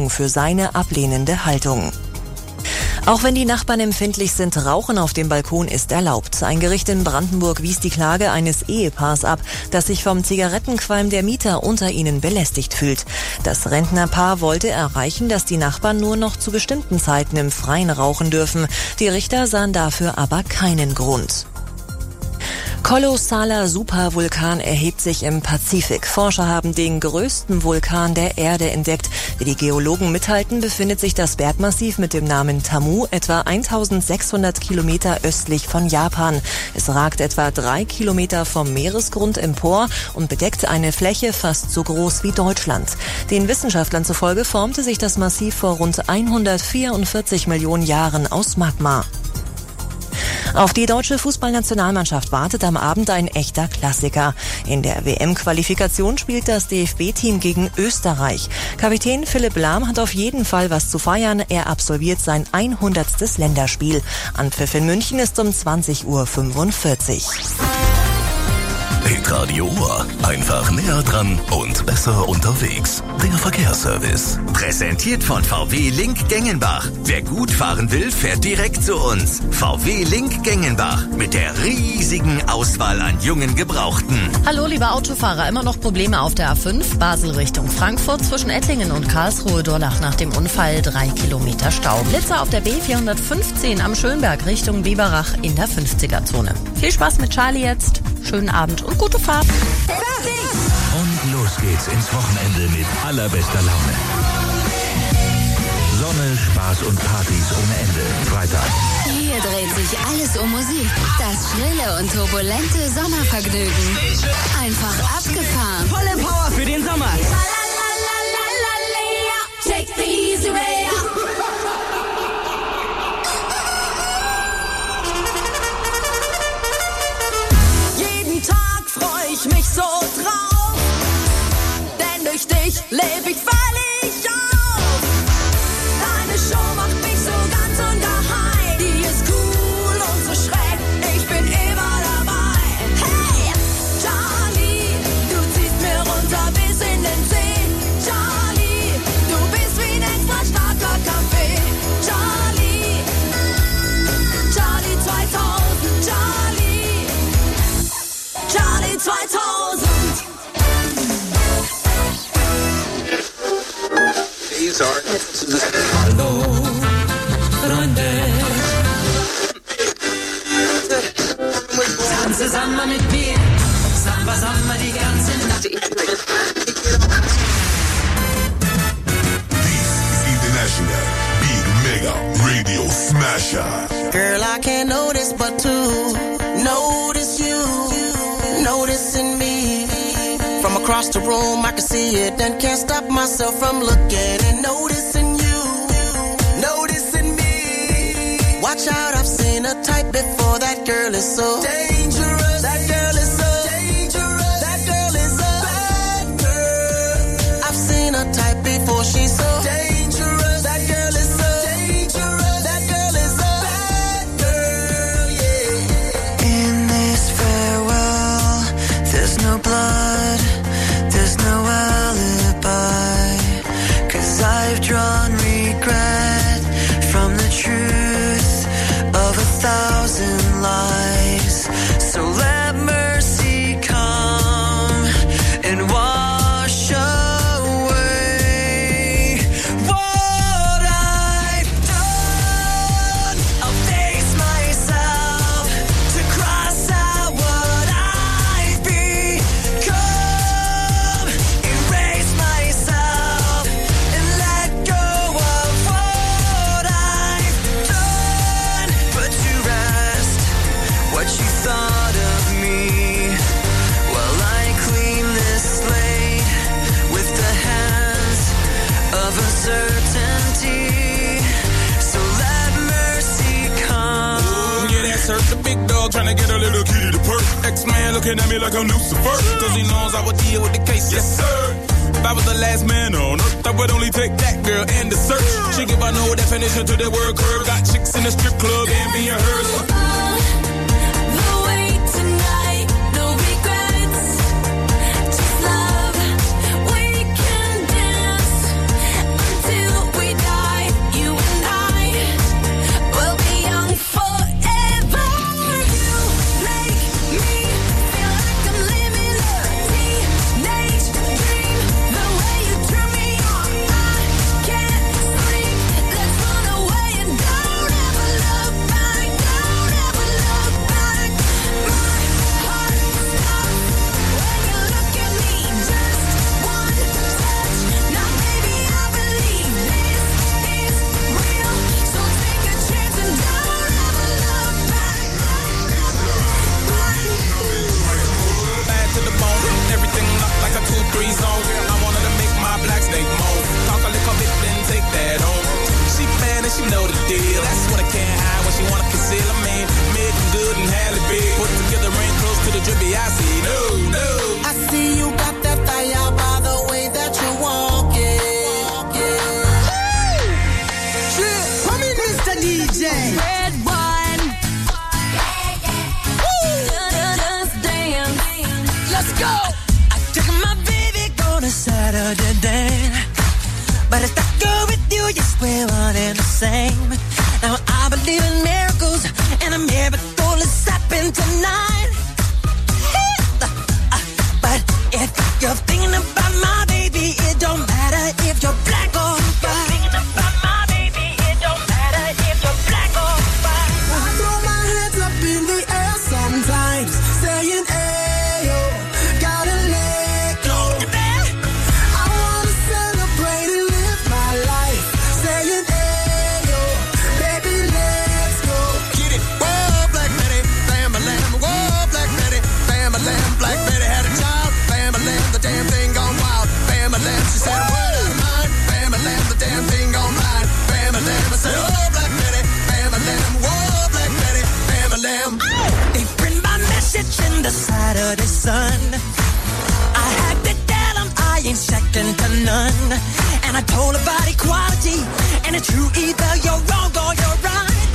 Entschuldigung für seine ablehnende Haltung. Auch wenn die Nachbarn empfindlich sind, Rauchen auf dem Balkon ist erlaubt. Ein Gericht in Brandenburg wies die Klage eines Ehepaars ab, das sich vom Zigarettenqualm der Mieter unter ihnen belästigt fühlt. Das Rentnerpaar wollte erreichen, dass die Nachbarn nur noch zu bestimmten Zeiten im Freien rauchen dürfen. Die Richter sahen dafür aber keinen Grund. Kolossaler Supervulkan erhebt sich im Pazifik. Forscher haben den größten Vulkan der Erde entdeckt. Wie die Geologen mithalten, befindet sich das Bergmassiv mit dem Namen Tamu etwa 1600 Kilometer östlich von Japan. Es ragt etwa 3 Kilometer vom Meeresgrund empor und bedeckt eine Fläche fast so groß wie Deutschland. Den Wissenschaftlern zufolge formte sich das Massiv vor rund 144 Millionen Jahren aus Magma. Auf die deutsche Fußballnationalmannschaft wartet am Abend ein echter Klassiker. In der WM-Qualifikation spielt das DFB-Team gegen Österreich. Kapitän Philipp Lahm hat auf jeden Fall was zu feiern. Er absolviert sein 100. Länderspiel. Anpfiff in München ist um 20:45 Uhr. Hitradio Ohr. Einfach näher dran und besser unterwegs. Der Verkehrsservice. Präsentiert von VW Link Gengenbach. Wer gut fahren will, fährt direkt zu uns. VW Link Gengenbach. Mit der riesigen Auswahl an jungen Gebrauchten. Hallo, liebe Autofahrer. Immer noch Probleme auf der A5? Basel Richtung Frankfurt zwischen Ettlingen und Karlsruhe-Dorlach nach dem Unfall 3 Kilometer Stau. Blitzer auf der B415 am Schönberg Richtung Biberach in der 50er-Zone. Viel Spaß mit Charlie jetzt. Schönen Abend und gute Fahrt. Und los geht's ins Wochenende mit allerbester Laune. Sonne, Spaß und Partys ohne Ende. Freitag. Hier dreht sich alles um Musik. Das schrille und turbulente Sommervergnügen. Einfach abgefahren. Volle Power für den Sommer. Take the easy way out. Mich so drauf, denn durch dich lebe ich völlig auf. Deine Show macht mich so ganz ungeheim. Die ist cool und so schräg, ich bin immer dabei. Hey, Charlie, du ziehst mir runter bis in den See. Charlie, du bist wie ein extra starker Kaffee. Charlie, Charlie 2000, Charlie 2000. Hallo, Freunde. Tanze Samba mit mir. Samba, Samba die ganze Nacht. This is International Big Mega Radio Smasher. Girl, I can't notice but to notice you. Noticing me. From across the room I can see it and can't stop myself from looking and noticing you. Noticing me. Watch out, I've seen a type before. That girl is so dangerous. That girl is so dangerous. That girl is a bad girl. I've seen a type before. She's so dangerous. That girl is so dangerous. That girl is a bad girl, yeah. In this farewell, there's no blood, there's no alibi, 'cause I've drawn regret from the truth of 1,000 lies. So let mercy come and wash away what I've done. I'll face myself to cross out what I've become. Erase myself and let go of what I've done. Put to rest what you thought of me while I clean this slate with the hands of uncertainty. So let mercy come. Yeah, that's hurt. The big dog trying to get a little kitty to perk. X-Man looking at me like I'm Lucifer. 'Cause he knows I would deal with the case. Yes, sir. If I was the last man on earth, I would only take that girl and the search. She give a no definition to the word curve. Got chicks in the strip club and being hers. Till go. I took my baby on a Saturday dance, but it's not good with you. Yes, we're one and the same. Now I believe in miracles, and a miracle is happening tonight. But if you're thinking about my baby, it don't matter if you're black or white. Thinking about my baby, it don't matter if you're black or white. I throw my hands up in the air sometimes, saying, "Ayo, gotta let go." I wanna celebrate and live my life, saying, "Ayo, baby, let's go." Get it, whoa, Black Betty, bam-a-lam, whoa, Black Betty, bam-a-lam, Black Betty had a child, bam-a-lam, the damn thing gone wild, bam-a-lam, she said a word out of mine, bam-a-lam, the damn thing gone mine, bam-a-lam, I said, oh, Black Betty, bam-a-lam, whoa, Black Betty, bam-a-lam. They print my message in the side of the sun. I had to tell them I ain't second to none. And I told about equality, and it's true, either you're wrong or you're right.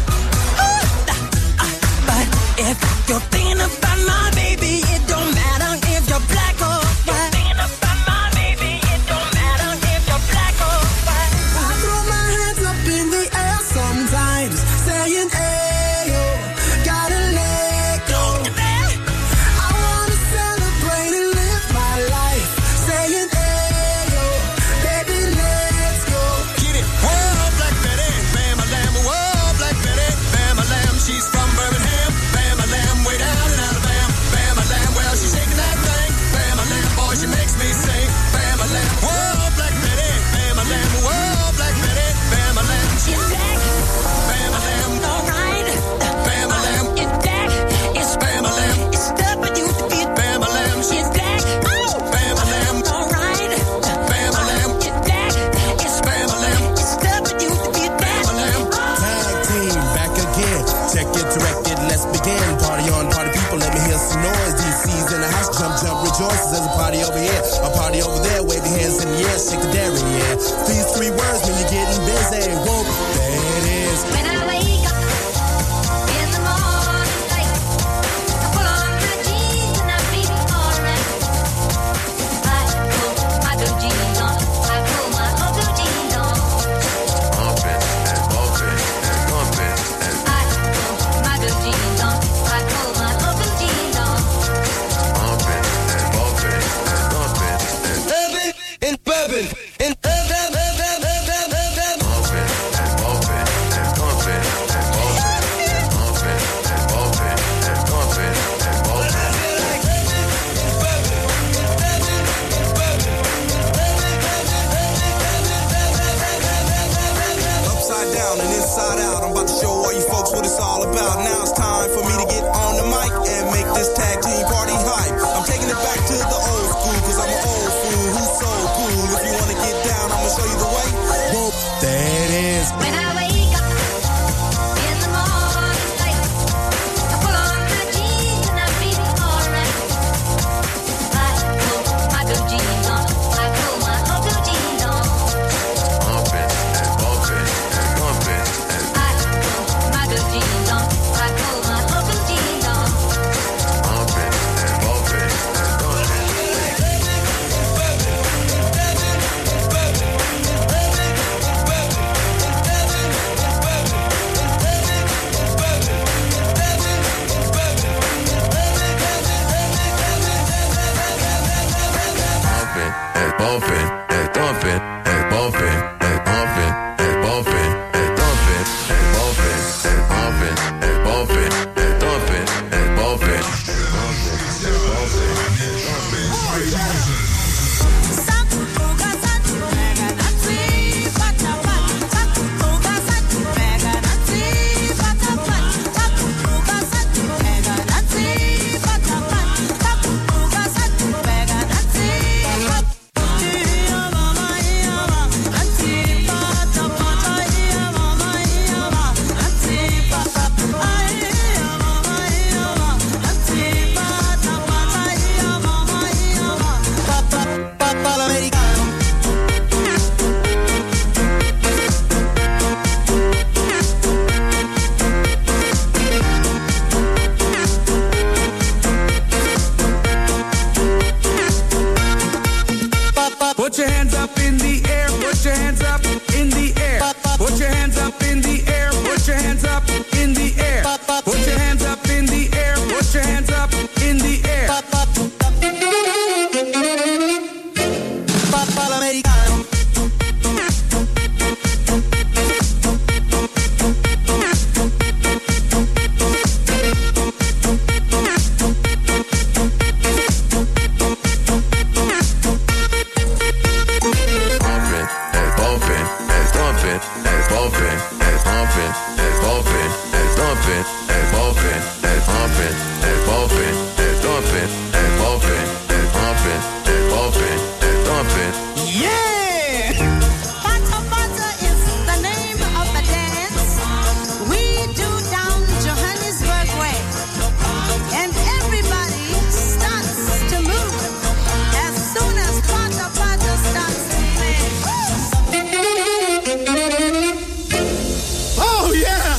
But if you're thinking about my baby, it don't matter if you're black or white. Thinking about my baby, it don't matter if you're black or white. I throw my hands up in the air sometimes, saying, "Ayo, gotta let go." I wanna celebrate and live my life, saying, "Ayo, baby, let's go." Get it, whoa, Black Betty, bam-a-lam, whoa, Black Betty, bam-a-lam, she's from Birmingham, bam-a-lam, way down in Alabama, bam-a-lam, well, she's shaking that thing, bam-a-lam, boy, she makes me sing, bam-a-lam, whoa, Black Betty, bam-a-lam, whoa, Black Betty, bam-a-lam, She's black, bam-a-lam, alright. bam-a-lam, It's black, it's bam-a-lam, it's tough for you to be bam-a-lam, It's black, bam-a-lam, alright. bam-a-lam, It's black, it's bam-a-lam, it's tough for you to be bam-a-lam. Tag team, back again. Check it, direct it, let's begin. Party on, party people, let me hear some noise. DC's in the house, jump, jump, rejoices. There's a party over here, a party over there. Wave your hands in the air, shake the dairy, yeah. These three words when you're getting busy. Whoa, there it is. When I wake up in the morning light, I put on my jeans and I feel alright. I put my blue jeans on, I put my blue jeans on. Bump it and bump it and bump it and I put my blue jeans on, I put my blue jeans on. bump it and bump it and bump it and Urban and bourbon and bump it and bump it and bump it and bump it and bump it and bump it and bump it and bump it and bump it. Upside down and inside out. I'm about to show all you folks what it's all about. Now it's time for me to get on the mic and make this tag team party hype. I'm taking it back to the old school, cause I'm an old fool who's so cool. If you wanna get down, I'm gonna show you the way. Whoa, there it is. When I wake up in the morning light, I put on my jeans and I feel alright. I put my blue jeans on, I put my blue jeans on. Bump it and bump it and bump it and I put my blue jeans on, I put my blue jeans on. bump it thumping, and bumping, and thumping, and bumping, and thumping, and bumping, and thumping, and bumping, and thumping, and bumping, and thumping, and bumping, and thumping. Yeah! Bata Bata is the name of the dance we do down Johannesburg way. And everybody starts to move as soon as Bata Bata starts to play. Oh, yeah!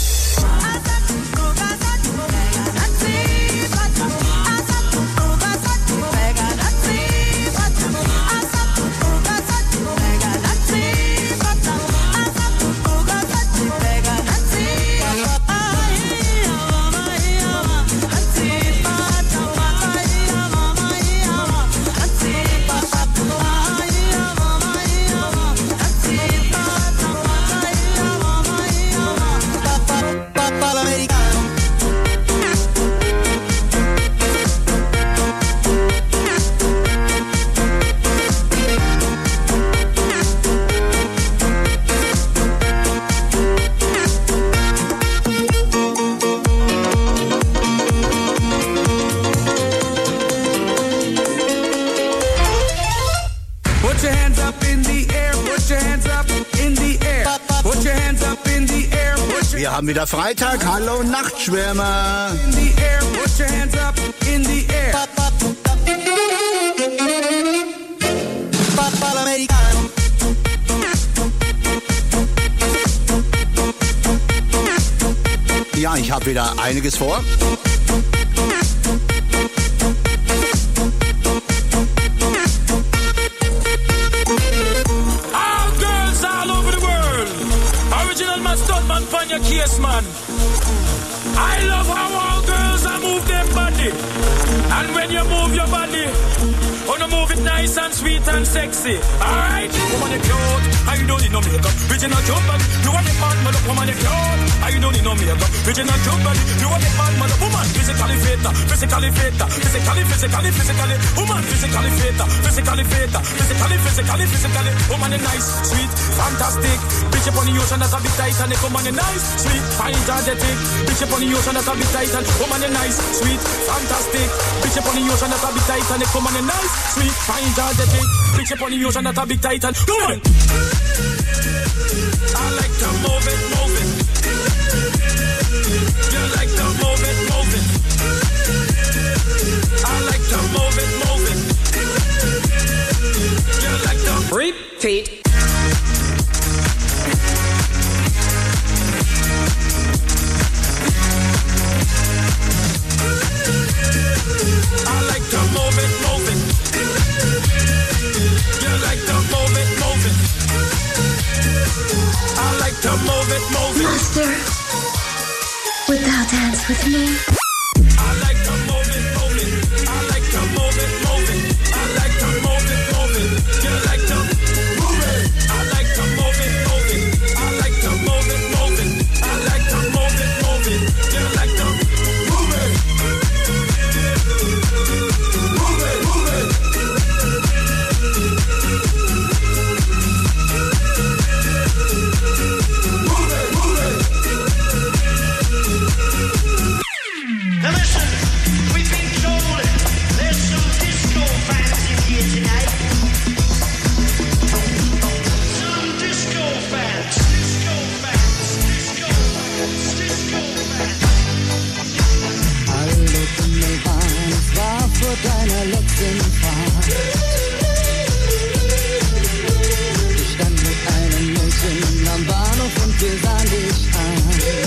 Put your hands up in the air, put your hands up in the air, put your hands up in the air, put your Wir haben wieder Freitag. Hallo Nachtschwärmer. in the air, put your hands up in the air. Ja, ich habe wieder einiges vor. All girls all over the world. Original man, stuntman, pan your case, man. I love how all girls are move their body. And when you move your body, wanna move it nice and sweet and sexy. Alright? Woman, you're cute. I don't need no makeup. Original cute body. You want it man, mother. Woman, you're cute. I don't need no makeup. Original cute body. You want it man, mother. Woman, physically fit. Physically fit. Physically. Woman, physically fit. Physically. Woman, you're nice, sweet, fantastic. Bitch up on the ocean, that's a bit tight. And woman, you're nice, sweet, energetic. Bitch up on the ocean, that's a bit tight. And woman, you're nice, sweet, fantastic. Bitch up on the ocean, that's a bit tight. And woman, you're nice, sweet, energetic. Bitch up on the ocean, that's a bit tight. And come on. I like to move it, move it. You like to move it, move it. I like to move it, move it. You like to repeat. I like to move it, move it. You like to move it, move it. I like to move it, move it. Master, would thou dance with me? I like to move it, move it. I like to move it, move it. I like to move it, move it. You like to move it. I like to move it, move it. I like to move it, move it. I like to move it, move it. You like to move it. Move it, move it. Move it, move it. Now listen, we've been told there's some disco fans in here tonight. Some disco fans. Disco fans. Disco fans. Disco fans. Alle Dinge waren, es war vor deiner letzten Fahrt. Ich stand mit einem Mädchen am Bahnhof und wir sahen dich an.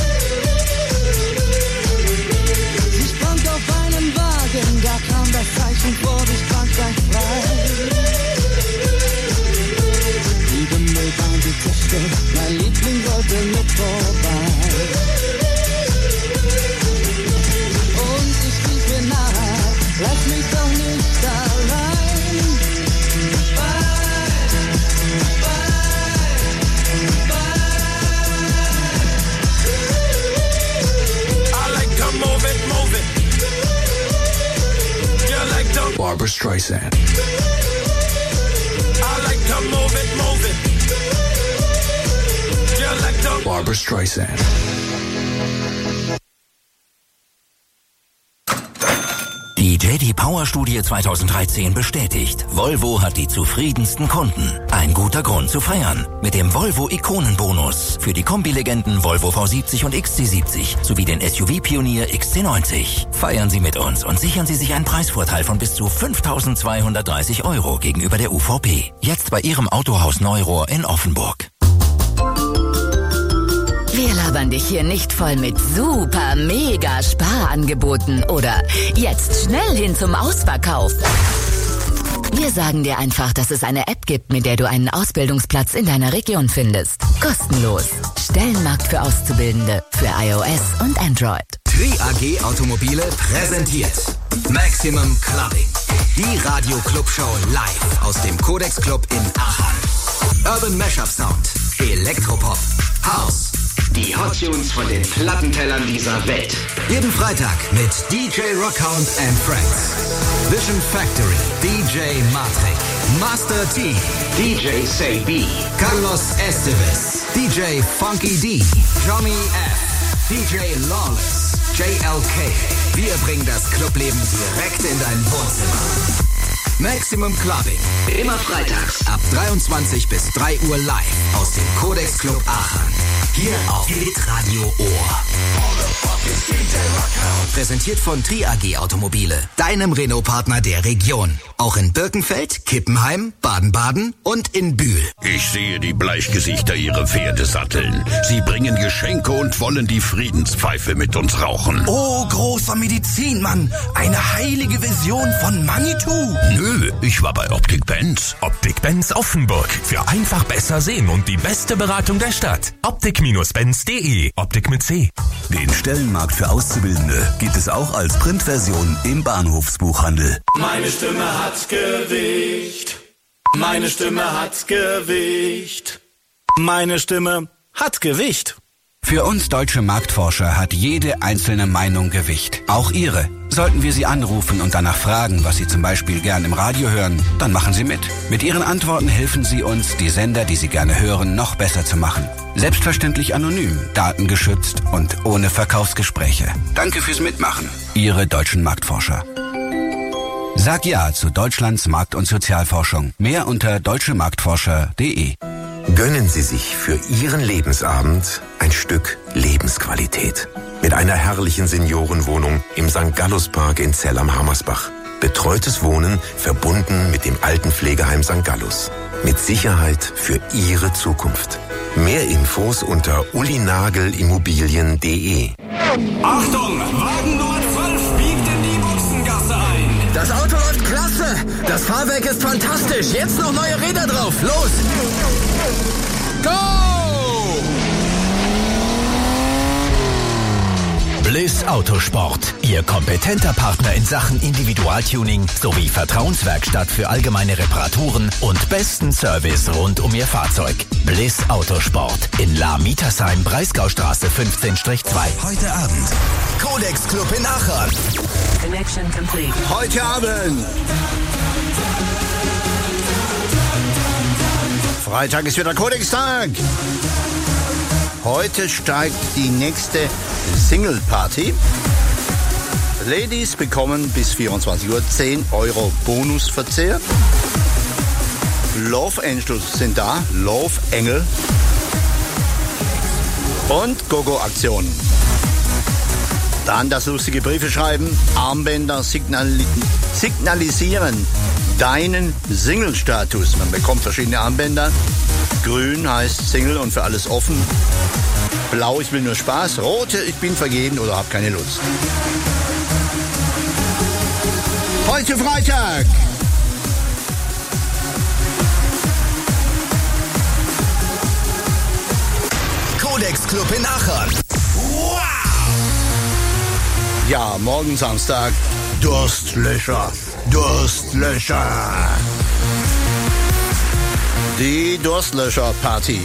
Sie sprang auf einen Wagen, da kam das Zeichen vor dich, Frankreich frei. Die Bimmelbahn, die zerstört, mein Liebling wollte mit vorbei. Und ich rief ihr nach, lass mich doch nicht allein. I like to move it, move it. You like to Barbra Streisand. I like to move it, move it. Barbra Streisand. Die JD Power Studie 2013 bestätigt, Volvo hat die zufriedensten Kunden. Ein guter Grund zu feiern. Mit dem Volvo Ikonenbonus für die Kombilegenden Volvo V70 und XC70 sowie den SUV-Pionier XC90. Feiern Sie mit uns und sichern Sie sich einen Preisvorteil von bis zu 5.230 € gegenüber der UVP. Jetzt bei Ihrem Autohaus Neurohr in Offenburg. Wir labern dich hier nicht voll mit super mega Sparangeboten oder jetzt schnell hin zum Ausverkauf. Wir sagen dir einfach, dass es eine App gibt, mit der du einen Ausbildungsplatz in deiner Region findest. Kostenlos. Stellenmarkt für Auszubildende für iOS und Android. Tri AG Automobile präsentiert Maximum Clubbing. Die Radio-Club-Show live aus dem Codex Club in Aachen. Urban Mashup Sound, Elektropop, House. Die Hot Tunes von den Plattentellern dieser Welt. Jeden Freitag mit DJ Rockhound and Friends. Vision Factory, DJ Matrix, Master T, DJ Say B, Carlos Esteves, DJ Funky D, Johnny F, DJ Lawless, JLK. Wir bringen das Clubleben direkt in dein Wohnzimmer. Maximum Clubbing. Immer freitags ab 23 bis 3 Uhr live aus dem Codex Club Aachen. Hier auf Hitradio Ohr. Präsentiert von Tri AG Automobile, deinem Renault-Partner der Region. Auch in Birkenfeld, Kippenheim, Baden-Baden und in Bühl. Ich sehe die Bleichgesichter ihre Pferde satteln. Sie bringen Geschenke und wollen die Friedenspfeife mit uns rauchen. Oh, großer Medizinmann. Eine heilige Vision von Manitou. Nö, ich war bei Optik Benz. Optik Benz Offenburg. Für einfach besser sehen und die beste Beratung der Stadt. Optik-Benz.de. Optik mit C. Den Stellenmarkt für Auszubildende gibt es auch als Printversion im Bahnhofsbuchhandel. Meine Stimme hat Gewicht. Meine Stimme hat Gewicht. Meine Stimme hat Gewicht. Für uns deutsche Marktforscher hat jede einzelne Meinung Gewicht. Auch Ihre. Sollten wir Sie anrufen und danach fragen, was Sie zum Beispiel gern im Radio hören, dann machen Sie mit. Mit Ihren Antworten helfen Sie uns, die Sender, die Sie gerne hören, noch besser zu machen. Selbstverständlich anonym, datengeschützt und ohne Verkaufsgespräche. Danke fürs Mitmachen. Ihre deutschen Marktforscher. Sag ja zu Deutschlands Markt- und Sozialforschung. Mehr unter deutschemarktforscher.de. Gönnen Sie sich für Ihren Lebensabend ein Stück Lebensqualität. Mit einer herrlichen Seniorenwohnung im St. Gallus Park in Zell am Hammersbach. Betreutes Wohnen verbunden mit dem Altenpflegeheim St. Gallus. Mit Sicherheit für Ihre Zukunft. Mehr Infos unter ulinagelimmobilien.de. Achtung! Wagen Nummer 12 biegt in die Buchsengasse ein. Das Auto läuft klasse. Das Fahrwerk ist fantastisch. Jetzt noch neue Räder drauf. Los! Go! Bliss Autosport. Ihr kompetenter Partner in Sachen Individualtuning sowie Vertrauenswerkstatt für allgemeine Reparaturen und besten Service rund um Ihr Fahrzeug. Bliss Autosport in La Mietersheim, Breisgaustraße 15-2. Heute Abend Codex Club in Aachen. Connection complete. Heute Abend. Freitag ist wieder Codex-Tag. Heute steigt die nächste Single-Party. Ladies bekommen bis 24 Uhr 10 € Bonusverzehr. Love Angels sind da, Love Engel und Gogo-Aktionen. Dann das lustige Briefe schreiben, Armbänder signalisieren deinen Single-Status. Man bekommt verschiedene Armbänder. Grün heißt Single und für alles offen. Blau, ich will nur Spaß. Rote, ich bin vergeben oder habe keine Lust. Heute Freitag. Codex Club in Aachen. Wow! Ja, morgen Samstag. Durstlöscher. Durstlöscher. Die Durstlöscher-Party.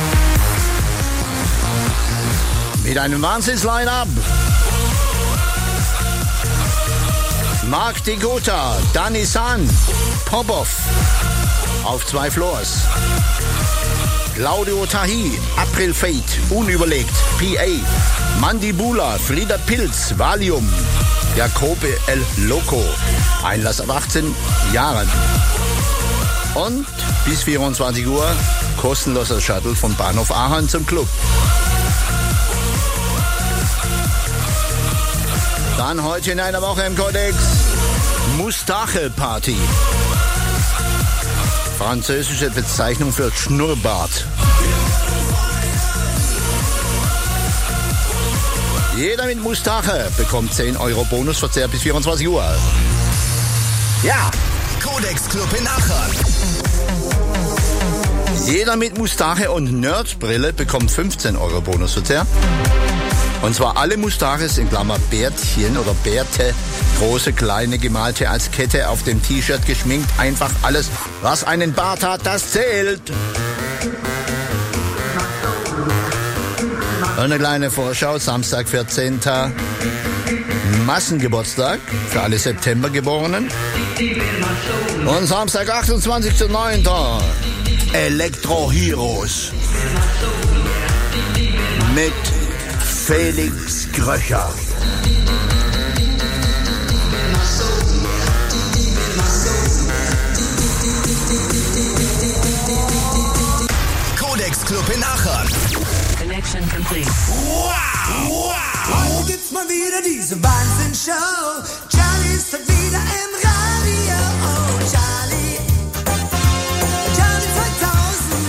Mit einem Wahnsinns-Line-Up. Mark Digota, Danny San, Popov auf 2 Floors. Claudio Tahi, April Fate, Unüberlegt, PA, Mandibula, Frieda Pilz, Valium, Jacobe El Loco, Einlass ab 18 Jahren. Und bis 24 Uhr kostenloser Shuttle vom Bahnhof Aachen zum Club. Dann heute in einer Woche im Kodex Mustache Party. Französische Bezeichnung für Schnurrbart. Jeder mit Mustache bekommt 10 Euro Bonusverzehr bis 24 Uhr. Ja! Codex Club in Aachen. Jeder mit Mustache und Nerdbrille bekommt 15 Euro Bonusverzehr. Und zwar alle Mustaches in Klammer Bärtchen oder Bärte, große, kleine, gemalte als Kette auf dem T-Shirt geschminkt. Einfach alles, was einen Bart hat, das zählt. Und eine kleine Vorschau, Samstag 14. Massengeburtstag für alle Septembergeborenen. Und Samstag 28.09. Elektro Heroes mit Felix Gröcher. Codex Club in Aachen. Connection complete. Wow, wow. Heute gibt's mal wieder diese Wahnsinn-Show. Charlie ist wieder im Radio. Oh, Charlie. Charlie 2000.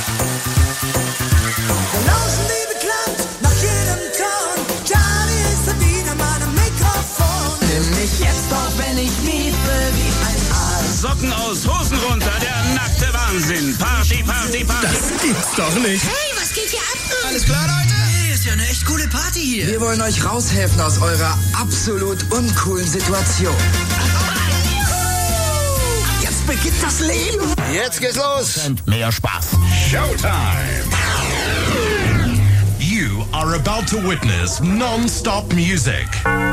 Wir lauschen wie bekloppt nach jedem Ton. Charlie ist wieder mal am Mikrofon. Nimm mich jetzt auf, wenn ich miefe wie ein Aal. Socken aus, Hosen runter, der nackte Wahnsinn. Party, Party, Party. Das gibt's doch nicht. Hey, was geht hier ab? Alles klar, Leute? Hey, ist ja eine echt coole Party hier. Wir wollen euch raushelfen aus eurer absolut uncoolen Situation. Jetzt beginnt das Leben. Jetzt geht's los. Mehr Spaß. Showtime! You are about to witness non-stop music.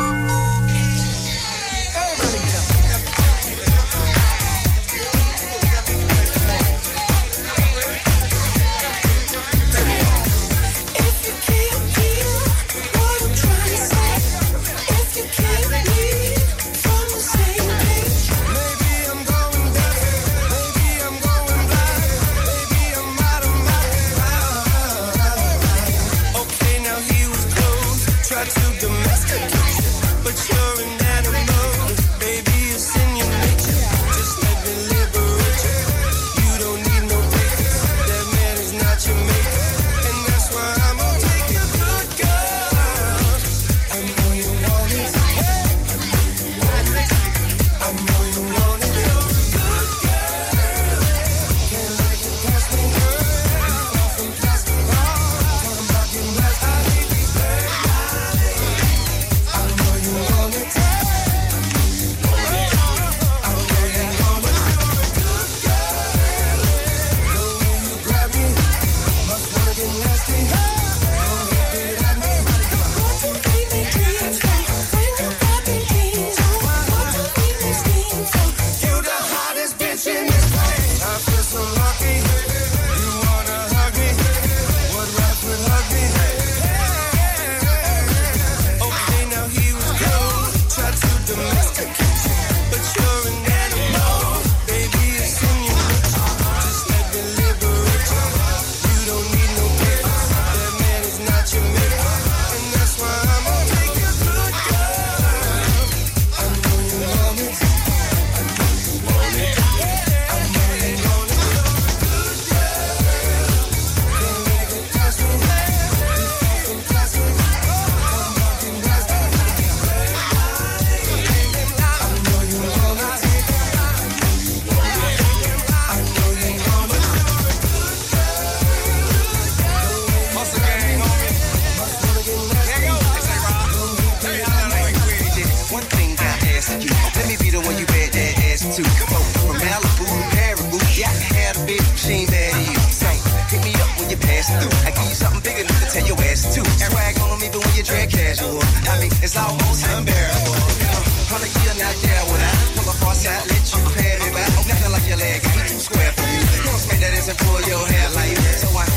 It's almost unbearable. 100 years not there when I pull a far side, let you pay me back. Nothing like your leg, too square for you. Don't make that isn't for your hair like that. So I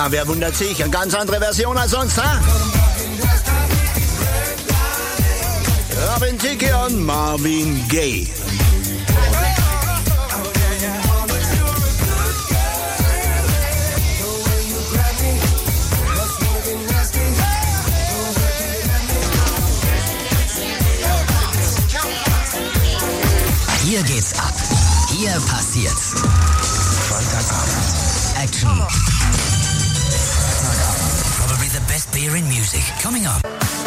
Na, wer wundert sich? Eine ganz andere Version als sonst, ha? Robin Thicke und Marvin Gaye. Hier geht's ab. Hier passiert's. Freitagabend. Action. Freitagabend. Probably the best beer in music. Coming up.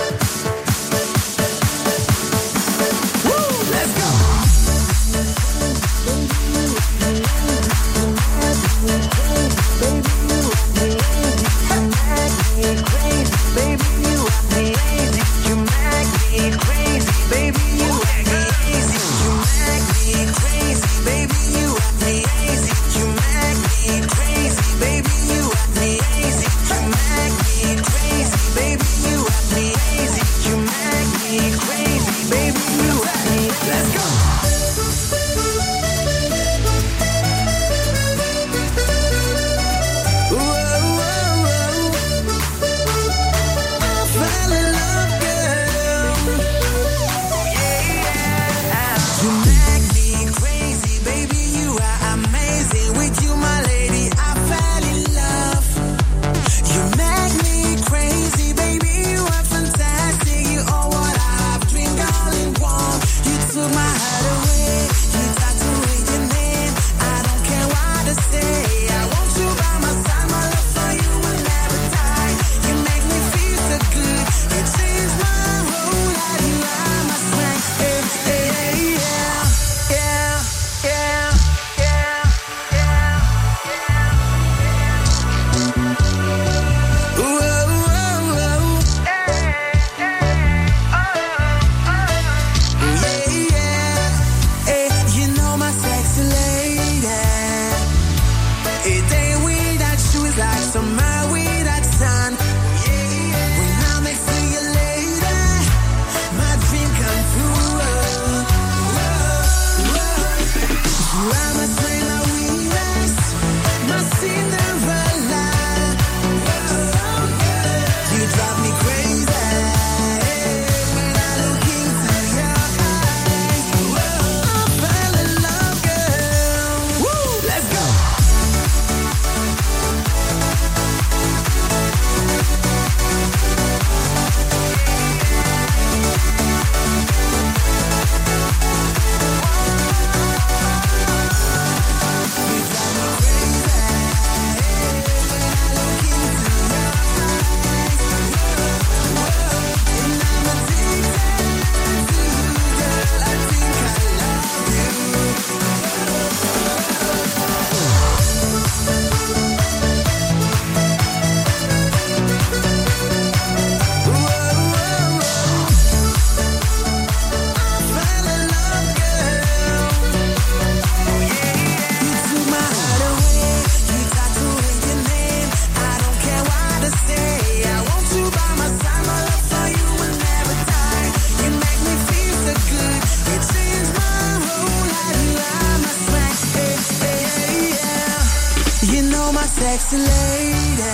sexy lady.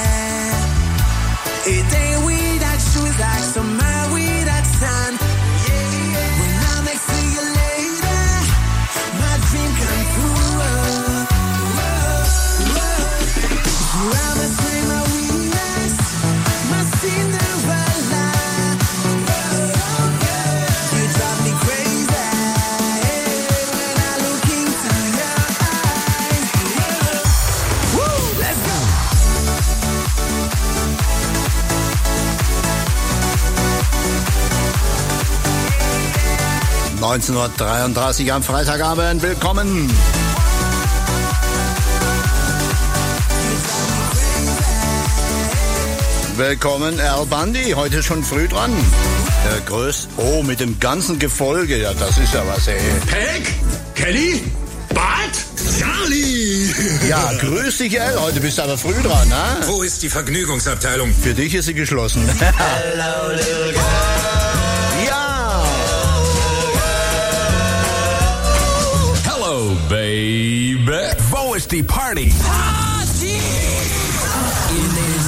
A day without you is like summer without sun. When I'm next to you later, my dream come true. You are my spring, my weakness, my Cinderella. You drive me crazy when I look into your eyes. Woo, let's go. 19:33 am Freitagabend. Willkommen. Willkommen, Al Bundy. Heute schon früh dran. Oh, mit dem ganzen Gefolge. Ja, das ist ja was, ey. Peg? Kelly? Bart? Charlie! Ja, grüß dich, Al. Heute bist du aber früh dran, ne? Wo ist die Vergnügungsabteilung? Für dich ist sie geschlossen. Hello, little girl. Hello, baby. Wo ist die Party? Party! in den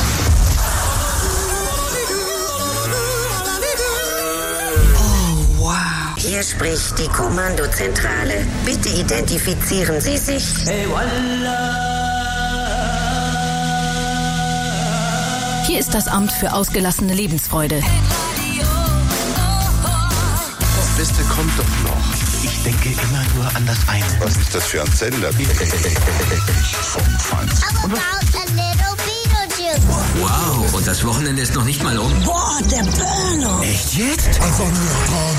Oh, wow. Hier spricht die Kommandozentrale. Bitte identifizieren Sie sich. Hey, Hier ist das Amt für ausgelassene Lebensfreude. Das Beste kommt doch noch. Ich denke immer nur an das eine. Was ist das für ein Sender? Vom Feinsten. Wow, und das Wochenende ist noch nicht mal um. Boah, der Burner. Echt jetzt? Also nur dran.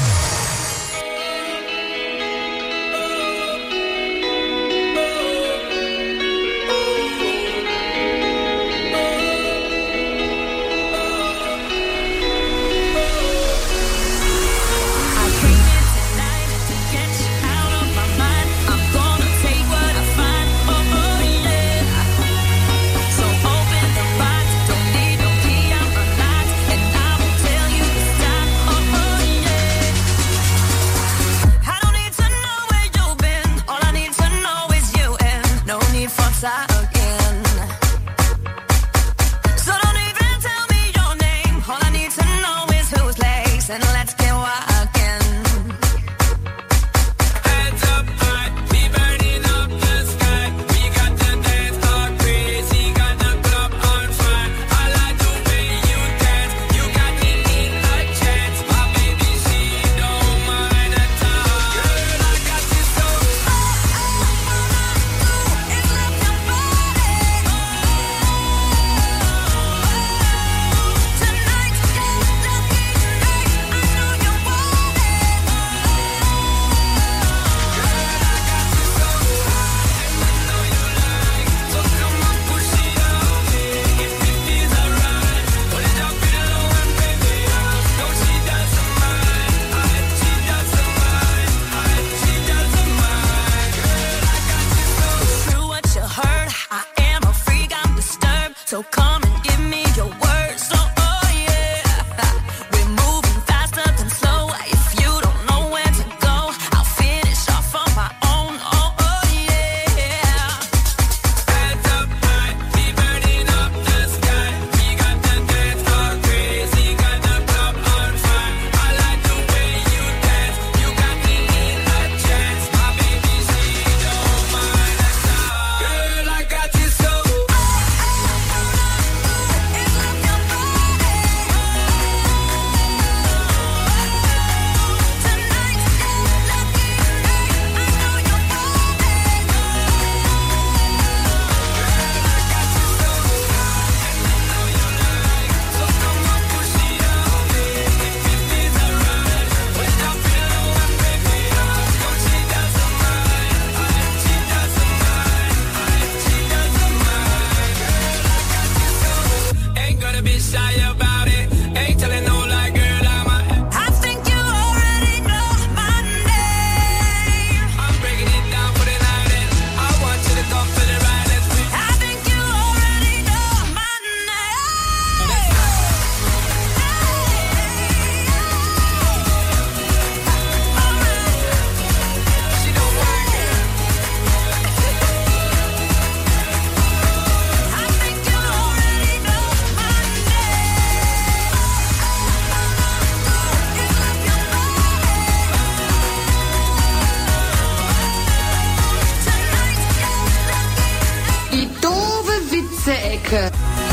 Ecke.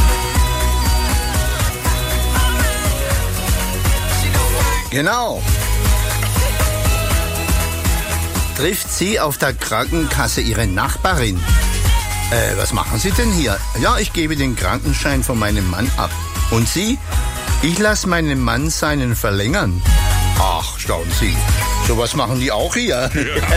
Genau. Trifft sie auf der Krankenkasse ihre Nachbarin? Was machen Sie denn hier? Ja, ich gebe den Krankenschein von meinem Mann ab. Und Sie? Ich lasse meinem Mann seinen verlängern. Ach, staunen Sie. Sowas machen die auch hier.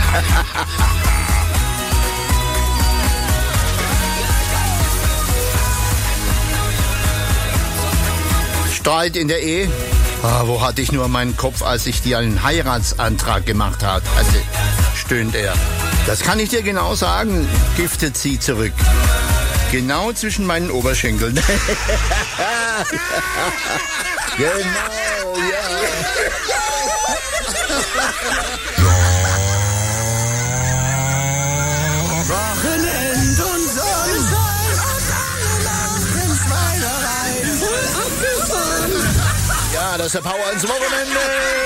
Streit in der Ehe? Wo hatte ich nur meinen Kopf, als ich dir einen Heiratsantrag gemacht habe? Also, stöhnt er. Das kann ich dir genau sagen, giftet sie zurück. Genau zwischen meinen Oberschenkeln. Genau, ja. Wochenend und Sonnenschein. Vollste Power ins Wochenende.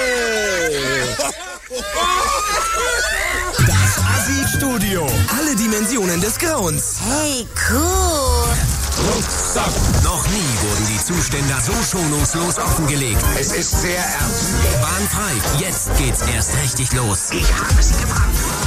Das Assi-Studio. Alle Dimensionen des Grauens. Hey, cool. Noch nie wurden die Zustände so schonungslos offengelegt. Es ist sehr ernst. Bahnfrei, jetzt geht's erst richtig los. Ich habe sie gebracht.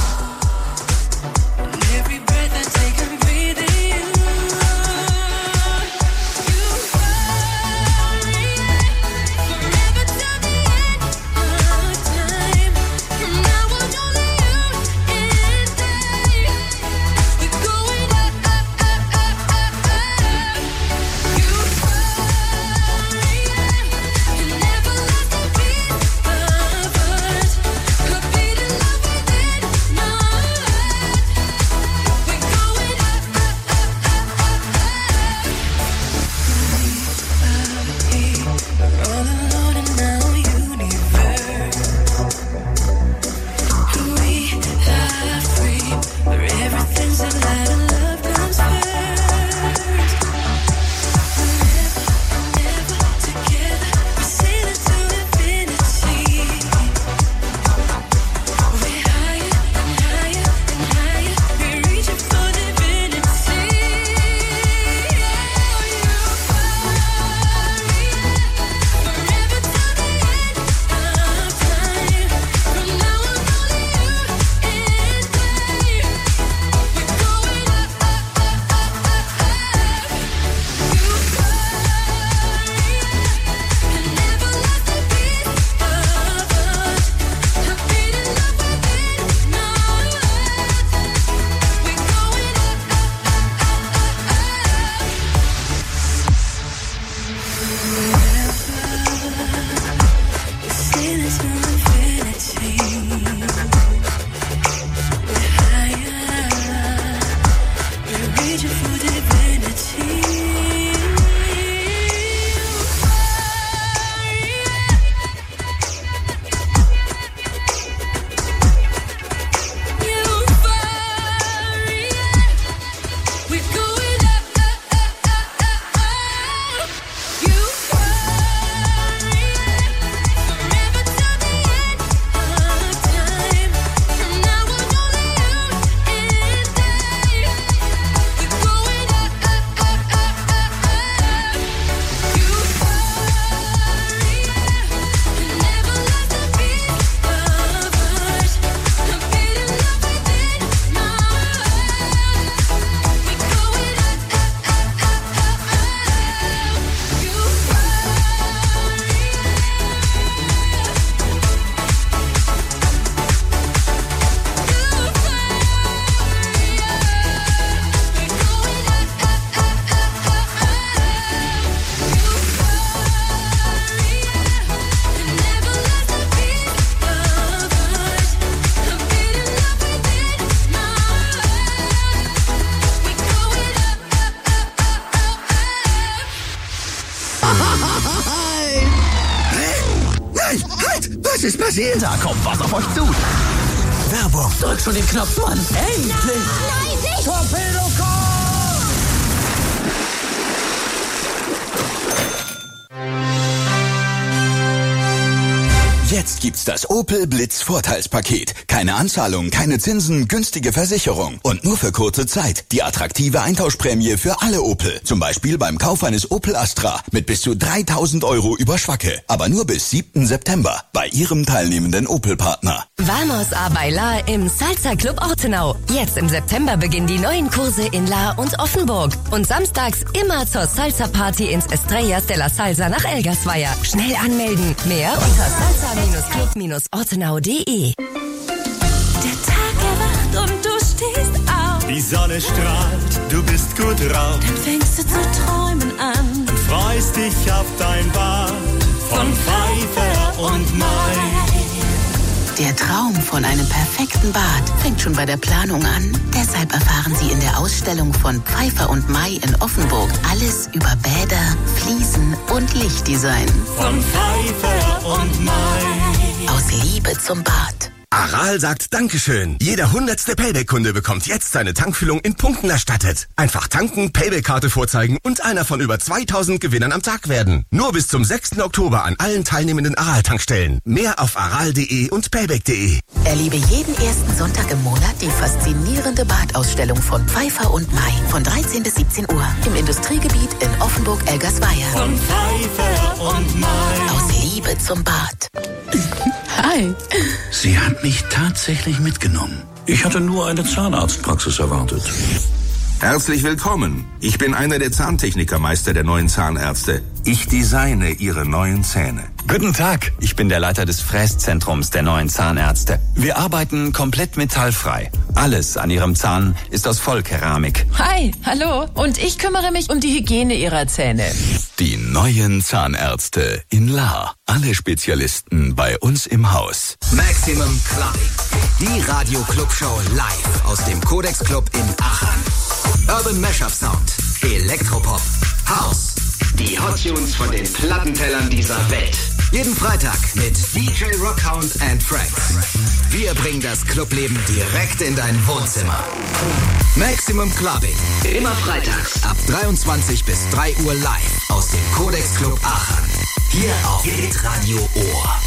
Was ist passiert? Da kommt was auf euch zu. Werbung. Drück schon den Knopf, Mann. Endlich. Nein, nicht. Torpedo-Call! Jetzt gibt's das Opel Blitz Vorteilspaket. Keine Anzahlung, keine Zinsen, günstige Versicherung. Und nur für kurze Zeit. Die attraktive Eintauschprämie für alle Opel. Zum Beispiel beim Kauf eines Opel Astra mit bis zu 3.000 € über Schwacke. Aber nur bis 7. September bei Ihrem teilnehmenden Opel-Partner. Vamos a bailar im Salsa Club Ortenau. Jetzt im September beginnen die neuen Kurse in Lahr und Offenburg. Und samstags immer zur Salsa-Party ins Estrellas de la Salsa nach Elgersweier. Schnell anmelden. Mehr unter salsa-club-ortenau.de. Der Tag erwacht und du stehst auf. Die Sonne strahlt, du bist gut drauf. Dann fängst du zu träumen an. Und freust dich auf dein Bad von Pfeiffer und Mai. Der Traum von einem perfekten Bad fängt schon bei der Planung an. Deshalb erfahren Sie in der Ausstellung von Pfeiffer und Mai in Offenburg alles über Bäder, Fliesen und Lichtdesign. Von Pfeiffer und Mai. Aus Liebe zum Bad. Aral sagt Dankeschön. Jeder 100. Payback-Kunde bekommt jetzt seine Tankfüllung in Punkten erstattet. Einfach tanken, Payback-Karte vorzeigen und einer von über 2000 Gewinnern am Tag werden. Nur bis zum 6. Oktober an allen teilnehmenden Aral-Tankstellen. Mehr auf aral.de und payback.de. Erlebe jeden ersten Sonntag im Monat die faszinierende Badausstellung von Pfeiffer und May von 13 bis 17 Uhr im Industriegebiet in Offenburg-Elgersweier. Von Pfeiffer und May. Aus Liebe zum Bad. Hi. Sie hat mich tatsächlich mitgenommen. Ich hatte nur eine Zahnarztpraxis erwartet. Herzlich willkommen. Ich bin einer der Zahntechnikermeister der neuen Zahnärzte. Ich designe Ihre neuen Zähne. Guten Tag, ich bin der Leiter des Fräszentrums der neuen Zahnärzte. Wir arbeiten komplett metallfrei. Alles an Ihrem Zahn ist aus Vollkeramik. Hi, hallo. Und ich kümmere mich um die Hygiene Ihrer Zähne. Die neuen Zahnärzte in Lahr. Alle Spezialisten bei uns im Haus. Maximum Clubbing. Die Radio-Club-Show live aus dem Codex Club in Aachen. Urban Mashup Sound. Elektropop. House. Die Hot Tunes von den Plattentellern dieser Welt. Jeden Freitag mit DJ Rockhound and Friends. Wir bringen das Clubleben direkt in dein Wohnzimmer. Maximum Clubbing. Immer freitags ab 23 bis 3 Uhr live aus dem Codex Club Aachen. Hier auf Radio Ohr.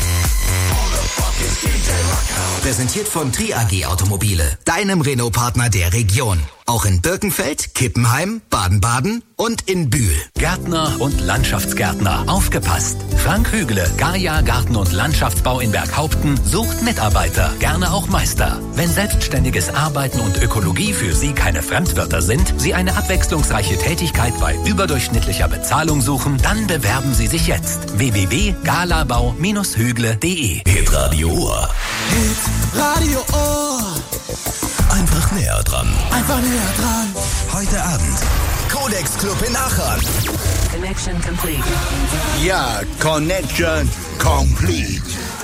Präsentiert von Tri AG Automobile, deinem Renault-Partner der Region. Auch in Birkenfeld, Kippenheim, Baden-Baden und in Bühl. Gärtner und Landschaftsgärtner, aufgepasst! Frank Hügle, Gaia Garten- und Landschaftsbau in Berghaupten sucht Mitarbeiter, gerne auch Meister. Wenn selbstständiges Arbeiten und Ökologie für Sie keine Fremdwörter sind, Sie eine abwechslungsreiche Tätigkeit bei überdurchschnittlicher Bezahlung suchen, dann bewerben Sie sich jetzt. www.galabau-hügle.de. Hitradio Ohr. Radio Ohr. Einfach näher dran. Einfach näher dran. Heute Abend. Codex Club in Aachen. Connection complete. Ja, Connection complete.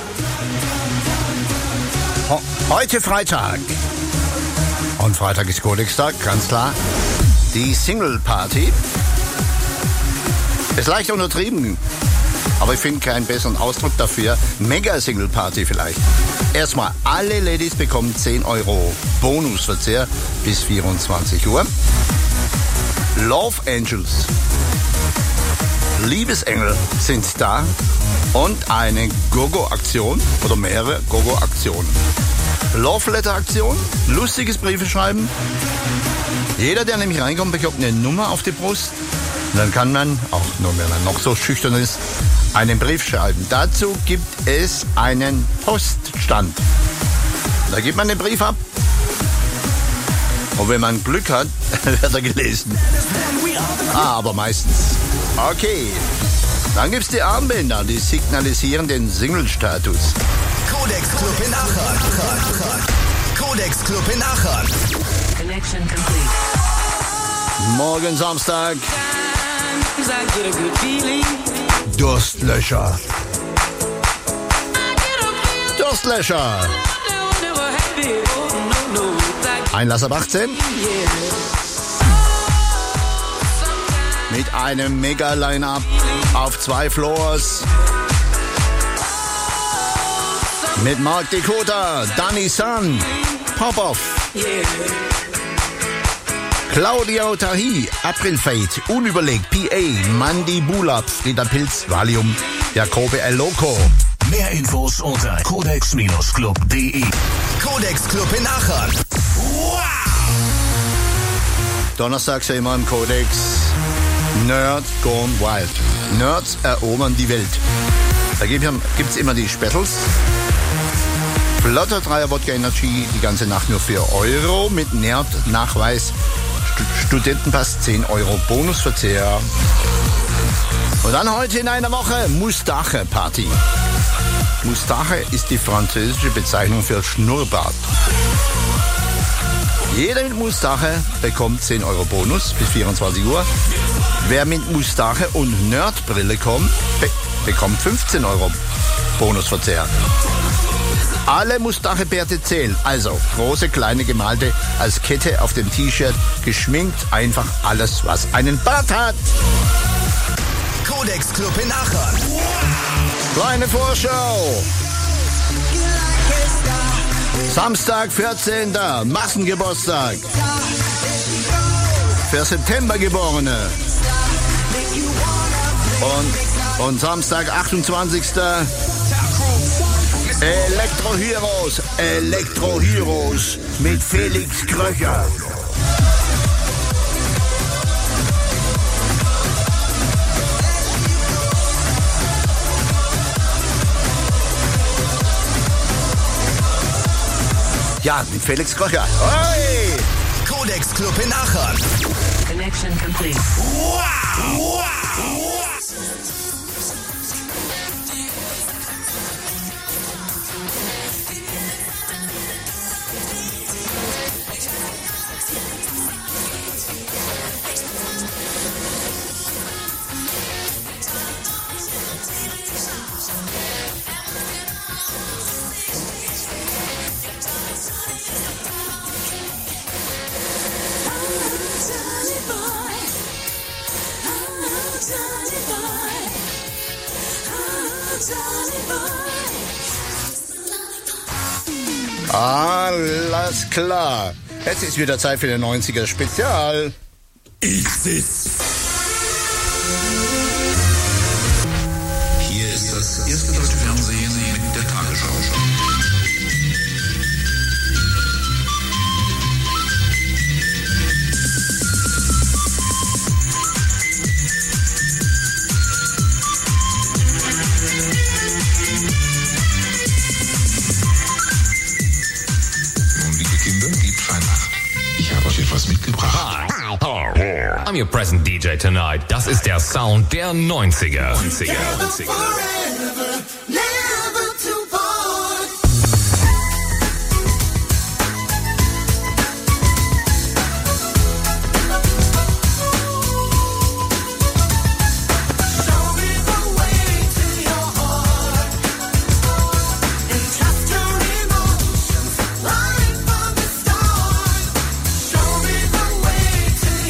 Heute Freitag. Und Freitag ist Codex-Tag, ganz klar. Die Single-Party. Ist leicht untertrieben. Aber ich finde keinen besseren Ausdruck dafür. Mega-Single-Party vielleicht. Erstmal, alle Ladies bekommen 10 Euro Bonusverzehr bis 24 Uhr. Love Angels, Liebesengel sind da und eine Gogo-Aktion oder mehrere Gogo-Aktionen. Love Letter-Aktion, lustiges Briefe schreiben. Jeder, der nämlich reinkommt, bekommt eine Nummer auf die Brust. Und dann kann man, auch nur wenn man noch so schüchtern ist, einen Brief schreiben. Dazu gibt es einen Poststand. Da gibt man den Brief ab. Und wenn man Glück hat, wird er gelesen. Aber meistens. Okay. Dann gibt's die Armbänder, die signalisieren den Single-Status. Codex Club in Aachen. Codex Club in Aachen. Connection complete. Morgen Samstag. Durstlöscher. Durstlöscher. Einlass ab 18. Mit einem Mega-Line-Up auf 2 Floors. Mit Mark Dakota, Danny Sun, Pop-Off. Claudio Tahi, April Fate, Unüberlegt, PA, Mandy Bulab, Frieda Pilz, Valium, Jacobe El Loco. Mehr Infos unter codex-club.de. Codex Club in Aachen. Wow! Donnerstags ja immer im Codex. Nerds Gone Wild. Nerds erobern die Welt. Da gibt's immer die Specials. Flotter 3er Wodka Energy, die ganze Nacht nur 4 Euro mit Nerd-Nachweis. Studentenpass 10 Euro Bonusverzehr. Und dann heute in einer Woche Moustache-Party. Moustache ist die französische Bezeichnung für Schnurrbart. Jeder mit Moustache bekommt 10 Euro Bonus bis 24 Uhr. Wer mit Moustache und Nerdbrille kommt, bekommt 15 Euro Bonusverzehr. Alle Moustache-Bärte zählen, also große, kleine Gemalte als Kette auf dem T-Shirt, geschminkt, einfach alles, was einen Bart hat. Codex Club in Aachen. Kleine Vorschau. Samstag, 14. Massengeburtstag. Für September Geborene. Und Samstag, 28. Elektro Heroes mit Felix Kröcher. Ja, mit Felix Kröcher. Oi! Codex Club in Aachen. Connection complete. Wow! Alles klar. Jetzt ist wieder Zeit für den 90er Spezial. Hier ist das erste deutsche Fernsehen mit der Tagesschau. Was mitgebracht. Hi. I'm your present DJ tonight. Das ist der Sound der 90er.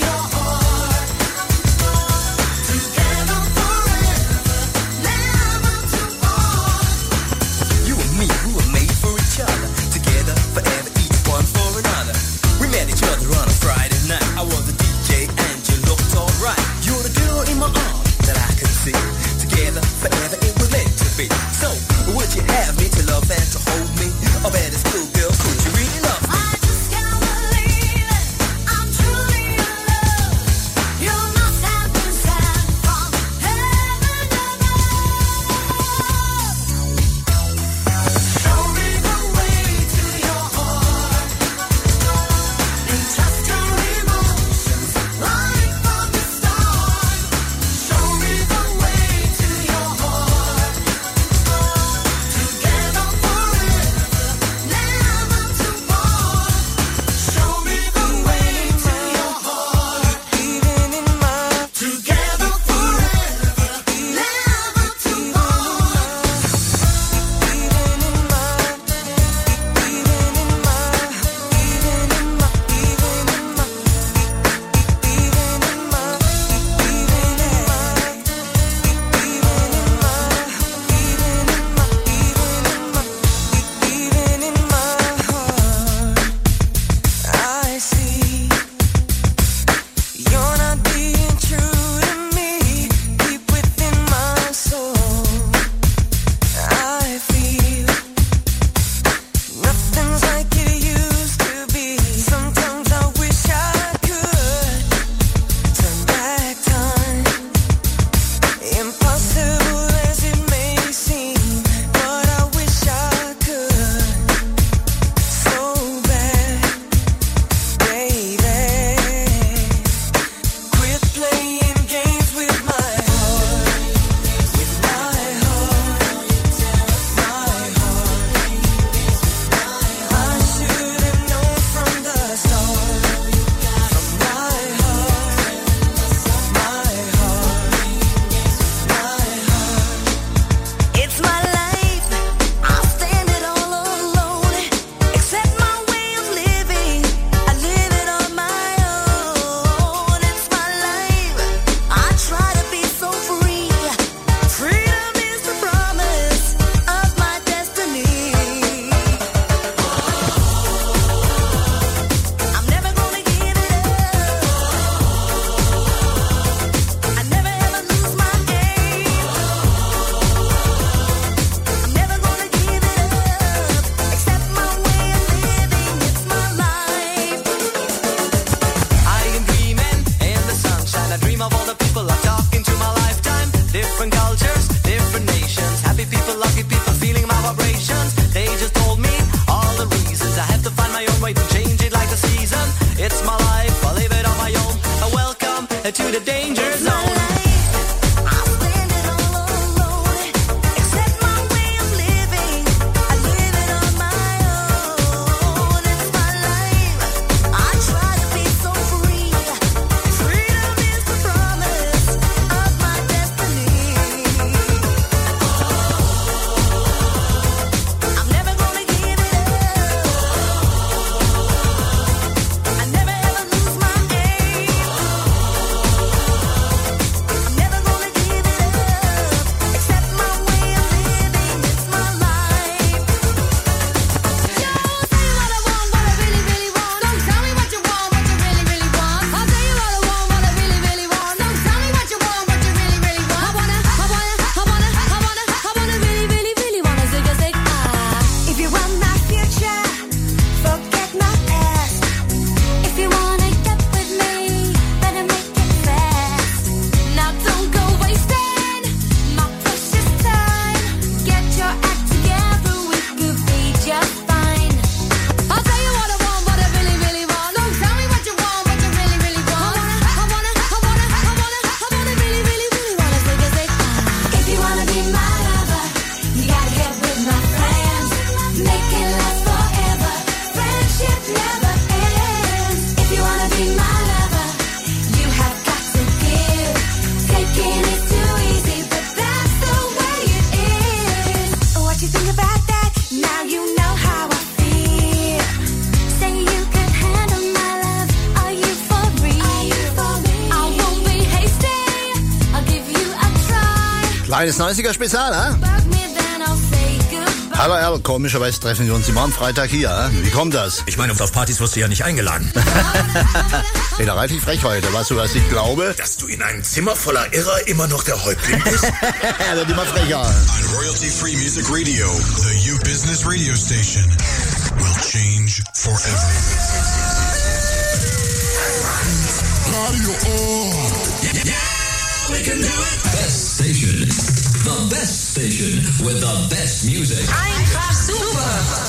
Never of all the people I talk into my lifetime. Different cultures, different nations. Happy people, lucky people, feeling my vibrations. They just told me all the reasons. I have to find my own way to change it like the season. It's my life, I live it on my own. Welcome to the danger zone. Kleines 90er-Spezial, ha? Hallo Erl, komischerweise treffen wir uns immer am Freitag hier, ha? Wie kommt das? Ich meine, auf Partys wirst du ja nicht eingeladen. Wieder reichlich frech heute, weißt du, was ich glaube? Dass du in einem Zimmer voller Irrer immer noch der Häuptling bist? Er wird immer frecher. On Royalty-Free Music Radio, the U-Business Radio Station will change forever. Radio on. Yeah, we can do it. Best station. The best station with the best music. Einfach super.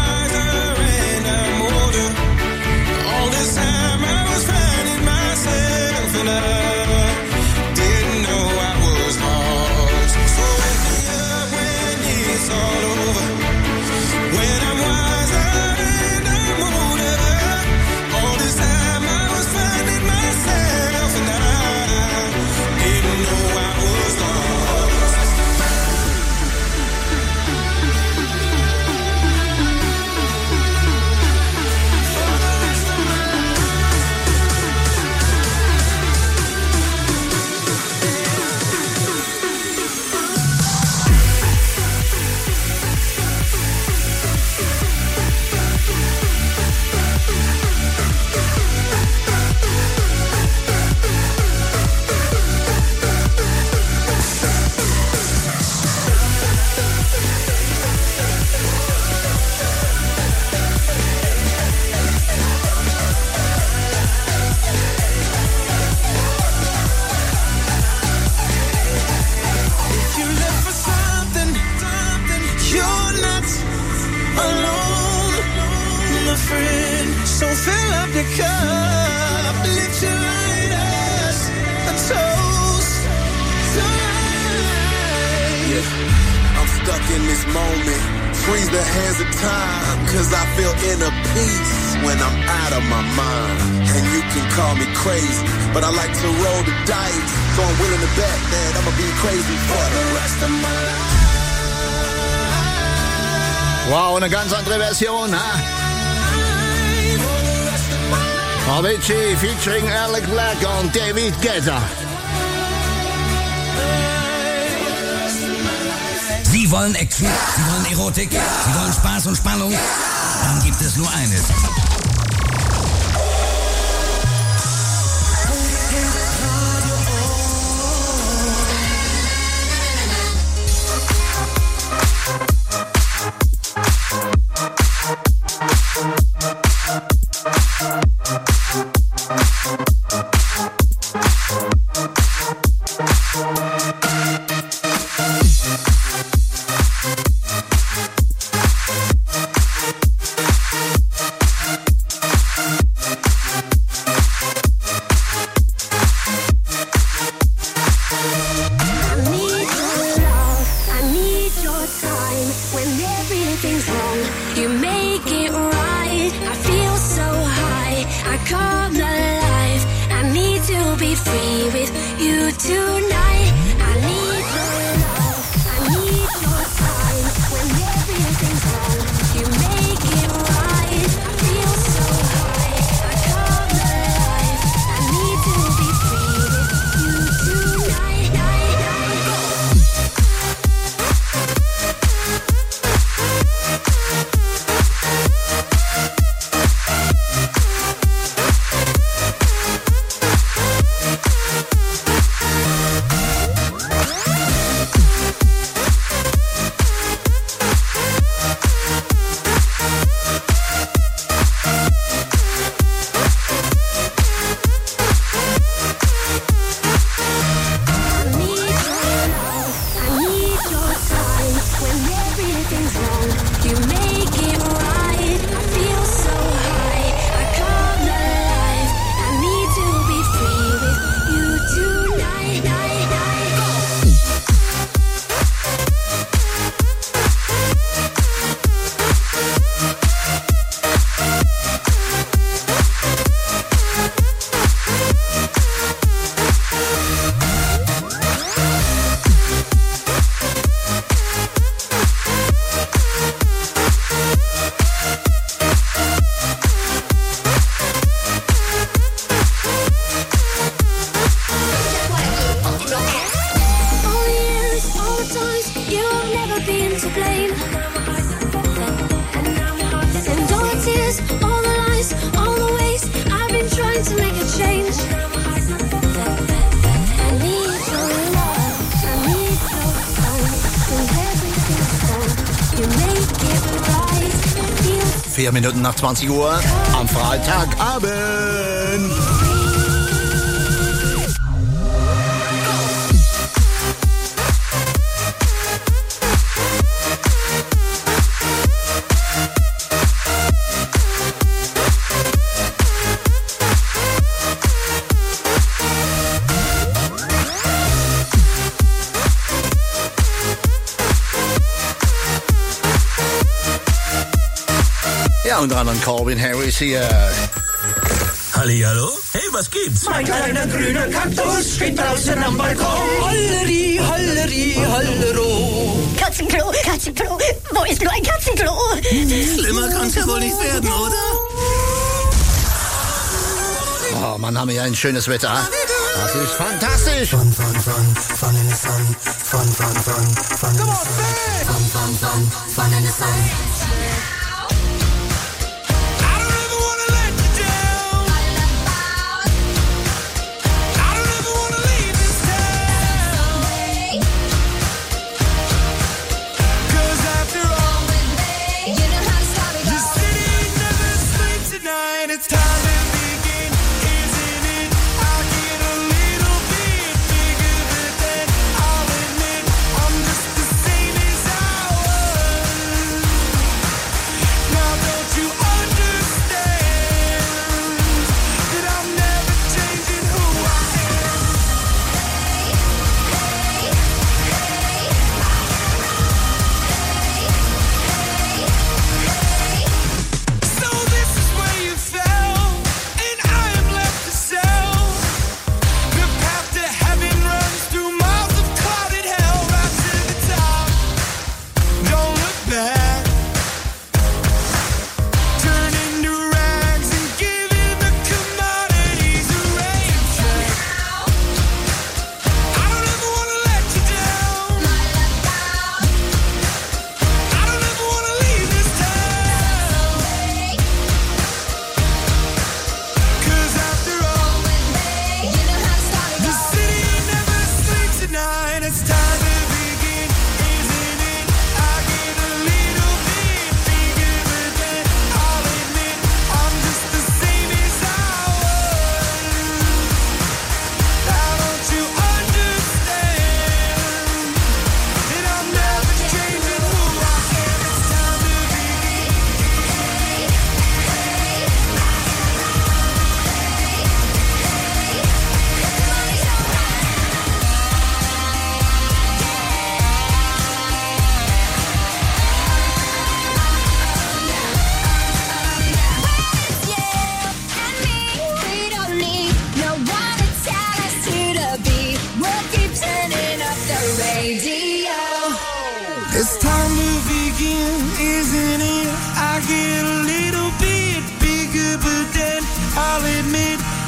All this time I was finding myself a cup, lift your lighters, a toast tonight. Yeah, I'm stuck in this moment. Freeze the hands of time, cause I feel inner peace when I'm out of my mind. And you can call me crazy, but I like to roll the dice. So I'm willing to bet that I'ma be crazy for the rest of my life. Wow, eine ganz andere Version, ha? Avicii featuring Alec Black und David Guetta. Sie wollen Action, Sie wollen Erotik, Sie wollen Spaß und Spannung? Dann gibt es nur eines. Minuten nach 20 Uhr am Freitagabend. Ja, unter anderem Calvin Harris hier. Hallihallo? Hey, was gibt's? Mein kleiner grüner Kaktus steht draußen am Balkon. Holleri, holleri, hollero. Katzenklo, Katzenklo, wo ist nur ein Katzenklo? Schlimmer kann's ja wohl nicht werden, oder? Oh Mann, haben wir ja ein schönes Wetter. Das ist fantastisch. Fun in the sun. Fun in the sun.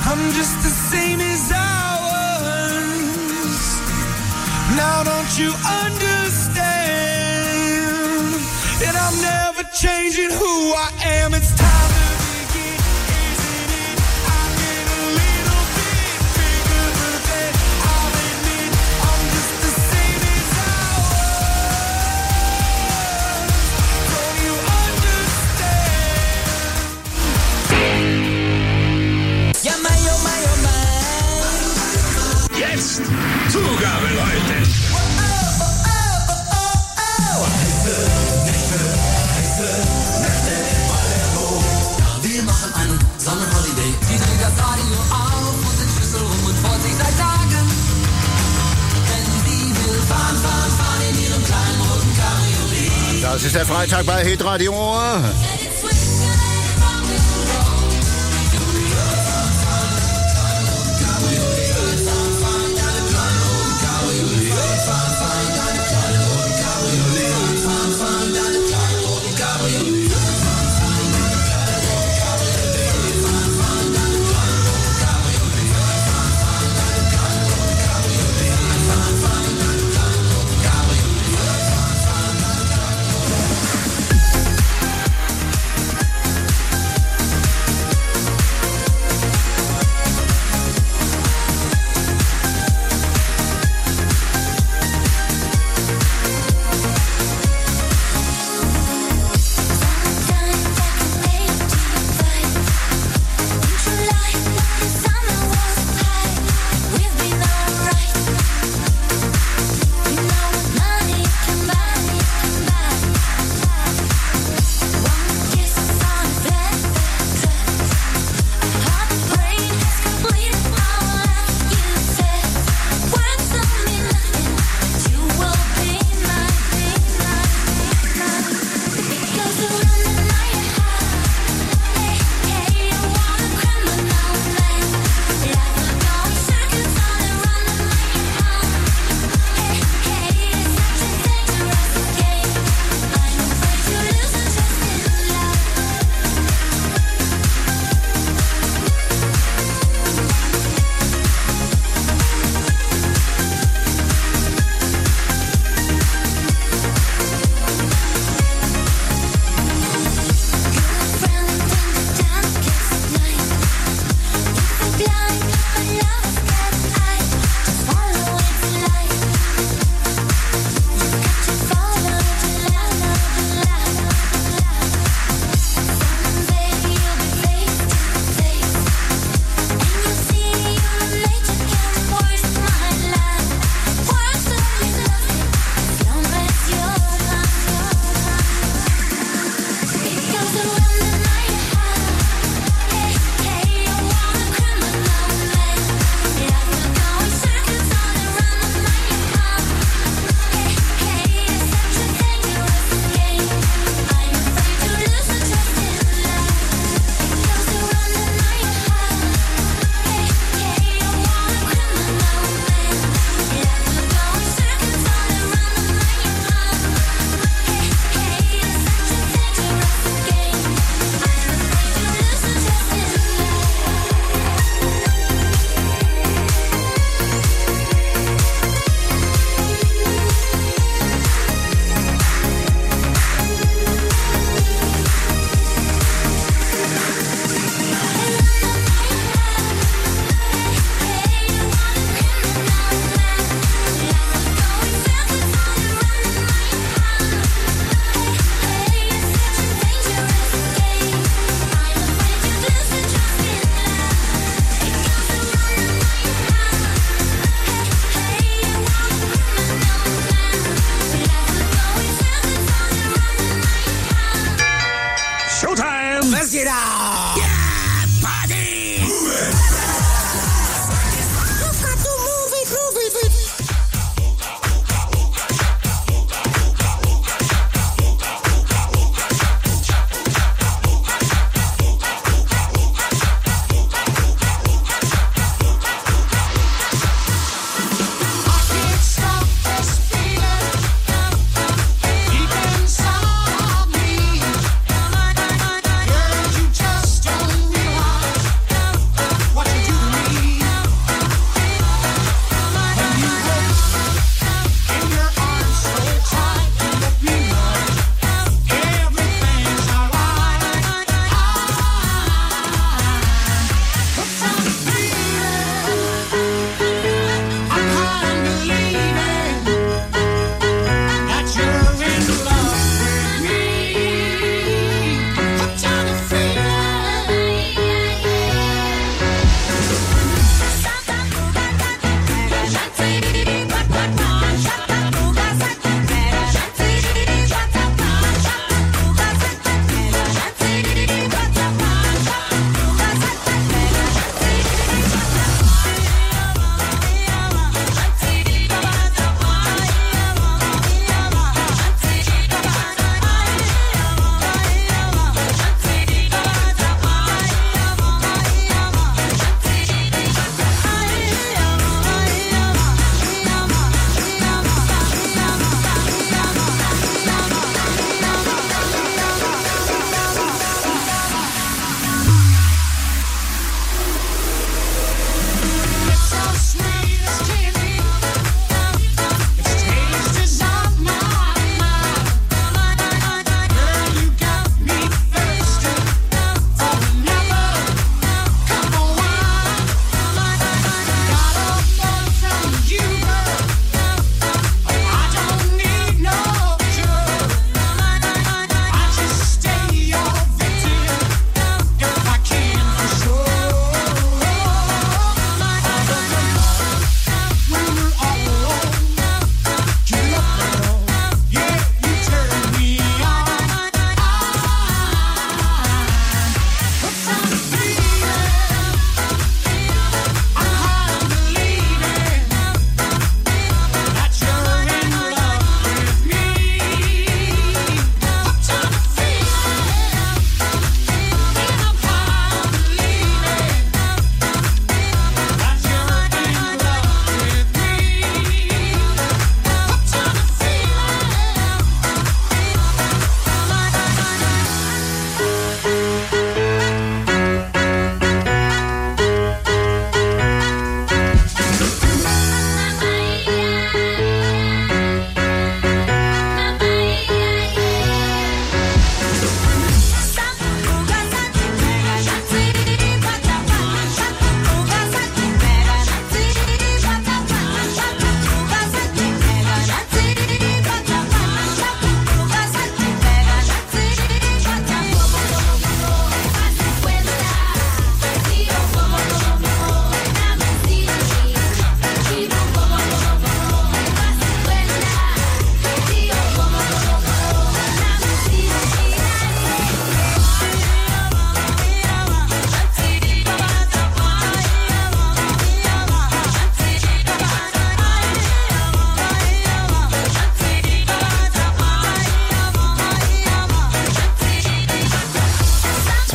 I'm just the same as I was. Now don't you understand? And I'm never changing who I am. It's time to begin, isn't it? I get a little bit bigger than I'll admit. I'm just the same as I was. Don't you understand? Ja, mein, oh mein, oh mein. Jetzt Zugabe, Leute. Wir machen einen Sommerholiday. Die drehen das Radio auf und den Schlüssel rum und freut sich seit Tagen. Denn sie will fahren, fahren, fahren in ihrem kleinen roten Cabriolet. Das ist der Freitag bei Hitradio.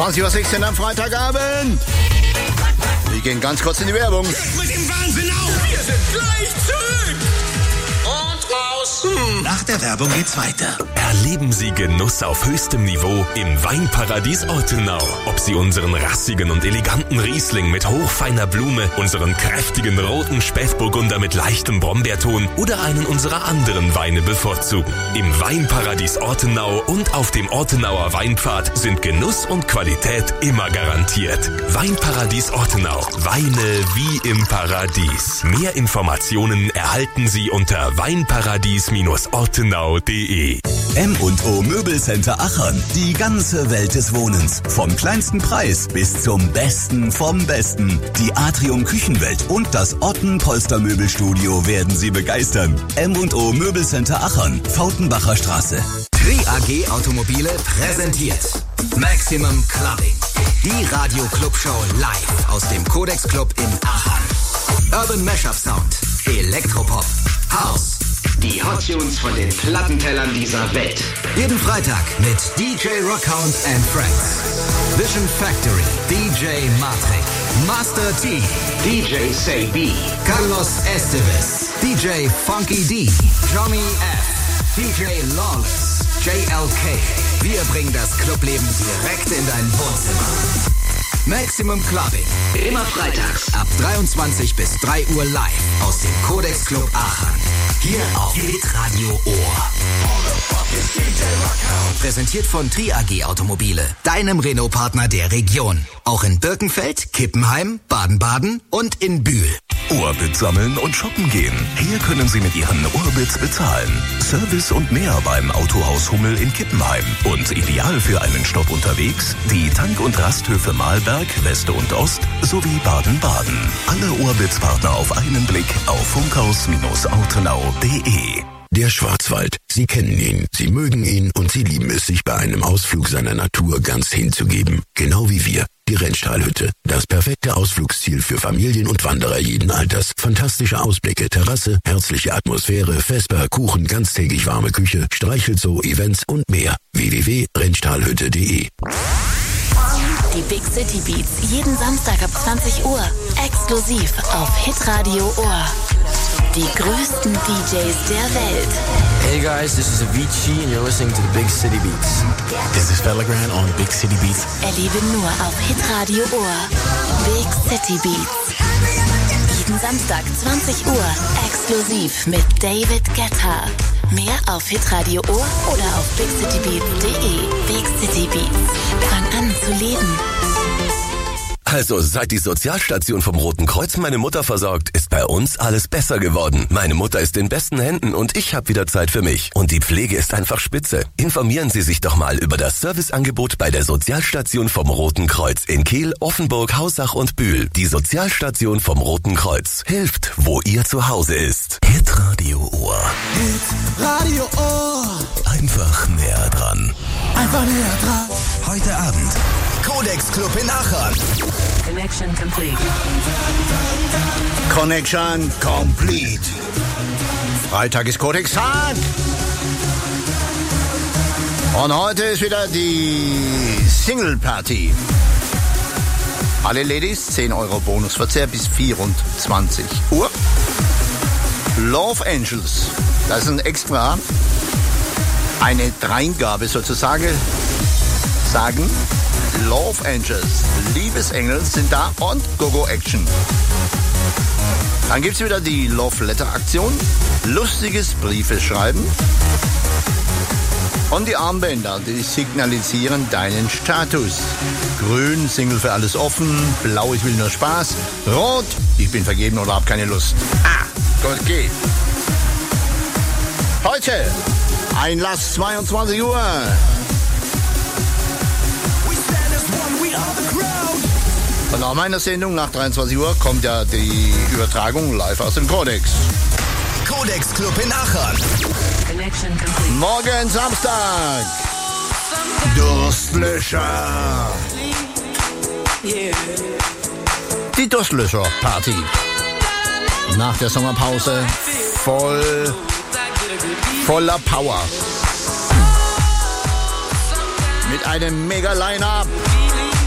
20:16 Uhr am Freitagabend. Wir gehen ganz kurz in die Werbung. Mit dem Wahnsinn auf! Wir sind gleich zurück! Und raus! Nach der Werbung geht's weiter. Erleben Sie Genuss auf höchstem Niveau im Weinparadies Ortenau. Ob Sie unseren rassigen und eleganten Riesling mit hochfeiner Blume, unseren kräftigen roten Spätburgunder mit leichtem Brombeerton oder einen unserer anderen Weine bevorzugen. Im Weinparadies Ortenau und auf dem Ortenauer Weinpfad sind Genuss und Qualität immer garantiert. Weinparadies Ortenau. Weine wie im Paradies. Mehr Informationen erhalten Sie unter weinparadies-ortenau.de. M&O Möbelcenter Aachen. Die ganze Welt des Wohnens. Vom kleinsten Preis bis zum Besten vom Besten. Die Atrium Küchenwelt und das Otten Polstermöbelstudio werden Sie begeistern. M&O Möbelcenter Aachen. Fautenbacher Straße. Tri AG Automobile präsentiert Maximum Clubbing. Die Radio-Club-Show live aus dem Codex Club in Aachen. Urban Mashup Sound. Elektropop. House. Die Hot Tunes von den Plattentellern dieser Welt. Jeden Freitag mit DJ Rockhound and Friends. Vision Factory, DJ Matrix, Master T, DJ Say B, Carlos Esteves, DJ Funky D, Johnny F, DJ Lawless, JLK. Wir bringen das Clubleben direkt in dein Wohnzimmer. Maximum Clubbing. Immer freitags ab 23 bis 3 Uhr live aus dem Codex Club Aachen. Hier auf Hitradio Ohr. Präsentiert von Tri AG Automobile, deinem Renault-Partner der Region. Auch in Birkenfeld, Kippenheim, Baden-Baden und in Bühl. Orbit sammeln und shoppen gehen. Hier können Sie mit Ihren Orbits bezahlen. Service und mehr beim Autohaus Hummel in Kippenheim. Und ideal für einen Stopp unterwegs, die Tank- und Rasthöfe Mahlberg, Weste und Ost sowie Baden-Baden. Alle Orbits-Partner auf einen Blick auf funkhaus-ortenau.de. Der Schwarzwald. Sie kennen ihn, Sie mögen ihn und Sie lieben es, sich bei einem Ausflug seiner Natur ganz hinzugeben. Genau wie wir. Die Rentstahlhütte. Das perfekte Ausflugsziel für Familien und Wanderer jeden Alters. Fantastische Ausblicke, Terrasse, herzliche Atmosphäre, Vesper, Kuchen, ganztägig warme Küche, Streichelzoo, Events und mehr. www.rentstahlhütte.de. Die Big City Beats. Jeden Samstag ab 20 Uhr. Exklusiv auf Hitradio Ohr. Die größten DJs der Welt. Hey guys, this is Avicii and you're listening to the Big City Beats. This is Felagran on Big City Beats. Erlebe nur auf Hitradio Ohr. Big City Beats. Jeden Samstag 20 Uhr. Exklusiv mit David Guetta. Mehr auf Hitradio Ohr oder auf bigcitybeats.de. Big City Beats. Fang an zu leben. Also, seit die Sozialstation vom Roten Kreuz meine Mutter versorgt, ist bei uns alles besser geworden. Meine Mutter ist in besten Händen und ich habe wieder Zeit für mich. Und die Pflege ist einfach spitze. Informieren Sie sich doch mal über das Serviceangebot bei der Sozialstation vom Roten Kreuz in Kehl, Offenburg, Hausach und Bühl. Die Sozialstation vom Roten Kreuz hilft, wo ihr zu Hause ist. Hitradio Ohr. Radio Ohr. Einfach näher dran. Einfach näher dran. Heute Abend. Codex Club in Aachen. Connection complete. Connection complete. Freitag ist Codex Tag. Und heute ist wieder die Single Party. Alle Ladies 10 Euro Bonusverzehr bis 24 Uhr. Love Angels. Das ist ein extra eine Dreingabe sozusagen. Sagen Love Angels, Liebesengel sind da und Go-Go Action. Dann gibt's wieder die Love Letter Aktion, lustiges Briefe schreiben und die Armbänder, die signalisieren deinen Status. Grün, Single für alles offen, blau, ich will nur Spaß, rot, ich bin vergeben oder hab keine Lust. Gut geht. Heute Einlass 22 Uhr. Und nach meiner Sendung nach 23 Uhr kommt ja die Übertragung live aus dem Codex. Codex Club in Aachen. Morgen Samstag. Durstlöscher. Die Durstlöscher-Party. Nach der Sommerpause voller Power. Mit einem Mega-Line-Up.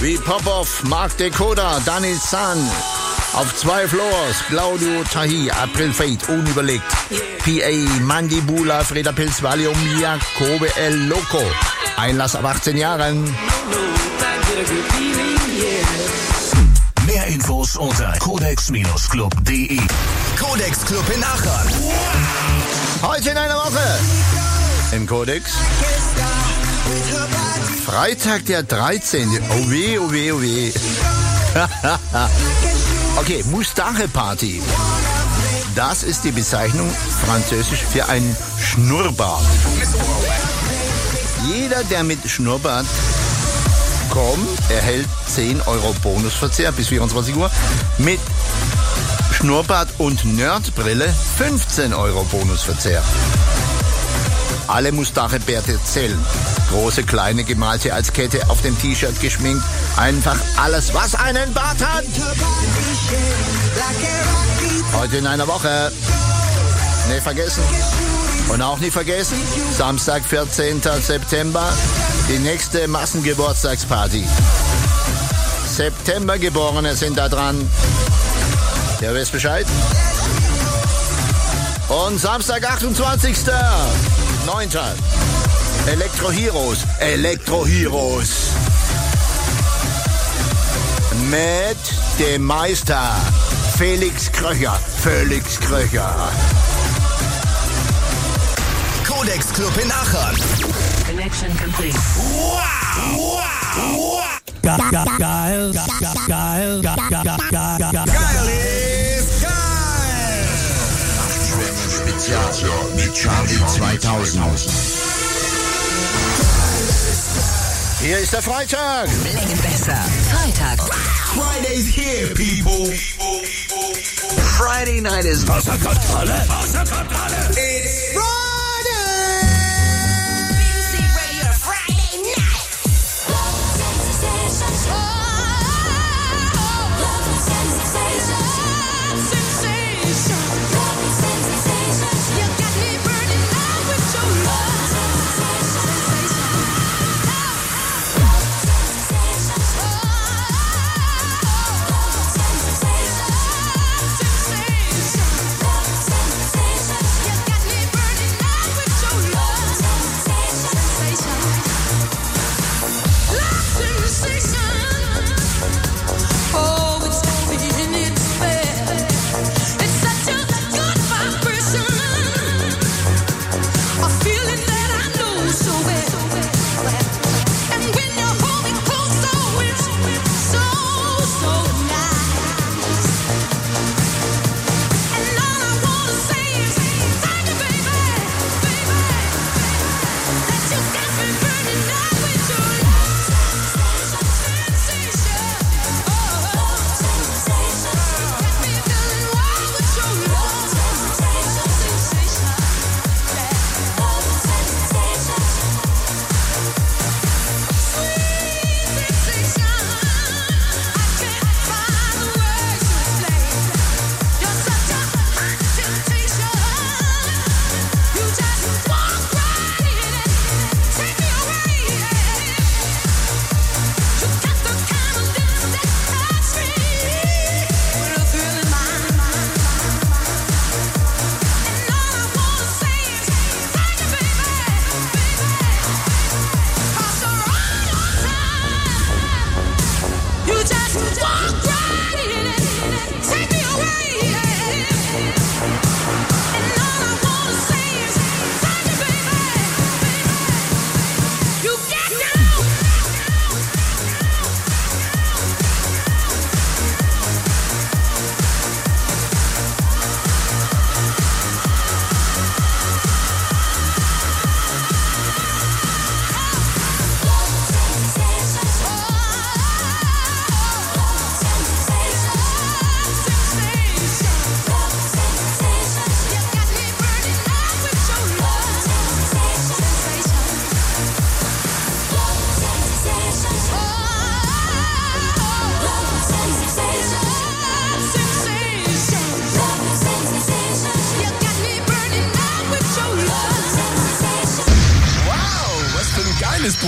wie Popov, Mark Decoda, Danny San. Auf 2 Floors, Claudio Tahi, April Fate, unüberlegt. PA, Mandibula, Freda Pilz, Valium, Jakobe El Loco. Einlass ab 18 Jahren. Mehr Infos unter codex-club.de. Codex Club in Aachen. Heute in einer Woche im Codex. Freitag der 13. Oh weh, oh weh, oh weh. Okay, Mustache-Party. Das ist die Bezeichnung französisch für einen Schnurrbart. Jeder, der mit Schnurrbart kommt, erhält 10 Euro Bonusverzehr bis 24 Uhr. Mit Schnurrbart und Nerdbrille 15 Euro Bonusverzehr. Alle Mustache-Bärte zählen. Große, kleine, gemalte als Kette auf dem T-Shirt geschminkt. Einfach alles, was einen Bart hat. Heute in einer Woche. Nicht vergessen. Und auch nicht vergessen, Samstag, 14. September, die nächste Massengeburtstagsparty. Septembergeborene sind da dran. Ihr wisst Bescheid. Und Samstag, 28.09. Elektro Heroes. Mit dem Meister Felix Kröcher. Codex Club in Aachen. Connection complete. Geil ist geil. Spezial mit Charlie 2000. Hier ist der Freitag. Längenbesser. Freitag. Friday's here, people. Friday night is Wasserkontrolle. It's Friday.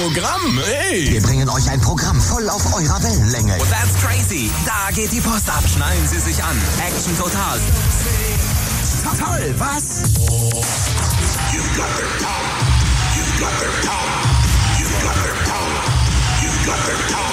Programm, ey. Wir bringen euch ein Programm voll auf eurer Wellenlänge. Oh, that's crazy. Da geht die Post ab. Schnallen Sie sich an. Action total. Toll, was? You've got the power. You've got the power. You've got the power. You've got the power.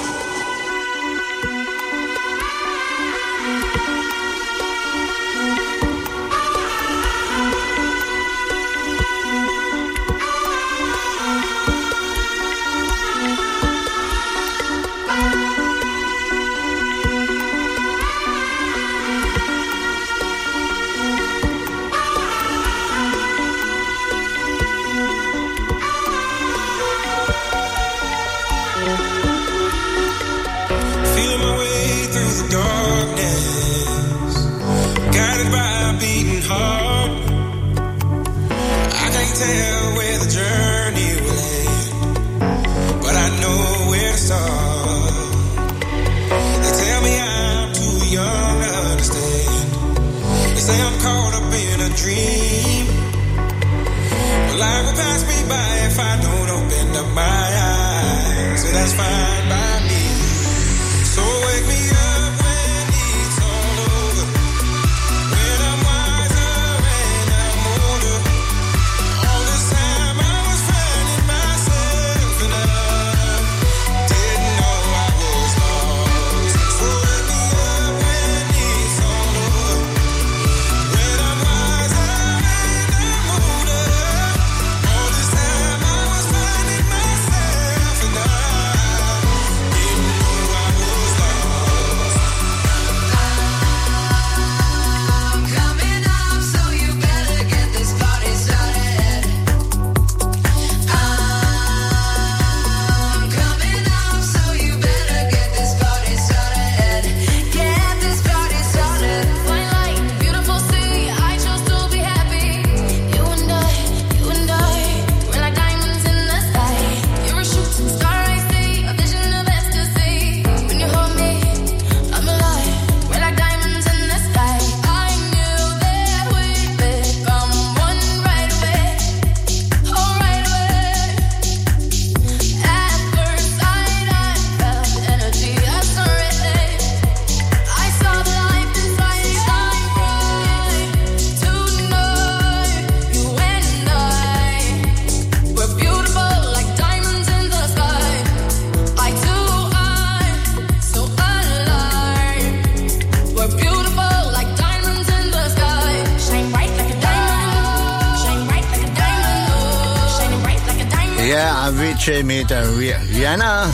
Mit Rihanna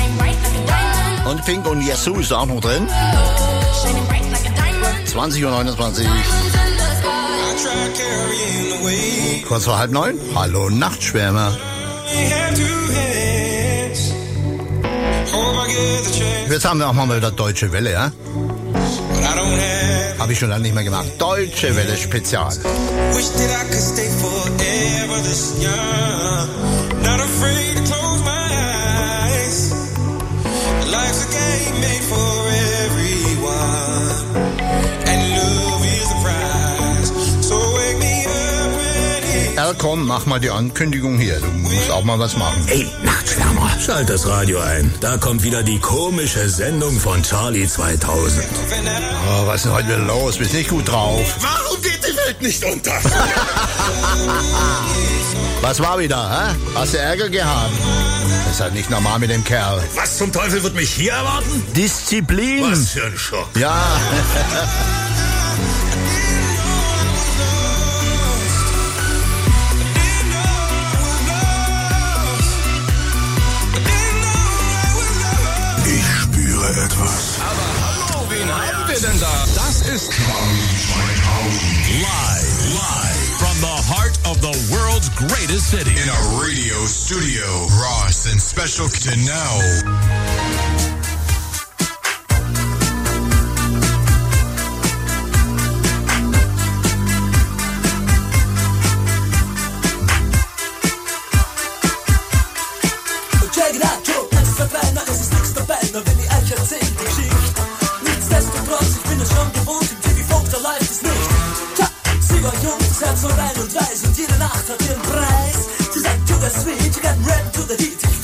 und Pink und Yasu ist auch noch drin. 20:29 Uhr. Kurz vor 8:30. Hallo Nachtschwärmer. Jetzt haben wir auch mal wieder Deutsche Welle, ja? Habe ich schon lange nicht mehr gemacht. Deutsche Welle Spezial. Not afraid to close my eyes. Life's a game made for everyone, and love is the prize. So wake me up when it's... Komm, mach mal die Ankündigung hier. Du musst auch mal was machen. Ey, Nachtschwärmer, schalt das Radio ein. Da kommt wieder die komische Sendung von Charlie 2000. Oh, was ist denn heute wieder los? Bist nicht gut drauf. Warum geht die Welt nicht unter? Was war wieder, hä? Hast du Ärger gehabt? Das ist halt nicht normal mit dem Kerl. Was zum Teufel wird mich hier erwarten? Disziplin. Was für ein Schock. Ja. Ich spüre etwas. Aber hallo, wen haben wir denn da? Das ist Charlie 2000. Live from the heart of the world's greatest city. In a radio studio, Ross and Special to now. Check it out, Joe, es ist verbrennt, es ist nichts dabei, nur wenn ich euch erzähle die Geschichte. Nichtsdestotrotz, ich bin es schon gewohnt, im TV-Funk, da läuft es nicht. Tja, sie war jung, das Herz so rein und weiß und jede Nacht hat ihren Preis. Sie sagt, to the sweet, you got rap to the heat.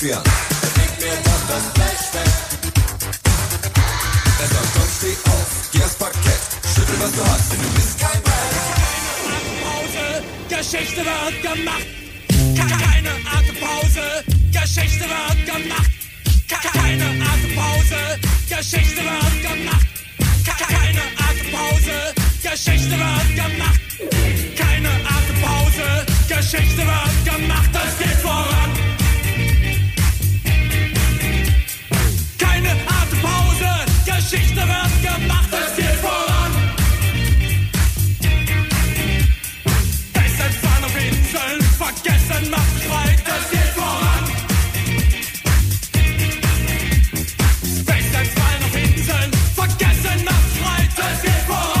Christian. Er bringt mir doch das Flashback. Er sagt, komm, steh auf, geh aufs Parkett, schüttel, was du hast, denn du bist kein Pause, Geschichte wird gemacht. Keine Atempause, Geschichte wird gemacht. Keine Atempause, Geschichte wird gemacht. Keine Atempause, Geschichte wird gemacht. Keine Atempause, Geschichte wird gemacht. Es geht voran. Keine Atempause, Geschichte wird gemacht. Es geht voran. Besserfahren auf Inseln, vergessen macht frei. Es geht voran. Besserfahren auf Inseln, vergessen macht frei. Es geht voran.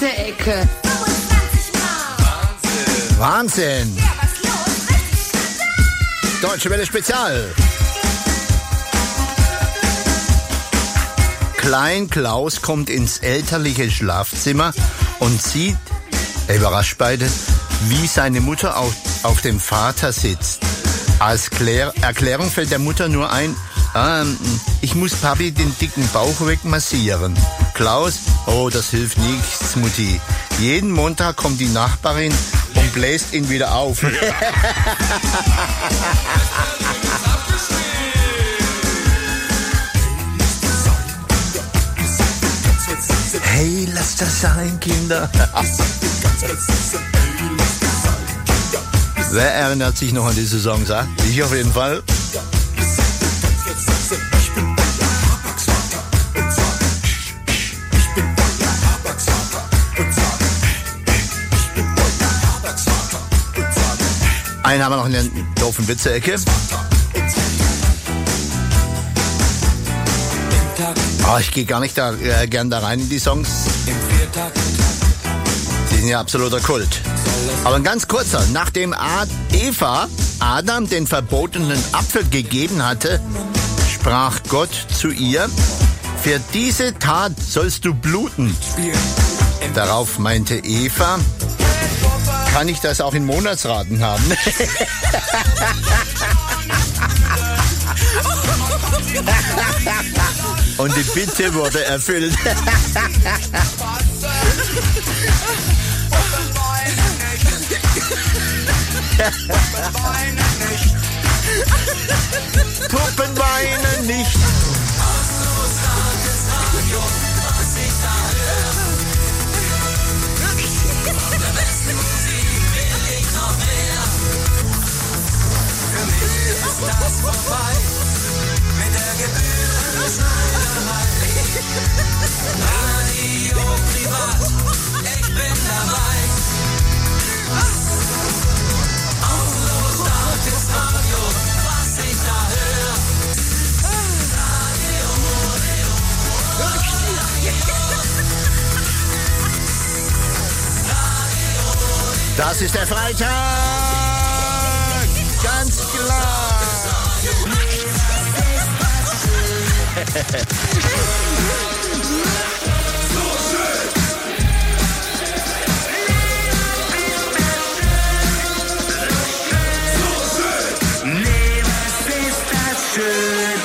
Witze-Ecke. Wahnsinn! Deutsche Welle Spezial. Klein Klaus kommt ins elterliche Schlafzimmer und sieht, überrascht beide, wie seine Mutter auf dem Vater sitzt. Als Erklärung fällt der Mutter nur ein, ich muss Papi den dicken Bauch wegmassieren. Klaus, oh, das hilft nichts, Mutti. Jeden Montag kommt die Nachbarin und bläst ihn wieder auf. Hey, lass das sein, Kinder. Wer erinnert sich noch an diese Songs? Ich auf jeden Fall. Einen haben wir noch in der doofen Witze-Ecke. Oh, ich gehe gar nicht gern da rein in die Songs. Sie sind ja absoluter Kult. Aber ein ganz kurzer. Nachdem Eva Adam den verbotenen Apfel gegeben hatte, sprach Gott zu ihr, für diese Tat sollst du bluten. Darauf meinte Eva, kann ich das auch in Monatsraten haben? Und die Bitte wurde erfüllt. Puppen weinen nicht. Das vorbei mit der Gebührenschneiderei. Radio privat, ich bin dabei. Auf los, starkes Radio, was ich da höre. Das ist der Freitag. Ganz klar. Nee, was ist das schön?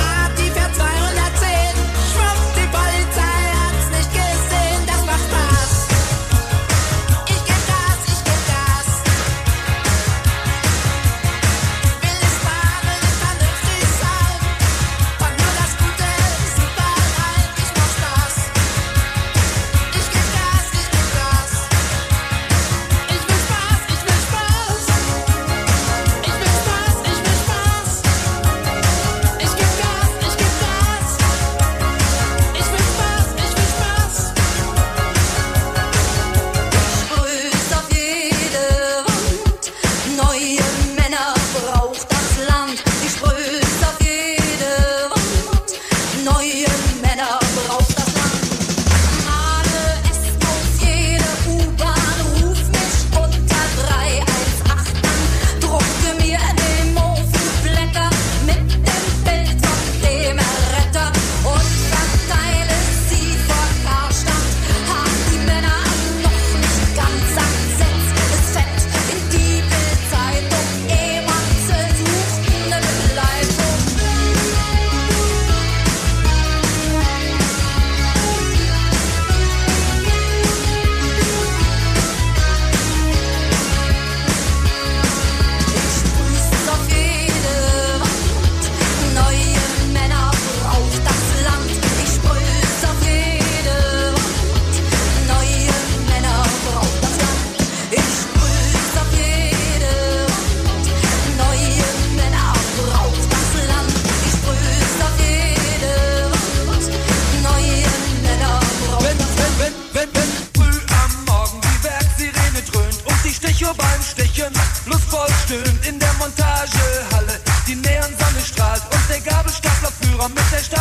Die fährt 210, schwupp, die Polizei hat's nicht gesehen, das macht Spaß.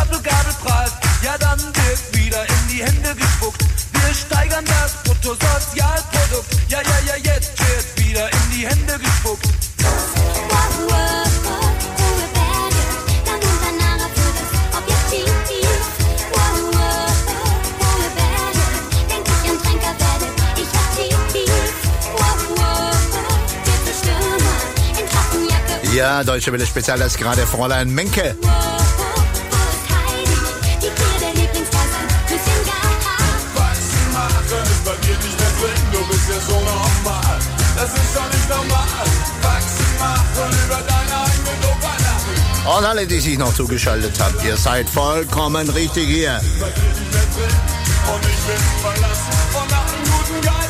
Stapelgabel prallt, ja dann wird wieder in die Hände gespuckt. Wir steigern das Bruttosozialprodukt, ja, jetzt wird wieder in die Hände gespuckt. Ja, Deutsche Welle Spezial, das ist gerade Fräulein Menke. Was sie machen, ist bei dir nicht mehr drin, du bist ja so normal. Das ist doch nicht normal. Wachsen machen über deine eigene Doppernachricht. Und alle, die sich noch zugeschaltet haben, ihr seid vollkommen richtig hier. Bei dir nicht mehr drin und ich bin verlassen von einem guten Geist.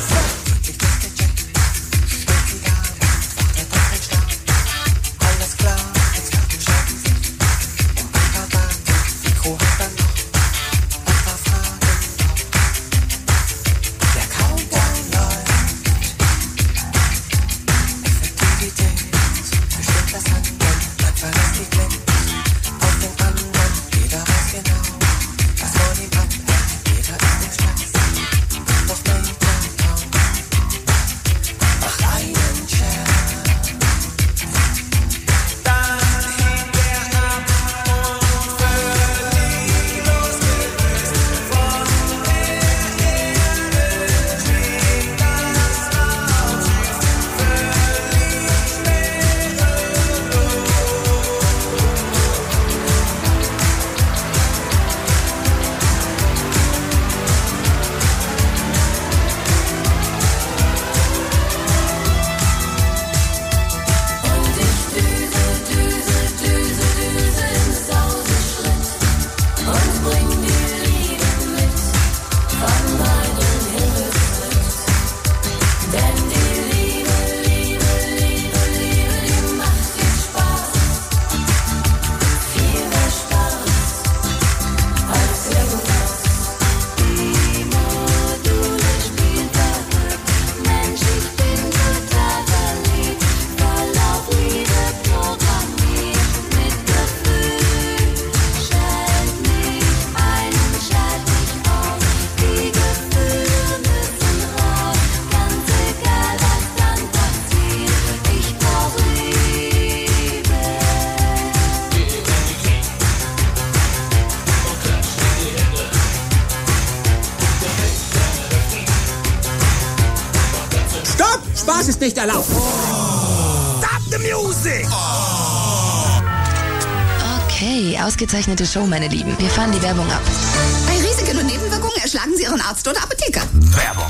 Spaß ist nicht erlaubt. Stop the music! Okay, ausgezeichnete Show, meine Lieben. Wir fahren die Werbung ab. Bei Risiken und Nebenwirkungen erschlagen Sie Ihren Arzt oder Apotheker. Werbung.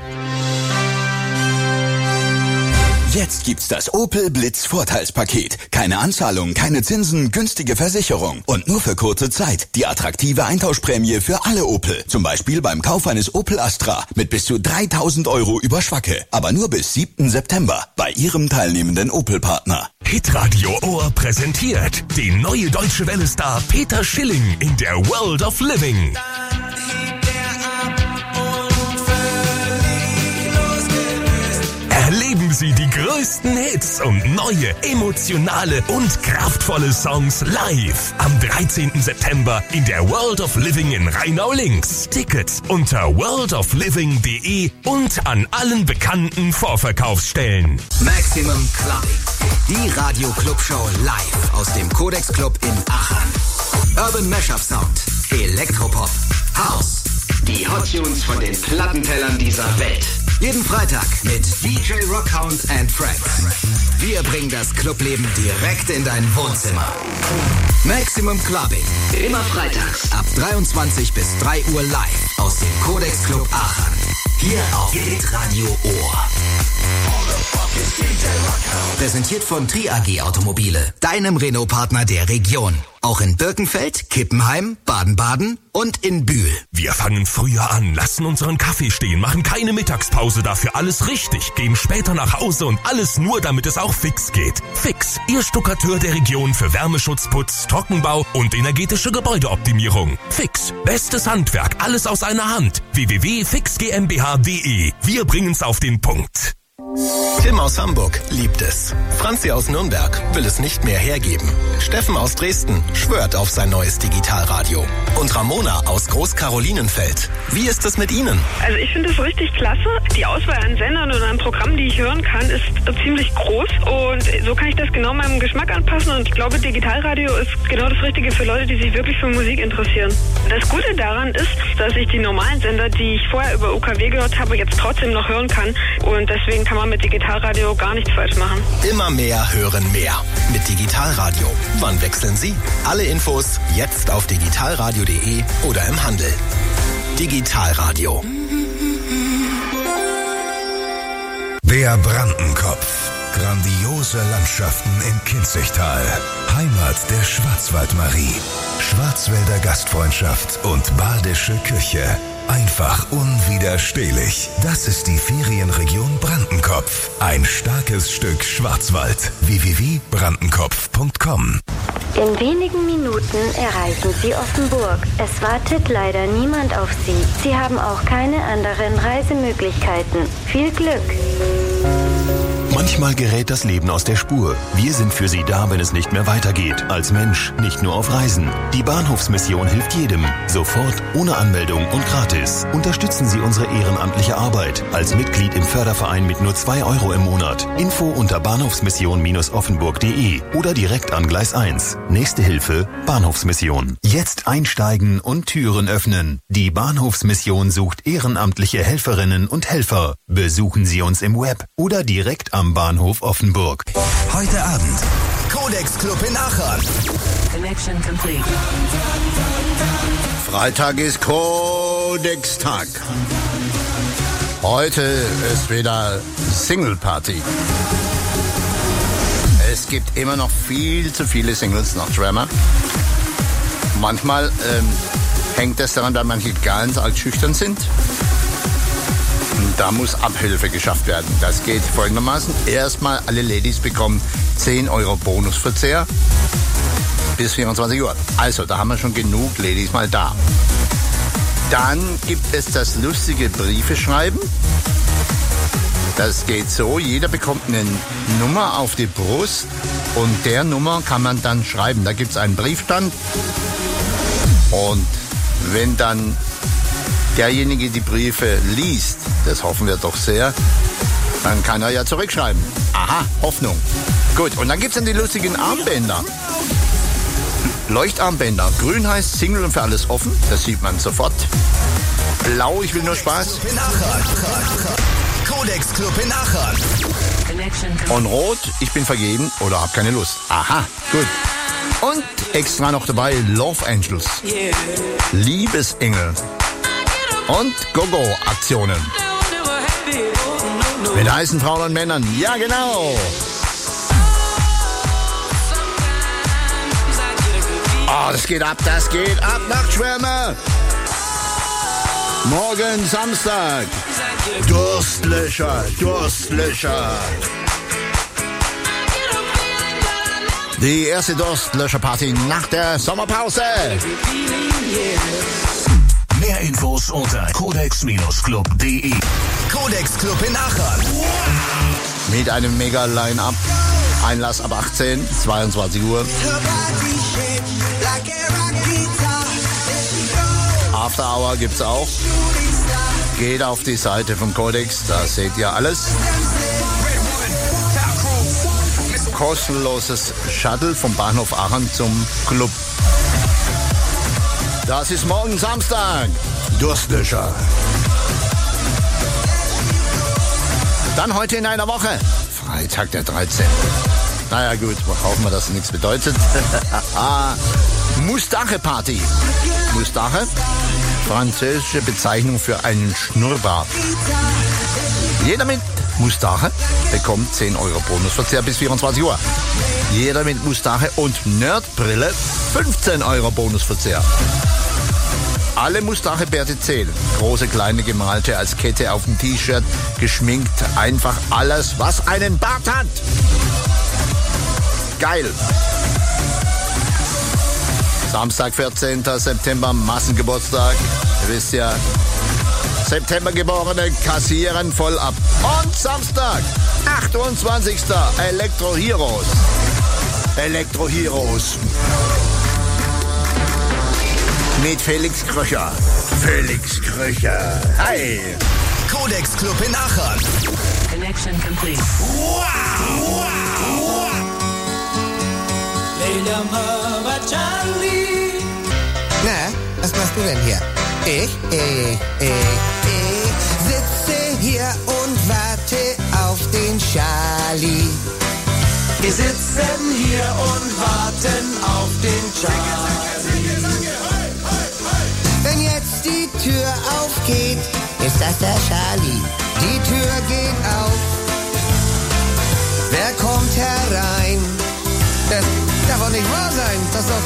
Jetzt gibt's das Opel Blitz Vorteilspaket. Keine Anzahlung, keine Zinsen, günstige Versicherung. Und nur für kurze Zeit. Die attraktive Eintauschprämie für alle Opel. Zum Beispiel beim Kauf eines Opel Astra mit bis zu 3.000 € über Schwacke. Aber nur bis 7. September bei Ihrem teilnehmenden Opel-Partner. Hitradio Ohr präsentiert den neue Deutsche Welle-Star Peter Schilling in der World of Living. Erleben Sie die größten Hits und neue, emotionale und kraftvolle Songs live am 13. September in der World of Living in Rheinau-Links. Tickets unter worldofliving.de und an allen bekannten Vorverkaufsstellen. Maximum Clubbing. Die Radio-Club-Show live aus dem Codex Club in Aachen. Urban Mashup Sound. Elektropop. House. Die Hot Tunes von den Plattentellern dieser Welt. Jeden Freitag mit DJ Rockhound and Friends. Wir bringen das Clubleben direkt in dein Wohnzimmer. Maximum Clubbing. Immer freitags ab 23 bis 3 Uhr live aus dem Codex Club Aachen. Hier auf Hitradio Ohr. Präsentiert von Tri-AG Automobile, deinem Renault-Partner der Region. Auch in Birkenfeld, Kippenheim, Baden-Baden und in Bühl. Wir fangen früher an, lassen unseren Kaffee stehen, machen keine Mittagspause, dafür alles richtig, gehen später nach Hause und alles nur, damit es auch fix geht. Fix, Ihr Stuckateur der Region für Wärmeschutz, Putz, Trockenbau und energetische Gebäudeoptimierung. Fix, bestes Handwerk, alles aus einer Hand. www.fixgmbh.de. Wir bringen's auf den Punkt. Tim aus Hamburg liebt es. Franzi aus Nürnberg will es nicht mehr hergeben. Steffen aus Dresden schwört auf sein neues Digitalradio. Und Ramona aus Groß-Karolinenfeld. Wie ist es mit Ihnen? Also ich finde es richtig klasse. Die Auswahl an Sendern und an Programmen, die ich hören kann, ist ziemlich groß. Und so kann ich das genau meinem Geschmack anpassen. Und ich glaube, Digitalradio ist genau das Richtige für Leute, die sich wirklich für Musik interessieren. Das Gute daran ist, dass ich die normalen Sender, die ich vorher über UKW gehört habe, jetzt trotzdem noch hören kann. Und deswegen kann man mit Digitalradio gar nichts falsch machen. Immer mehr hören mehr. Mit Digitalradio. Wann wechseln Sie? Alle Infos jetzt auf digitalradio.de oder im Handel. Digitalradio. Der Brandenkopf. Grandiose Landschaften im Kinzigtal. Heimat der Schwarzwaldmarie. Schwarzwälder Gastfreundschaft und badische Küche. Einfach unwiderstehlich. Das ist die Ferienregion Brandenkopf. Ein starkes Stück Schwarzwald. www.brandenkopf.com. In wenigen Minuten erreichen Sie Offenburg. Es wartet leider niemand auf Sie. Sie haben auch keine anderen Reisemöglichkeiten. Viel Glück! Manchmal gerät das Leben aus der Spur. Wir sind für Sie da, wenn es nicht mehr weitergeht. Als Mensch, nicht nur auf Reisen. Die Bahnhofsmission hilft jedem. Sofort, ohne Anmeldung und gratis. Unterstützen Sie unsere ehrenamtliche Arbeit. Als Mitglied im Förderverein mit nur 2 € im Monat. Info unter bahnhofsmission-offenburg.de oder direkt an Gleis 1. Nächste Hilfe, Bahnhofsmission. Jetzt einsteigen und Türen öffnen. Die Bahnhofsmission sucht ehrenamtliche Helferinnen und Helfer. Besuchen Sie uns im Web oder direkt am Bahnhof Offenburg. Heute Abend Codex Club in Aachen. Connection complete. Freitag ist Codex-Tag. Heute ist wieder Single Party. Es gibt immer noch viel zu viele Singles nach Schwärmer. Manchmal hängt es daran, dass manche ganz arg schüchtern sind. Da muss Abhilfe geschafft werden. Das geht folgendermaßen. Erstmal alle Ladies bekommen 10 € Bonusverzehr bis 24 Uhr. Also, da haben wir schon genug Ladies mal da. Dann gibt es das lustige Briefeschreiben. Das geht so, jeder bekommt eine Nummer auf die Brust und der Nummer kann man dann schreiben. Da gibt es einen Briefstand und wenn dann derjenige die Briefe liest, das hoffen wir doch sehr, dann kann er ja zurückschreiben. Aha, Hoffnung. Gut, und dann gibt es dann die lustigen Armbänder. Leuchtarmbänder. Grün heißt Single und für alles offen, das sieht man sofort. Blau, ich will nur Spaß. Codex Club in Aachen. Und rot, ich bin vergeben oder hab keine Lust. Aha, gut. Und extra noch dabei Love Angels. Liebesengel. Und Go-Go-Aktionen. Mit heißen Frauen und Männern. Ja, genau. Oh, das geht ab Nachtschwärmer. Morgen Samstag. Durstlöscher. Die erste Durstlöscherparty nach der Sommerpause. Mehr Infos unter codex-club.de. Codex Club in Aachen. Mit einem mega Line-Up. Einlass ab 18, 22 Uhr. After Hour gibt's auch. Geht auf die Seite vom Codex, da seht ihr alles. Kostenloses Shuttle vom Bahnhof Aachen zum Club. Das ist morgen Samstag. Durstlöscher. Dann heute in einer Woche. Freitag der 13. Naja gut, hoffen wir, dass es nichts bedeutet. Mustache-Party. Mustache, französische Bezeichnung für einen Schnurrbart. Jeder mit Mustache bekommt 10 € Bonusverzehr bis 24 Uhr. Jeder mit Mustache und Nerdbrille 15 € Bonusverzehr. Alle Mustache-Bärte zählen. Große, kleine, gemalte als Kette auf dem T-Shirt, geschminkt, einfach alles, was einen Bart hat. Geil. Samstag, 14. September, Massengeburtstag. Ihr wisst ja, September Geborene kassieren voll ab. Und Samstag, 28. Elektro Heroes. Elektro Heroes. Mit Felix Kröcher. Felix Kröcher. Hi. Codex Club in Aachen. Connection complete. Leila Mama Charlie. Na, was machst du denn hier? Ich sitze hier und warte auf den Charlie. Wir sitzen hier und warten auf den Charlie. Wenn jetzt die Tür aufgeht, ist das der Charlie. Die Tür geht auf. Wer kommt herein? Das darf doch nicht wahr sein. Das ist doch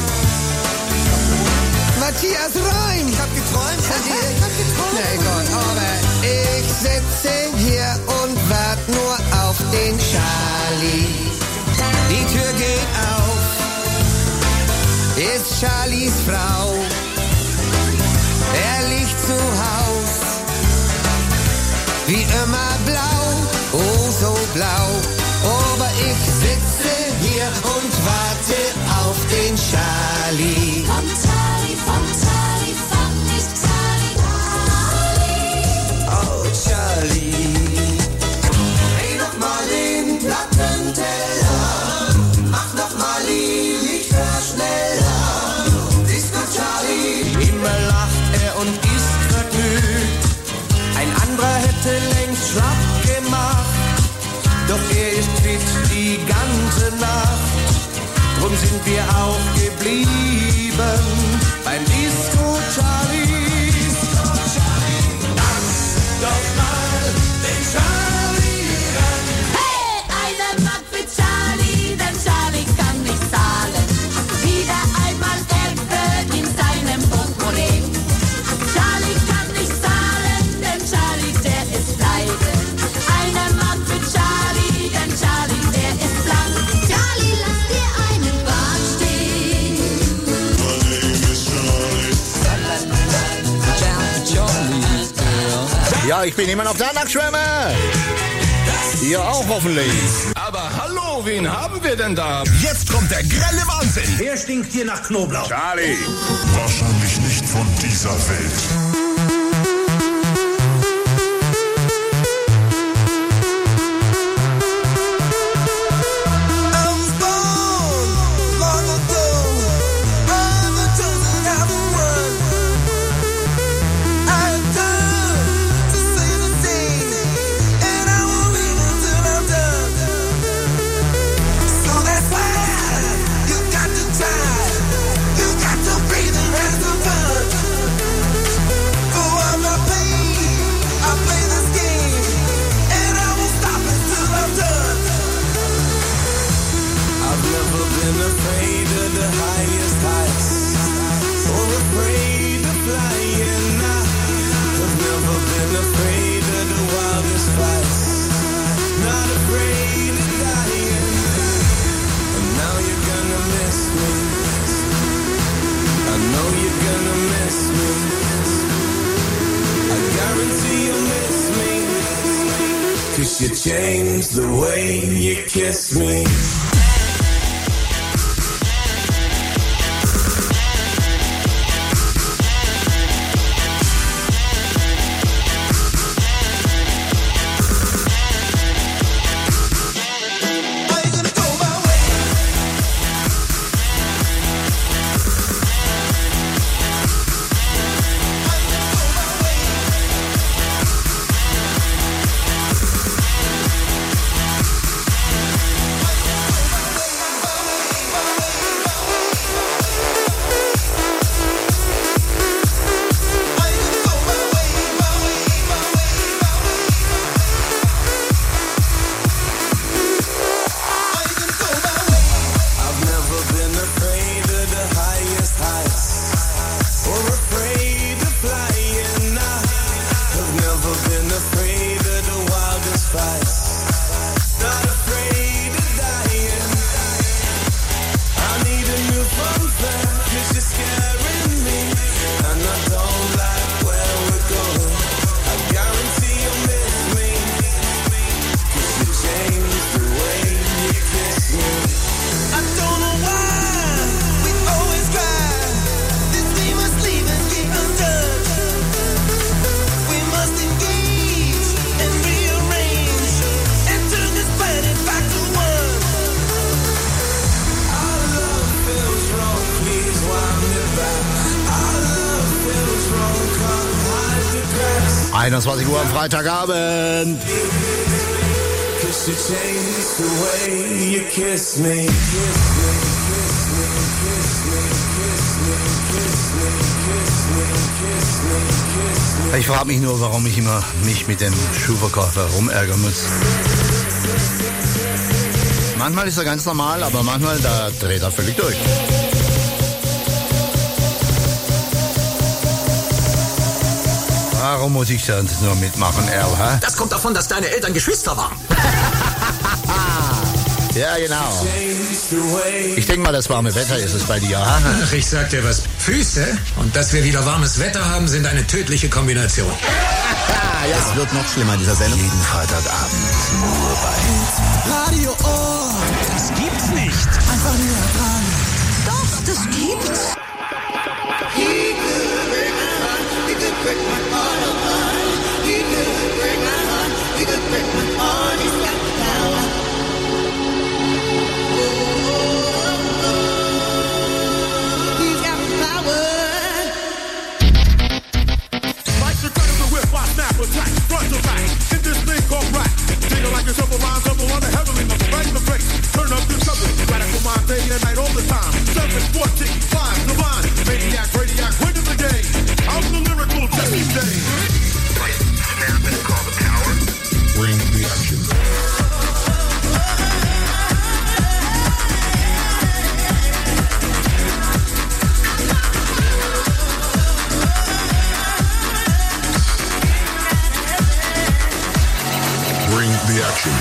Matthias Reim. Ich hab geträumt von dir. Ich hab geträumt. Na Gott, aber ich sitze hier und warte nur auf den Charlie. Die Tür geht auf. Ist Charlies Frau. Er liegt zu Haus. Wie immer blau, oh so blau. Aber ich sitze hier und warte auf den Charlie. Vom Charlie, fang mich Charlie. Oh Charlie, dreh doch mal den Plattenteller. Mach doch mal die Lichter schneller. Disco Charlie, immer lacht er und ist vergnügt. Ein anderer hätte längst schlapp gemacht. Doch er ist fit die ganze Nacht, drum sind wir auch geblieben beim Disco Charlie. Tanz doch mal den Charlie ran. Hey, einer macht für Charlie, denn Charlie kann nicht zahlen. Wieder einmal Äpfel in seinem Portemonnaie. Charlie kann nicht zahlen, denn Charlie, der ist pleite. Einer macht für Charlie, denn Charlie, der ist blank. Charlie, lass dir einen Bart stehen. Ja, ich bin immer noch da, Nackschwärmer. Ihr auch hoffentlich. Aber hallo, wen haben wir denn da? Jetzt kommt der grelle Wahnsinn. Wer stinkt hier nach Knoblauch? Charlie. Wahrscheinlich nicht von dieser Welt. You changed the way you kiss me. 21 Uhr am Freitagabend. Ich frage mich nur, warum ich immer mich mit dem Schuhverkäufer rumärgern muss. Manchmal ist er ganz normal, aber manchmal da dreht er völlig durch. Warum muss ich sonst nur mitmachen, Erl, hä? Das kommt davon, dass deine Eltern Geschwister waren. Ja, genau. Ich denke mal, das warme Wetter ist es bei dir, ha? Ach, ich sag dir was. Füße und dass wir wieder warmes Wetter haben, sind eine tödliche Kombination. Ja. Es wird noch schlimmer, dieser Sendung. Jeden Freitagabend nur bei Radio Ohr. Das gibt's nicht. Einfach näher dran. Doch, das gibt's. Bring the action. Bring the action.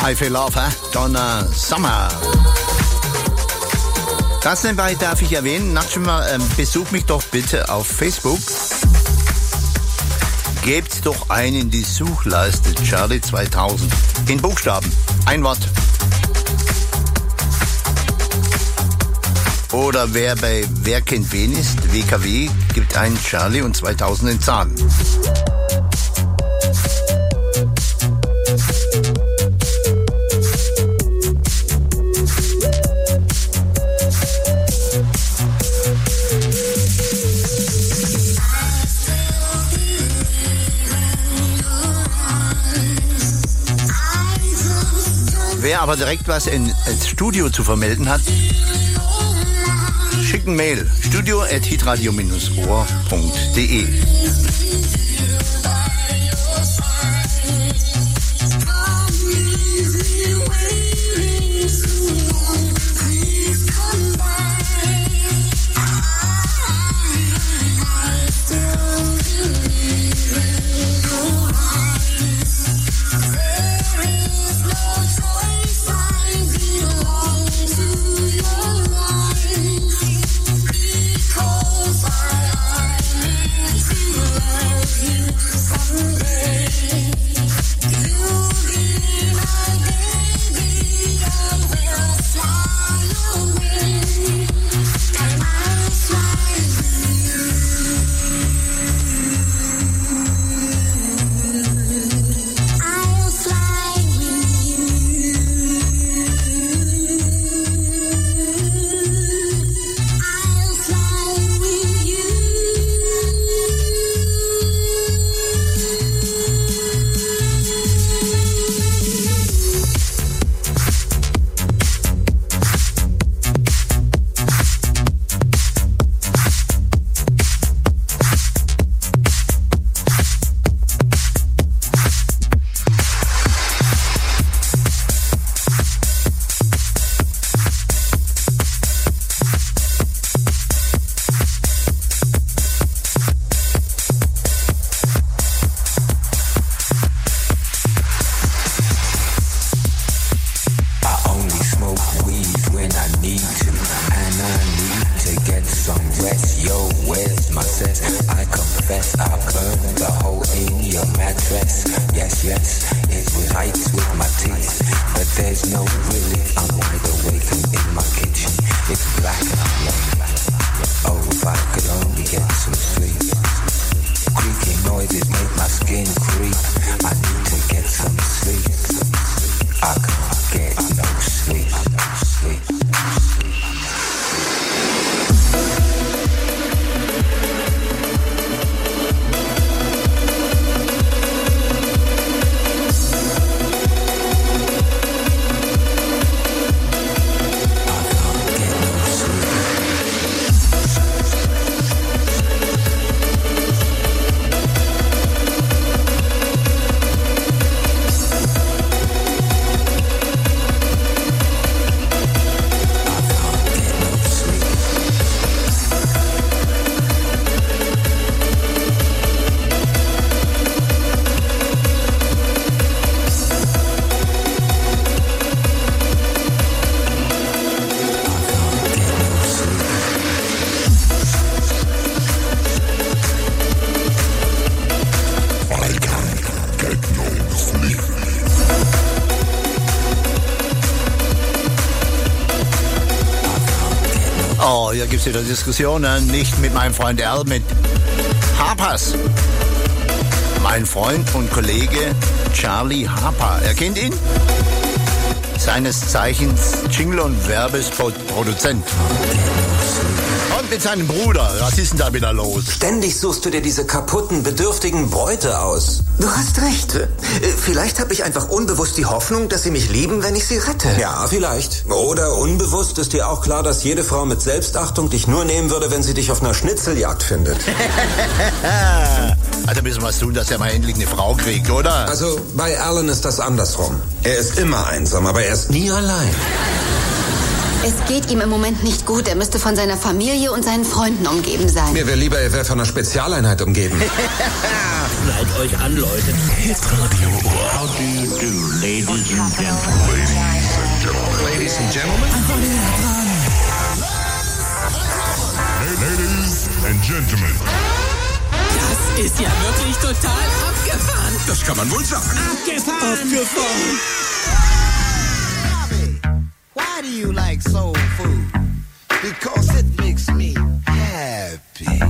I Feel Love, Donna Summer. Das nebenbei darf ich erwähnen, besuch mich doch bitte auf Facebook. Gebt doch ein in die Suchleiste Charlie 2000. In Buchstaben, ein Wort. Oder wer bei Wer kennt wen ist, WKW, gibt ein Charlie und 2000 in Zahlen. Wer aber direkt was ins Studio zu vermelden hat, schickt ein Mail. studio@hitradio-ohr.de. Hier gibt es wieder Diskussionen, nicht mit meinem Freund Al, mit Harpers. Mein Freund und Kollege Charlie Harper. Er kennt ihn? Seines Zeichens Jingle- und Werbespot-Produzent. Und mit seinem Bruder. Was ist denn da wieder los? Ständig suchst du dir diese kaputten, bedürftigen Bräute aus. Du hast recht. Vielleicht habe ich einfach unbewusst die Hoffnung, dass sie mich lieben, wenn ich sie rette. Ja, vielleicht. Oder unbewusst ist dir auch klar, dass jede Frau mit Selbstachtung dich nur nehmen würde, wenn sie dich auf einer Schnitzeljagd findet. Also müssen wir was tun, dass er mal endlich eine Frau kriegt, oder? Also bei Alan ist das andersrum. Er ist immer einsam, aber er ist nie allein. Es geht ihm im Moment nicht gut. Er müsste von seiner Familie und seinen Freunden umgeben sein. Mir wäre lieber, er wäre von einer Spezialeinheit umgeben. schnallt euch an, Leute. Hitradio Ohr. How do you do, ladies and gentlemen? Ladies and gentlemen. Ladies and gentlemen. Das ist ja wirklich total abgefahren. Das kann man wohl sagen. Abgefahren. Abgefahren. Why do you like soul food? Because it makes me happy.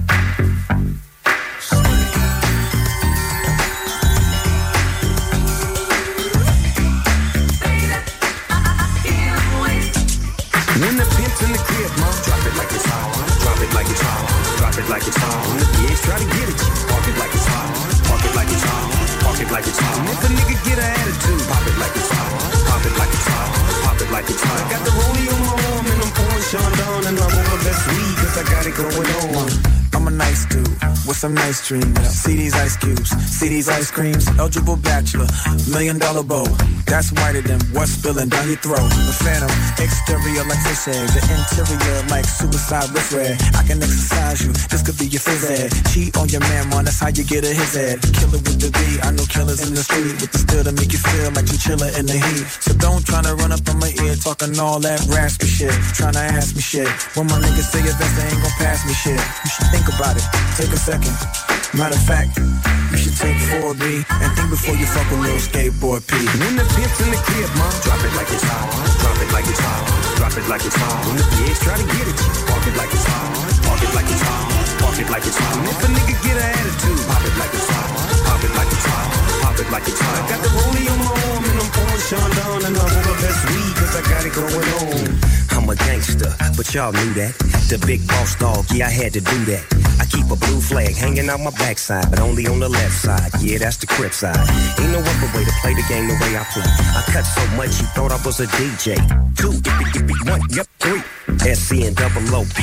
When the pimp's in the crib, mom, drop it like it's hot. Drop it like it's hot. Drop it like it's hot. When the pigs try to get at you, park it like it's hot. Park it like it's hot. Park it like it's hot. And if a nigga get an attitude, pop it like it's hot. Pop it like it's hot. Pop it like it's hot. I got the rollie on my arm and I'm pouring Sean down and I'm on my best weed 'cause I got it going on. I'm a nice dude with some nice dreams. See these ice cubes, see these ice creams. Eligible bachelor, $1 million bow. That's whiter than what's spilling down your throat. The phantom, exterior like fish eggs, the interior like suicide with red. I can exercise you, this could be your phys ed. Cheat on your man, man, that's how you get a his head. Killer with the B, I know killers in the street with the steel to make you feel like you chillin' in the heat. So don't tryna run up on my ear talking all that raspy shit, tryna ask me shit. When my niggas say your best, they ain't gon' pass me shit. You should think about it, take a second. Matter of fact, you should take 4B and think before you fuck a little skateboard P. When the pimp's in the crib, mom, drop it like it's hot. Drop it like it's hot. Drop it like it's hot. When the pigs try to get at you, park it like it's hot. Park it like it's hot. Park it like it's hot. And if a nigga get an attitude, pop it like it's hot. Pop it like it's hot. Pop it like it's hot. I got the rollie on my arm and I'm pouring Sean down and I'm on my best weed 'cause I got it going on. I'm a gangster, but y'all knew that. The big boss dog, yeah, I had to do that. I keep a blue flag hanging out my backside, but only on the left side. Yeah, that's the crip side. Ain't no other way to play the game the way I play. I cut so much you thought I was a DJ. 2, 1, yep, 3. SC and double OP.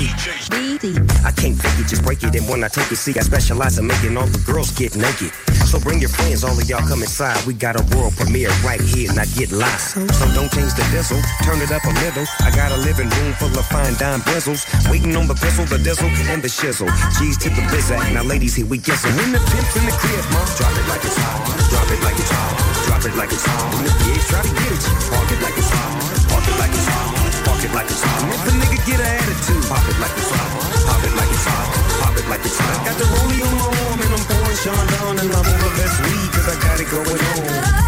I can't fake it, just break it. And when I take it, see, I specialize in making all the girls get naked. So bring your friends, all of y'all come inside. We got a world premiere right here, not get live. So don't change the diesel, turn it up a little. I got a living room full of fine dime bristles. Waiting on the pistol, the diesel, and the shizzle. G's to the bizac, now ladies, here we get some. When the pimp's in the crib, mom, drop it like it's hot. Drop it like it's hot. Drop it like it's hot. When the pigs try to get at you, park it like it's hot. Park it like it's hot. Park it like it's hot. And if a nigga get an attitude, pop it like it's hot. Pop it like it's hot. Pop it like it's hot. I got the rollie on my arm and I'm pouring Sean down and I'm on the best weed 'cause I got it going on.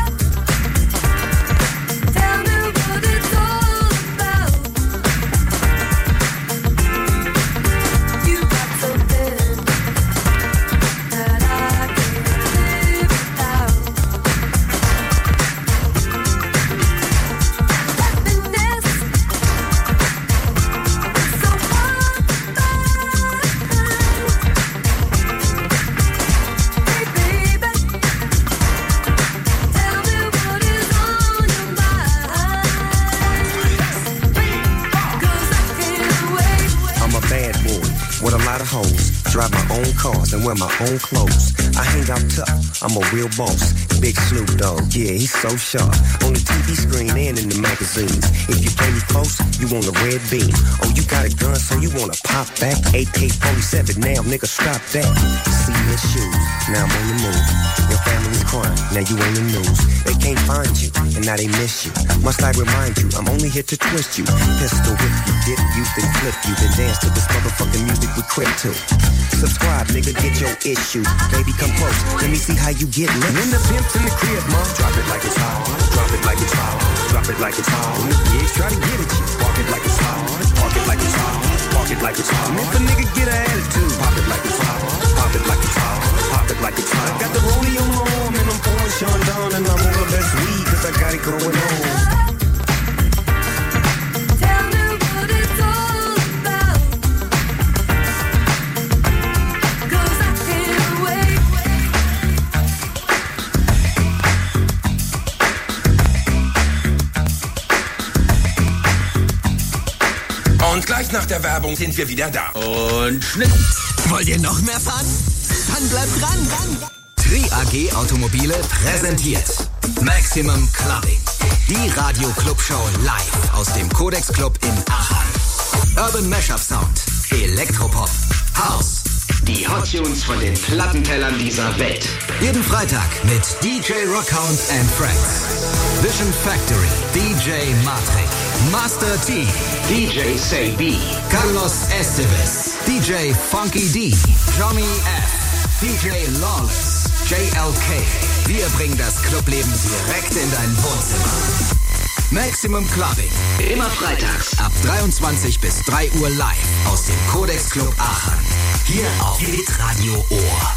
Drive my own cars and wear my own clothes. I hang out tough, I'm a real boss. Big Snoop Dogg, yeah, he's so sharp. On the TV screen and in the magazines. If you play me close, you want a red beam. Oh, you got a gun, so you wanna pop back? AK-47, now nigga, stop that. See your shoes, now I'm on the move. Your family's crying, now you on the news. They can't find you, and now they miss you. Must I remind you, I'm only here to twist you. Pistol whip you, dip you, then flip you. Then dance to this motherfucking music we crib to. Subscribe, nigga, get your issue. Baby, come close, let me see how you get lit. When the pimp's in the crib, mom, drop it like it's hot. Drop it like it's hot. Drop it like it's hot. When the pigs try to get at you, park it like it's hot. Park it like it's hot. Park it like it's hot. And if a nigga get an attitude, pop it like it's hot. Pop it like it's hot. Pop it like it's hot. I got the rollie on my arm and I'm pouring Sean down and I'm on the best weed 'cause I got it going on. Und gleich nach der Werbung sind wir wieder da. Und Schnitt. Wollt ihr noch mehr Fun? Dann bleibt dran. Tri AG Automobile präsentiert Maximum Clubbing. Die Radio-Club-Show live aus dem Codex Club in Aachen. Urban Mashup Sound, Elektropop, House, Die Hot Tunes von den Plattentellern dieser Welt. Jeden Freitag mit DJ Rockhound and Friends. Vision Factory, DJ Matrix, Master T, DJ Say B, Carlos Esteves, DJ Funky D, Johnny F, DJ Lawless, JLK. Wir bringen das Clubleben direkt in dein Wohnzimmer. Maximum Clubbing. Immer freitags ab 23 bis 3 Uhr live aus dem Codex Club Aachen. Hier auf Hitradio Ohr.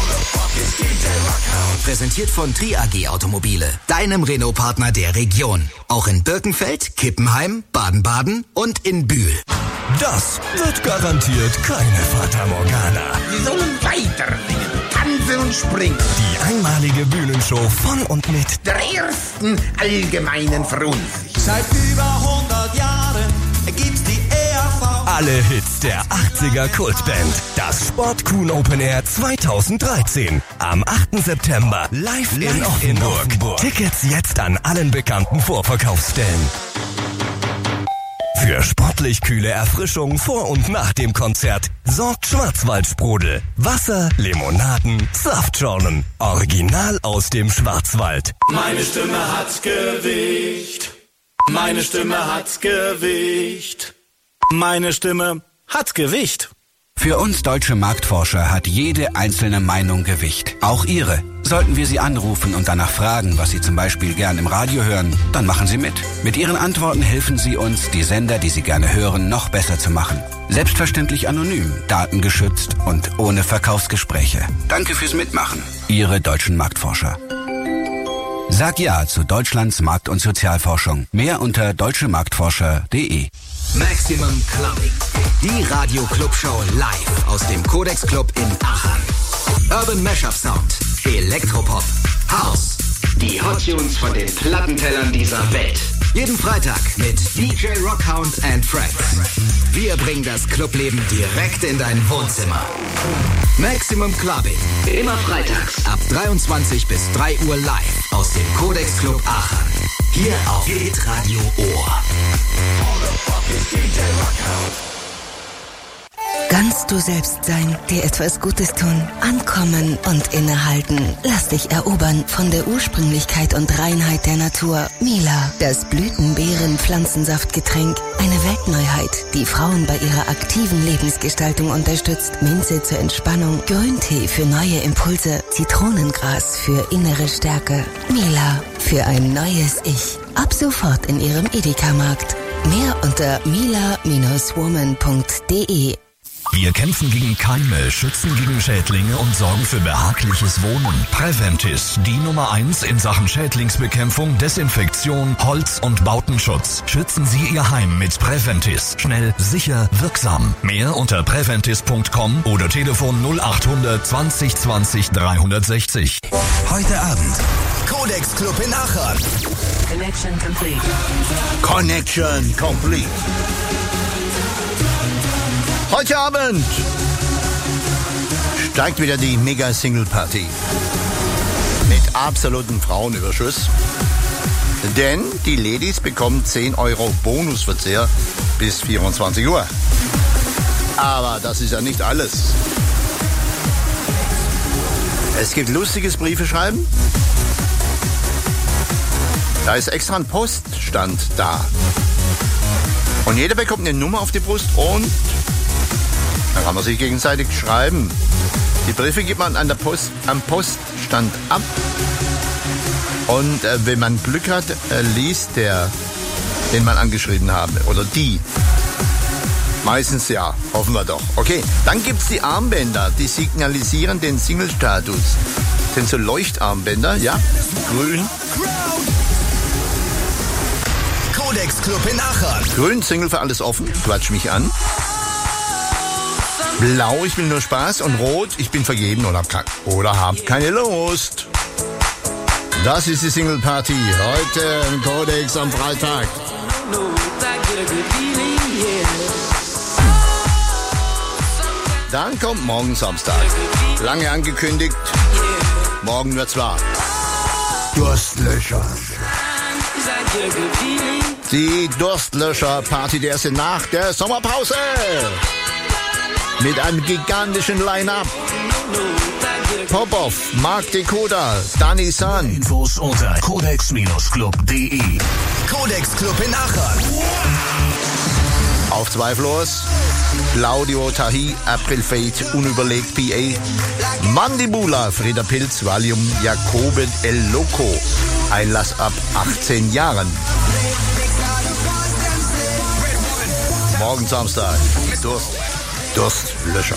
Präsentiert von Tri AG Automobile, deinem Renault-Partner der Region. Auch in Birkenfeld, Kippenheim, Baden-Baden und in Bühl. Das wird garantiert keine Fata Morgana. Sie sollen weiter singen, tanzen und springen. Die einmalige Bühnenshow von und mit der ersten allgemeinen Frunzig. Seit über 100 Jahren gibt's die ERV. Alle Hits der 80er Kultband. Das Sport-Kuhn Open Air 2013. Am 8. September live in Offenburg. Tickets jetzt an allen bekannten Vorverkaufsstellen. Für sportlich kühle Erfrischung vor und nach dem Konzert sorgt Schwarzwaldsprudel. Wasser, Limonaden, Saftschorlen. Original aus dem Schwarzwald. Meine Stimme hat Gewicht. Meine Stimme hat Gewicht. Meine Stimme hat Gewicht. Für uns deutsche Marktforscher hat jede einzelne Meinung Gewicht. Auch Ihre. Sollten wir Sie anrufen und danach fragen, was Sie zum Beispiel gern im Radio hören, dann machen Sie mit. Mit Ihren Antworten helfen Sie uns, die Sender, die Sie gerne hören, noch besser zu machen. Selbstverständlich anonym, datengeschützt und ohne Verkaufsgespräche. Danke fürs Mitmachen. Ihre deutschen Marktforscher. Sag ja zu Deutschlands Markt- und Sozialforschung. Mehr unter deutschemarktforscher.de. Maximum Clubbing. Die Radio-Club-Show live aus dem Codex Club in Aachen. Urban Mashup Sound, Elektropop, House. Die Hot Tunes von den Plattentellern dieser Welt. Jeden Freitag mit DJ Rockhound and Friends. Wir bringen das Clubleben direkt in dein Wohnzimmer. Maximum Clubbing. Immer freitags ab 23 bis 3 Uhr live aus dem Codex Club Aachen. Hier auf Hitradio Ohr. Ganz du selbst sein, dir etwas Gutes tun, ankommen und innehalten. Lass dich erobern von der Ursprünglichkeit und Reinheit der Natur. Mila, das Blütenbeeren-Pflanzensaftgetränk. Eine Weltneuheit, die Frauen bei ihrer aktiven Lebensgestaltung unterstützt. Minze zur Entspannung, Grüntee für neue Impulse, Zitronengras für innere Stärke. Mila, für ein neues Ich. Ab sofort in ihrem Edeka-Markt. Mehr unter mila-woman.de. Wir kämpfen gegen Keime, schützen gegen Schädlinge und sorgen für behagliches Wohnen. Preventis, die Nummer 1 in Sachen Schädlingsbekämpfung, Desinfektion, Holz- und Bautenschutz. Schützen Sie Ihr Heim mit Preventis. Schnell, sicher, wirksam. Mehr unter preventis.com oder Telefon 0800 20 20 360. Heute Abend Codex Club in Aachen. Connection complete. Connection complete. Heute Abend steigt wieder die Mega-Single-Party mit absolutem Frauenüberschuss, denn die Ladies bekommen 10 Euro Bonusverzehr bis 24 Uhr. Aber das ist ja nicht alles. Es gibt lustiges Briefeschreiben. Da ist extra ein Poststand da. Und jeder bekommt eine Nummer auf die Brust und dann kann man sich gegenseitig schreiben. Die Briefe gibt man am Poststand ab. Und wenn man Glück hat, liest der, den man angeschrieben habe, oder die. Meistens ja, hoffen wir doch. Okay, dann gibt's die Armbänder, die signalisieren den Single-Status. Das sind so Leuchtarmbänder, ja, grün. Codex Club in Aachen. Grün, Single für alles offen, quatsch mich an. Blau, ich will nur Spaß. Und Rot, ich bin vergeben oder hab keine Lust. Das ist die Single Party. Heute im Codex am Freitag. Dann kommt morgen Samstag. Lange angekündigt. Morgen wird's wahr. Durstlöscher. Die Durstlöscher-Party, der erste nach der Sommerpause. mit einem gigantischen Line-Up. Popov, Mark Decoda, Danny San. Infos unter codex-club.de. Codex Club in Aachen. Auf zwei Floors. Claudio Tahi, April Fate, Unüberlegt PA. Mandibula, Frieda Pilz, Valium, Jacobe El Loco. Einlass ab 18 Jahren. Morgen Samstag. Durstlöscher.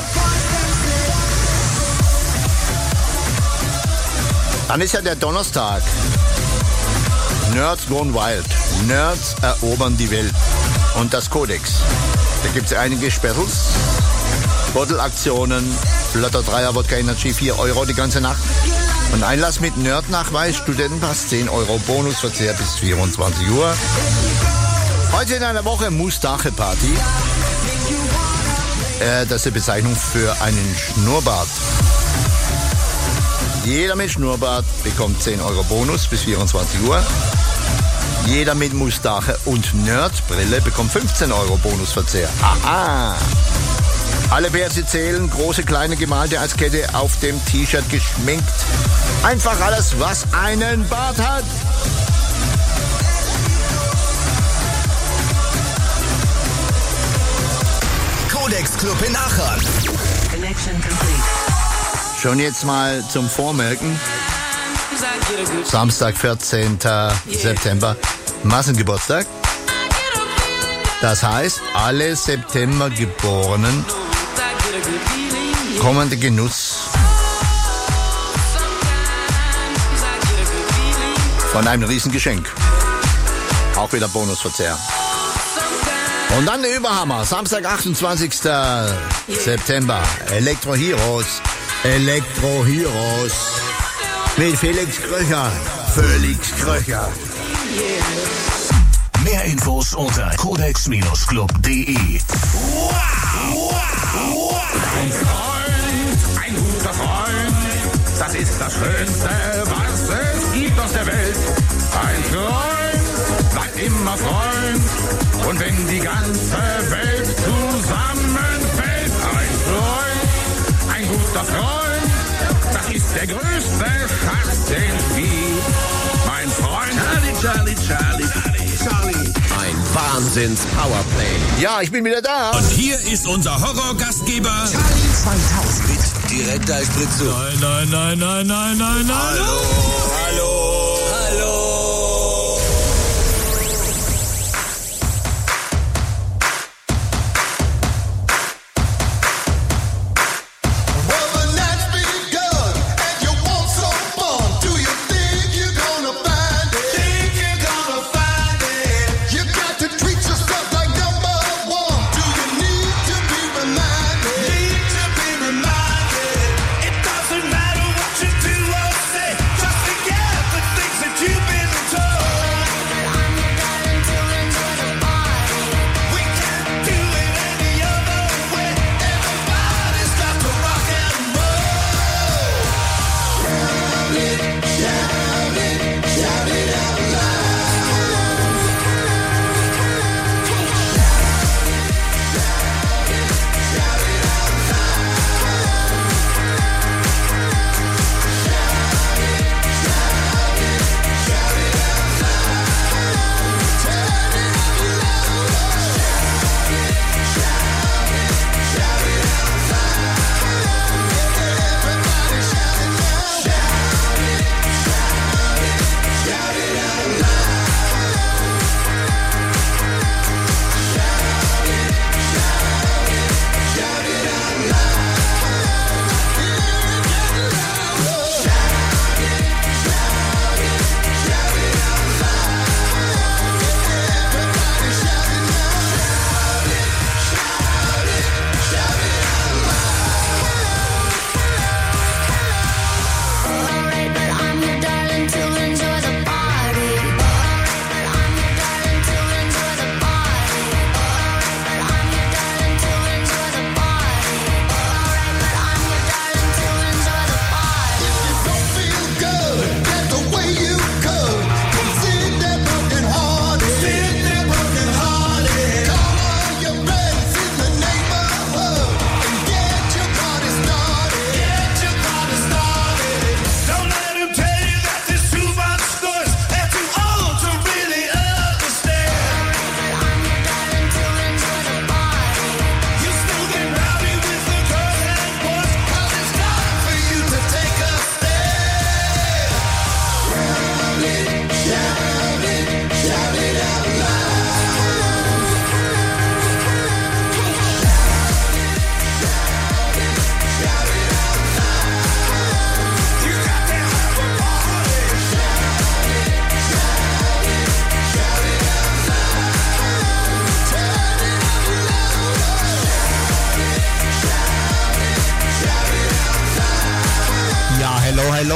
Dann ist ja der Donnerstag. Nerds Gone Wild. Nerds erobern die Welt. Und das Codex. Da gibt es einige Specials. Bottle-Aktionen. Flotter 3er Wodka Energy, 4 Euro die ganze Nacht. Und Einlass mit Nerd-Nachweis, Studentenpass, 10 Euro Bonusverzehr bis 24 Uhr. Heute in einer Woche Mustache-Party. Das ist die Bezeichnung für einen Schnurrbart. Jeder mit Schnurrbart bekommt 10 Euro Bonus bis 24 Uhr. Jeder mit Mustache und Nerdbrille bekommt 15 Euro Bonusverzehr. Aha! Alle Werte zählen, große, kleine gemalte als Kette auf dem T-Shirt geschminkt. Einfach alles, was einen Bart hat. Codex Club in Aachen. Connection complete. Schon jetzt mal zum Vormerken. Samstag, 14. September, Massengeburtstag. Das heißt, alle Septembergeborenen kommen in Genuss von einem riesen Geschenk. Auch wieder Bonusverzehr. Und dann der Überhammer, Samstag, 28. September, Elektro Heroes. Mit Felix Kröcher. Mehr Infos unter codex-club.de. Ein guter Freund, das ist das Schönste, was es gibt auf der Welt. Ein Freund bleibt immer Freund, und wenn die ganze Welt zusammenfällt, ein guter Freund, das ist der größte Schatz, den es gibt. Mein Freund, Charlie. Ein Wahnsinns-Powerplay. Ja, ich bin wieder da. Und hier ist unser Horror-Gastgeber Charlie 2000 mit direkter Spritzung. Nein. Hallo. It doesn't matter what you do or say, just forget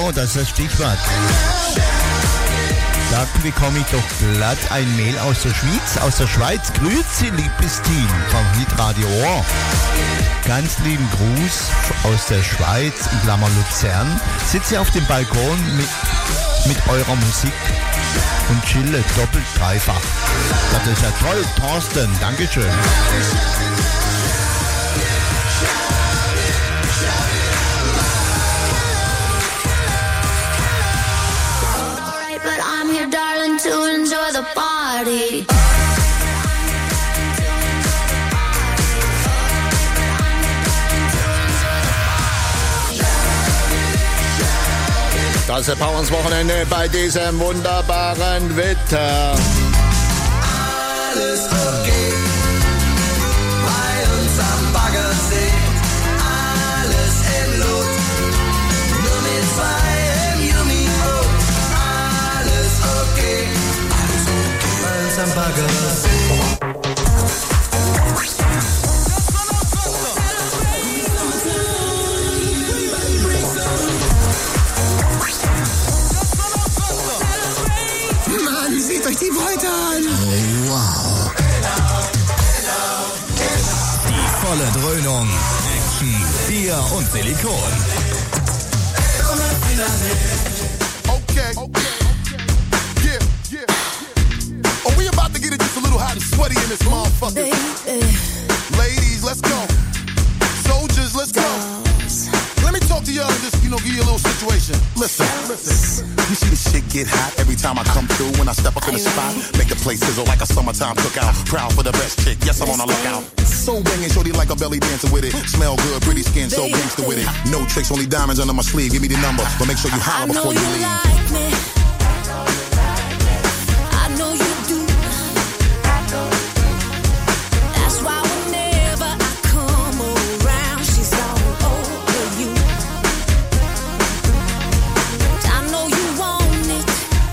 Genau, das ist das Stichwort. Da bekomme ich doch glatt ein Mail aus der Schweiz. Aus der Schweiz. Grüezi, liebes Team vom Hitradio Ohr. Ganz lieben Gruß aus der Schweiz, in Klammer Luzern. Sitze auf dem Balkon mit eurer Musik und chille doppelt, dreifach. Das ist ja toll, Thorsten. Dankeschön. But I'm here, darling, to enjoy the party. Das ist Powerns Wochenende bei diesem wunderbaren Wetter. Alles okay, bei uns am Baggersee. Alles in Lot, nur mit zwei im Jumi-Boot. Alles okay, bei uns am Baggersee. Mann, seht euch die Bräute an. Oh, wow. Die volle Dröhnung. Action, Bier und Silikon. Okay. Yeah. Oh, we about to get it just a little hot and sweaty in this motherfucker. Ladies, let's go. Soldiers, let's go. Let me talk to y'all and just, give you a little situation. Listen. You see the shit get hot every time I come through. When I step up in the spot, make the place sizzle like a summertime cookout. Proud for the best chick, yes, I'm on the lookout. So banging, shorty like a belly dancer with it. Smell good, pretty skin, so gangster with it. No tricks, only diamonds under my sleeve. Give me the number, but make sure you holler before you leave. Like me. I know you do. That's why whenever I come around, she's all over you. I know you want it.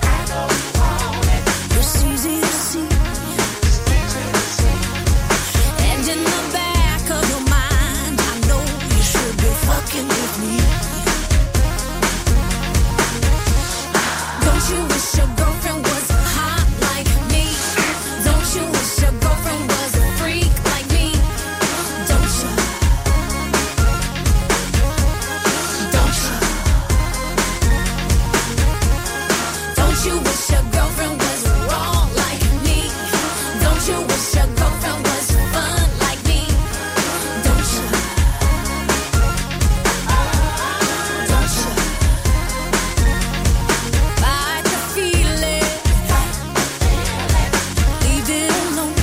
It's easy to see. And in the back of your mind, I know you should be fucking with me. Don't you wish your girlfriend was hot like me? Don't you wish your girlfriend was a freak like me? Don't you? Don't you? Don't you wish your girlfriend was wrong like me? Don't you wish your girlfriend was fun like me? Don't you? Don't you? Fight the feeling, leave it alone.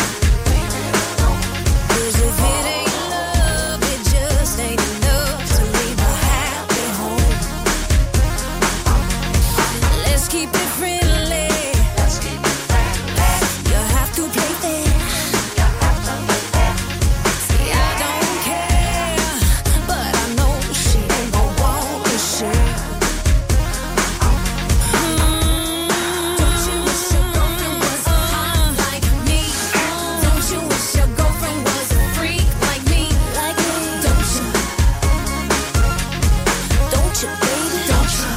'Cause if it ain't love, it just ain't enough to leave a happy home. Let's keep it friendly. You have to play fair. See, I don't care, but I know she ain't gon' want to share. Don't you wish your girlfriend was hot like me? Don't you wish your girlfriend was a freak like me? Don't you? Don't you, baby? Don't you?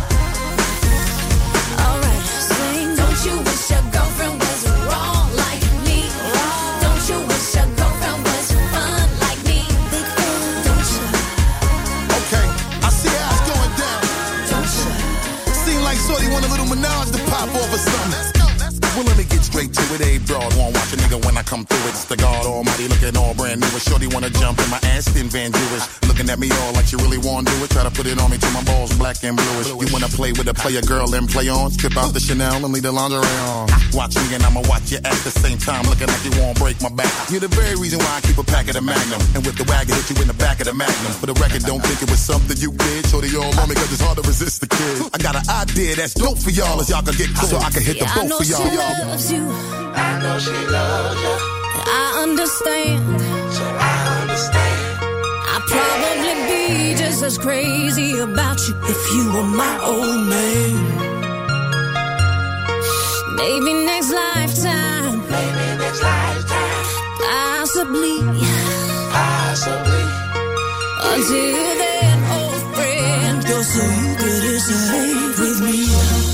Alright, sing. Don't you wish your girlfriend was wrong like me? Don't you wish your girlfriend was fun like me? Don't you? Okay, I see how it's going down. Don't you? Seem like Shorty want a little menage to pop off or something. Well, let me get straight to it. A broad won't watch a nigga when I come through it. It's the God Almighty looking all brand new. Shorty wanna jump in my Aston Van Jewish. Looking at me all like she really wanna do it. Try to put it on me till my balls black and bluish. You wanna play with a player girl and play on? Skip out the Chanel and leave the lingerie on. Watch me and I'ma watch you at the same time. Looking like you won't break my back. You're the very reason why I keep a pack of the Magnum. And with the wagon hit you in the back of the Magnum. For the record, don't think it was something you did. Shorty all on me cause it's hard to resist the kid. I got an idea that's dope for y'all as y'all can get close. So I can hit the boat for y'all. I know she loves you. I know she loves you. I understand. So I understand. I'd probably be just as crazy about you if you were my old man. Maybe next lifetime. Possibly. Possibly. Until then, old friend, go so you could escape with me.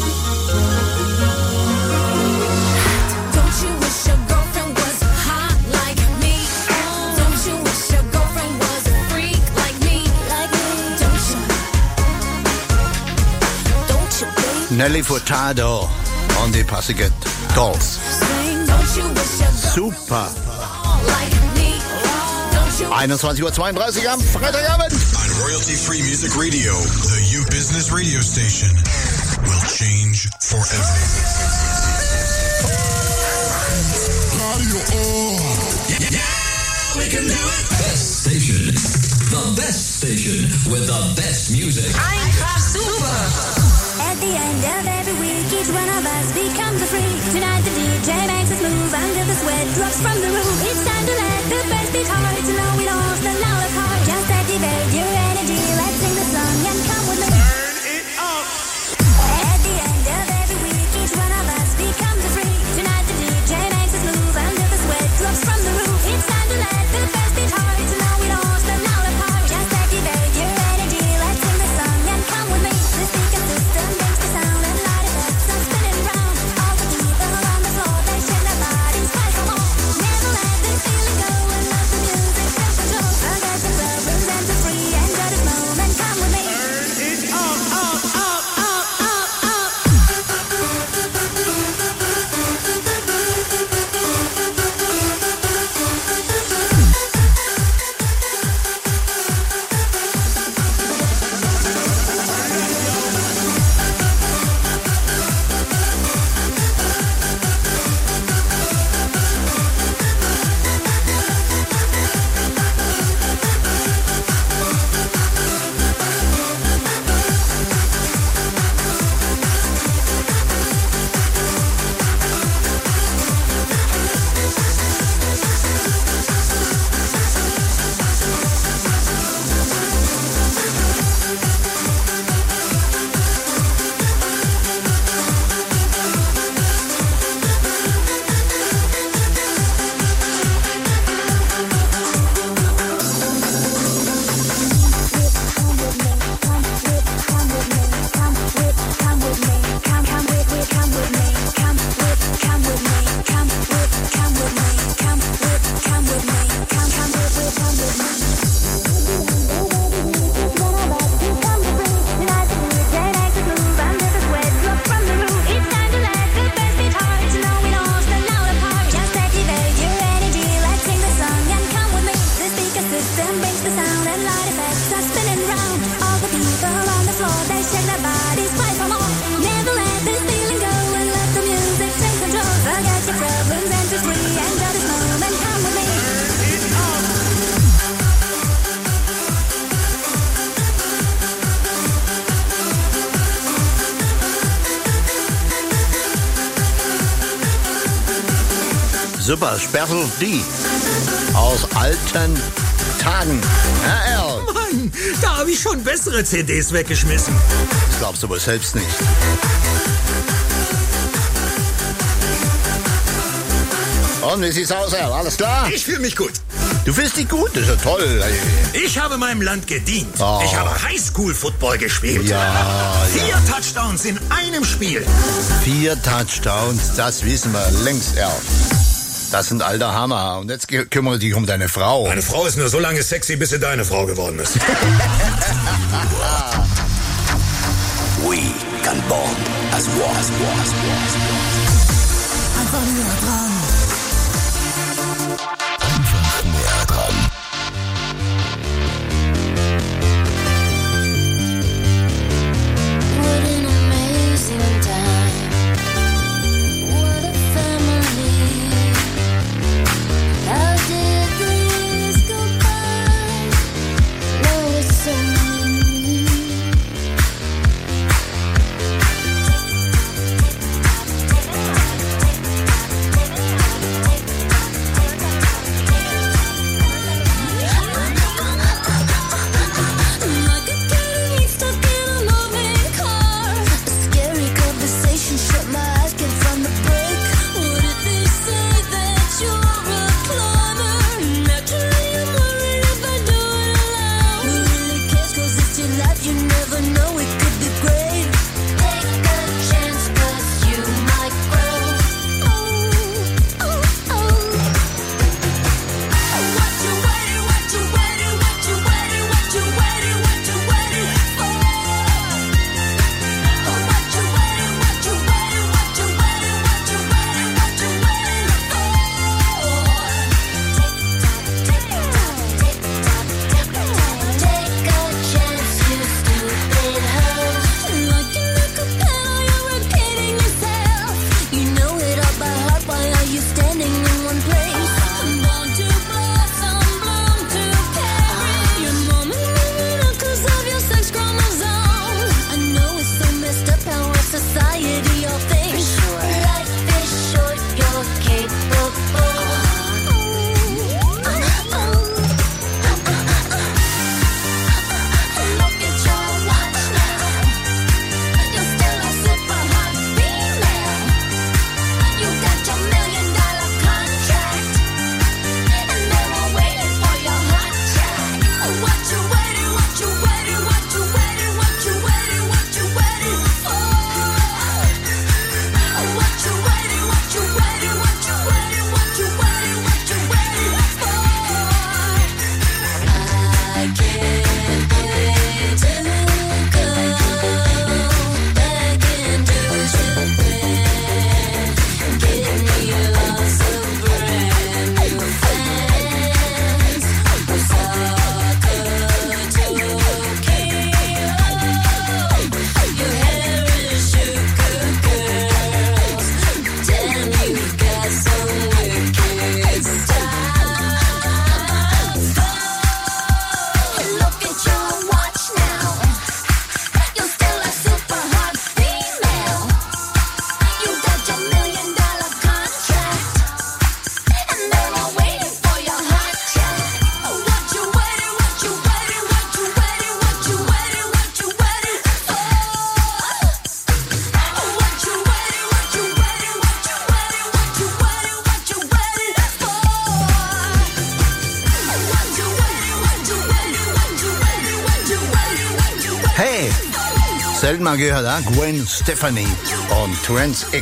Don't you wish your girlfriend was hot like me? Don't you wish your girlfriend was a freak like me? Don't you, baby? Nelly Furtado und die Pussycat Dolls. Don't you wish your Super. like me? 21:32 Uhr am Freitagabend. On royalty-free music radio, the You Business radio station will change forever. We can do it. Best station. The best station with the best music. Einfach super. At the end of every week, each one of us becomes a freak. Tonight the DJ makes us move until the sweat drops from the roof. It's time to let the bass beat hard to know we lost the louder part. Just activate your energy, let's sing the song and come with me. Turn it up. At the end of every week, each one of us becomes a freak. Tonight the DJ makes us move until the sweat drops from the roof. It's time to let the bass beat hard to know we lost the louder part. Just activate your energy, let's sing the song and come with me. The speaker system makes the sound and light effects are spinning round. All the people on the floor, they shake their bodies twice or more. Never let the feeling go and let the music take control. Forget your problems and be free, enjoy this moment, come with me. Turn it up, up, up, up, up, up. Super, Spertel D. Aus alten Tagen. Ja, Al. Mann, da habe ich schon bessere CDs weggeschmissen. Das glaubst du wohl selbst nicht. Und wie sieht's aus, Al? Alles klar? Ich fühle mich gut. Du fühlst dich gut? Das ist ja toll. Ich habe meinem Land gedient. Oh. Ich habe Highschool-Football gespielt. Ja, 4 Touchdowns in einem Spiel. 4 Touchdowns, das wissen wir längst, Al. Das sind alter Hammer. Und jetzt kümmere dich um deine Frau. Meine Frau ist nur so lange sexy, bis sie deine Frau geworden ist. We can bond as one. Einfach näher dran. Einfach näher dran. What an amazing time. What a family. How did the years go by? Now it's so new. Selten mal gehört, ja? Gwen Stefani und Trans X.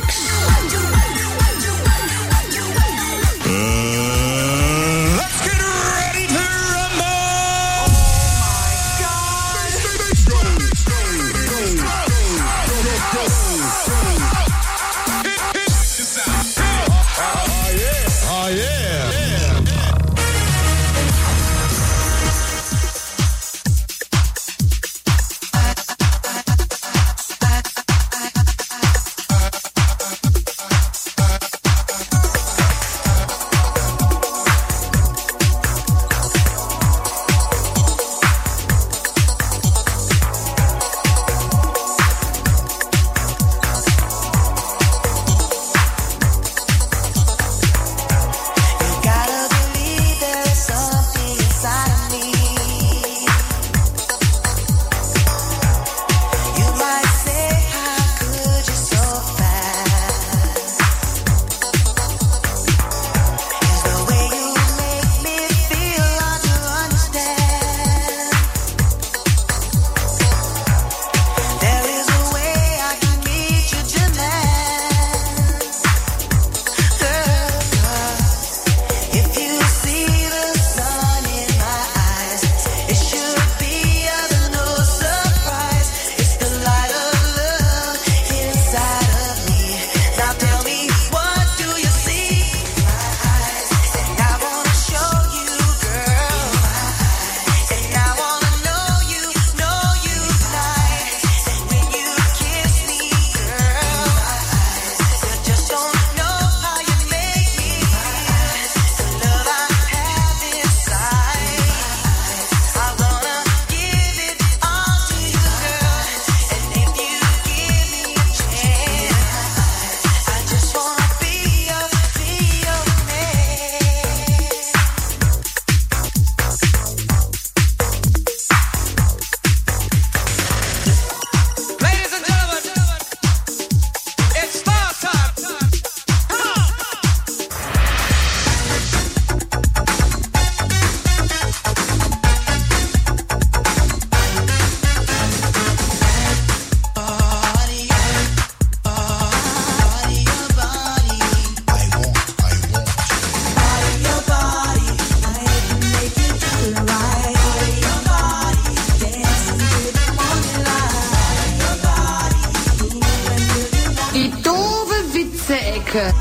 Ecke.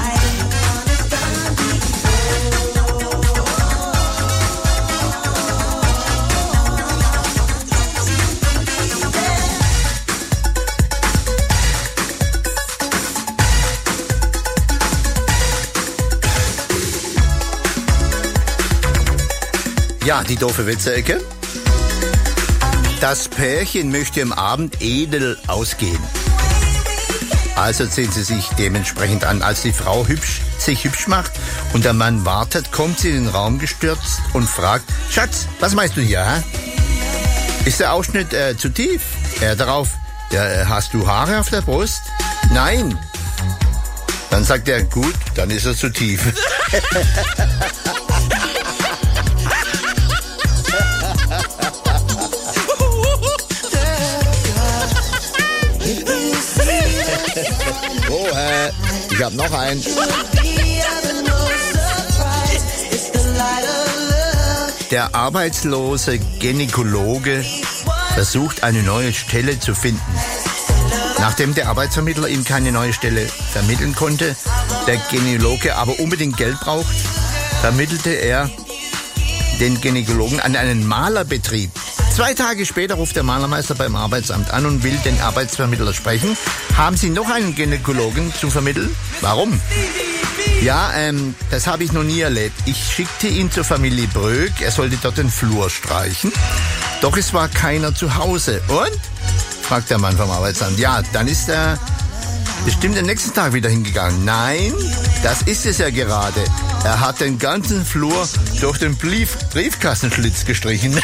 Ja, die doofe Witze-Ecke. Das Pärchen möchte am Abend edel ausgehen. Also ziehen sie sich dementsprechend an. Als die Frau sich hübsch macht und der Mann wartet, kommt sie in den Raum gestürzt und fragt, Schatz, was meinst du hier, hä? Ist der Ausschnitt zu tief? Darauf, ja, hast du Haare auf der Brust? Nein. Dann sagt er, gut, dann ist er zu tief. Oh, ich hab noch einen. Der arbeitslose Gynäkologe versucht, eine neue Stelle zu finden. Nachdem der Arbeitsvermittler ihm keine neue Stelle vermitteln konnte, der Gynäkologe aber unbedingt Geld braucht, vermittelte er den Gynäkologen an einen Malerbetrieb. 2 Tage später ruft der Malermeister beim Arbeitsamt an und will den Arbeitsvermittler sprechen. Haben Sie noch einen Gynäkologen zu vermitteln? Warum? Ja, das habe ich noch nie erlebt. Ich schickte ihn zur Familie Bröck, er sollte dort den Flur streichen. Doch es war keiner zu Hause. Und? Fragt der Mann vom Arbeitsamt. Ja, dann ist er bestimmt den nächsten Tag wieder hingegangen. Nein, das ist es ja gerade. Er hat den ganzen Flur durch den Briefkastenschlitz gestrichen.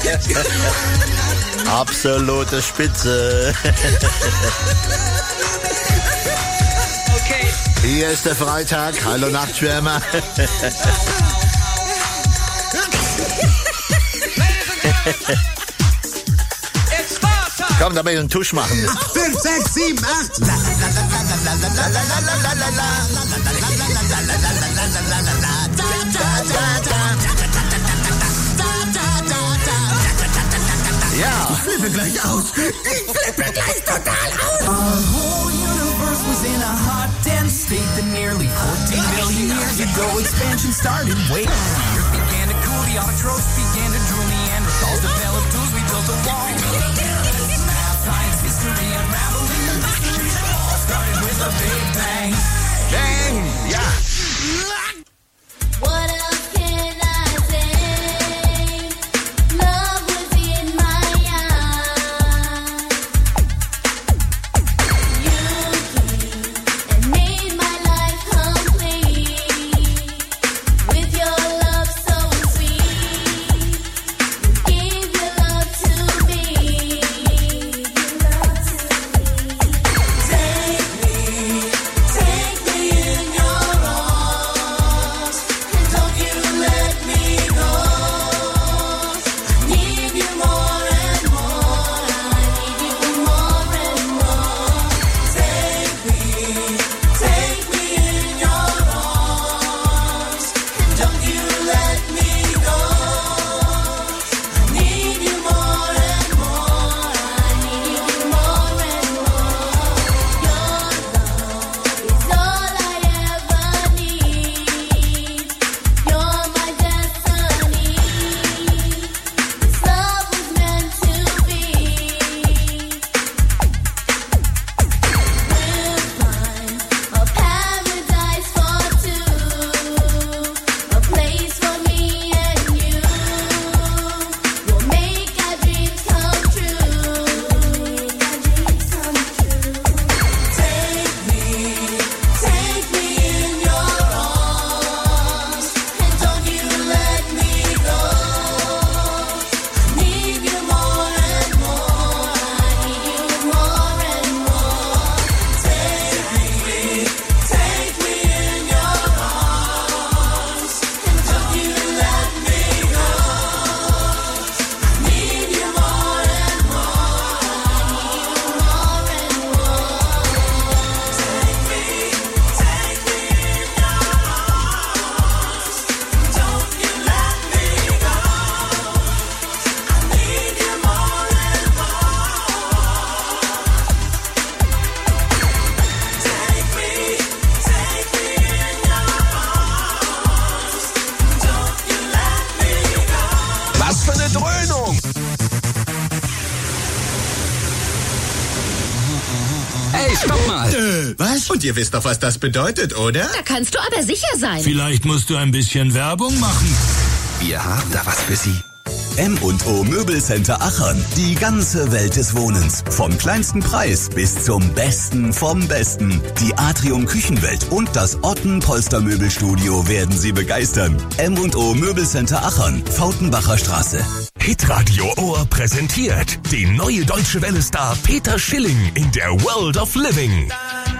Absolute Spitze. Okay. Hier ist der Freitag. Hallo Nachtschwärmer. Komm, da will ich einen Tusch machen. 5, 6, 7, 8. Ja. Ich flippe gleich aus. Ich flippe gleich total aus. Our whole universe was in a hot, dense state that nearly 14 billion years ago expansion started. Wait, the earth began to cool, the autotrophs began to drool, Neanderthals developed tools, we built a wall. Math, science, history, unraveling the mysteries, it all started with a big bang. Bang! Ja. What else can I say? Love was in my eyes. You came and made my life complete. With your love so sweet, you gave your love to me. Take me in your arms, and don't you let me go. I need you more and more. I need you more and more. Take me in your arms, and don't you let me go. I need you more and more. I need you more and more. Your love is all I ever need. You're my destiny. This love was meant to be. We'll find a paradise for two, a place for me and you. We'll make our dreams come true. Take me in your arms, and don't you let me go. I need you more and more. I need you more and more. Take me in your arms, and don't you let me go. I need you more and more. I need you more and more. Take me in your arms, don't you let me go. I need you more and more. Take me in your arms, don't you let me go. Was für eine Dröhnung! Hey, stopp mal! Was? Und ihr wisst doch, was das bedeutet, oder? Da kannst du aber sicher sein. Vielleicht musst du ein bisschen Werbung machen. Wir haben da was für Sie. M&O Möbelcenter Aachen. Die ganze Welt des Wohnens. Vom kleinsten Preis bis zum Besten vom Besten. Die Atrium Küchenwelt und das Otten Polstermöbelstudio werden Sie begeistern. M&O Möbelcenter Aachen. Fautenbacher Straße. Hitradio Ohr präsentiert den neue Deutsche Welle-Star Peter Schilling in der World of Living.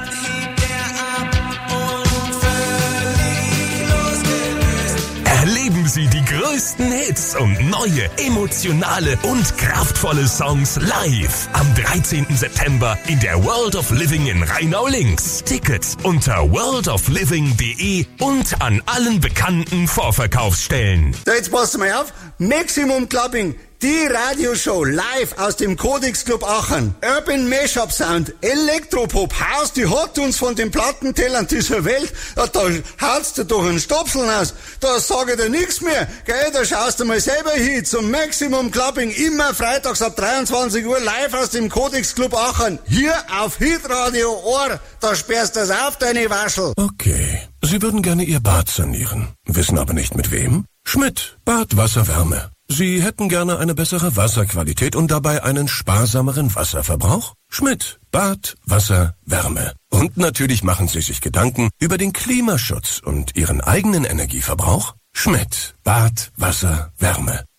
Erleben Sie die größten Hits und neue, emotionale und kraftvolle Songs live am 13. September in der World of Living in Rheinau-Links. Tickets unter worldofliving.de und an allen bekannten Vorverkaufsstellen. So, jetzt passt mal auf. Maximum Clubbing. Die Radioshow live aus dem Codex Club Aachen. Urban Mashup Sound, Elektropop, House, die hat uns von den Plattentellern dieser Welt. Ja, da haut's dir doch einen Stopseln aus. Da sag ich dir nix mehr. Gell, da schaust du mal selber hin zum Maximum Clubbing. Immer freitags ab 23 Uhr live aus dem Codex Club Aachen. Hier auf Hitradio Ohr. Da sperrst du's auf, deine Waschel. Okay. Sie würden gerne Ihr Bad sanieren. Wissen aber nicht mit wem? Schmidt, Bad, Wasser, Wärme. Sie hätten gerne eine bessere Wasserqualität und dabei einen sparsameren Wasserverbrauch? Schmidt, Bad, Wasser, Wärme. Und natürlich machen Sie sich Gedanken über den Klimaschutz und Ihren eigenen Energieverbrauch? Schmidt, Bad, Wasser, Wärme.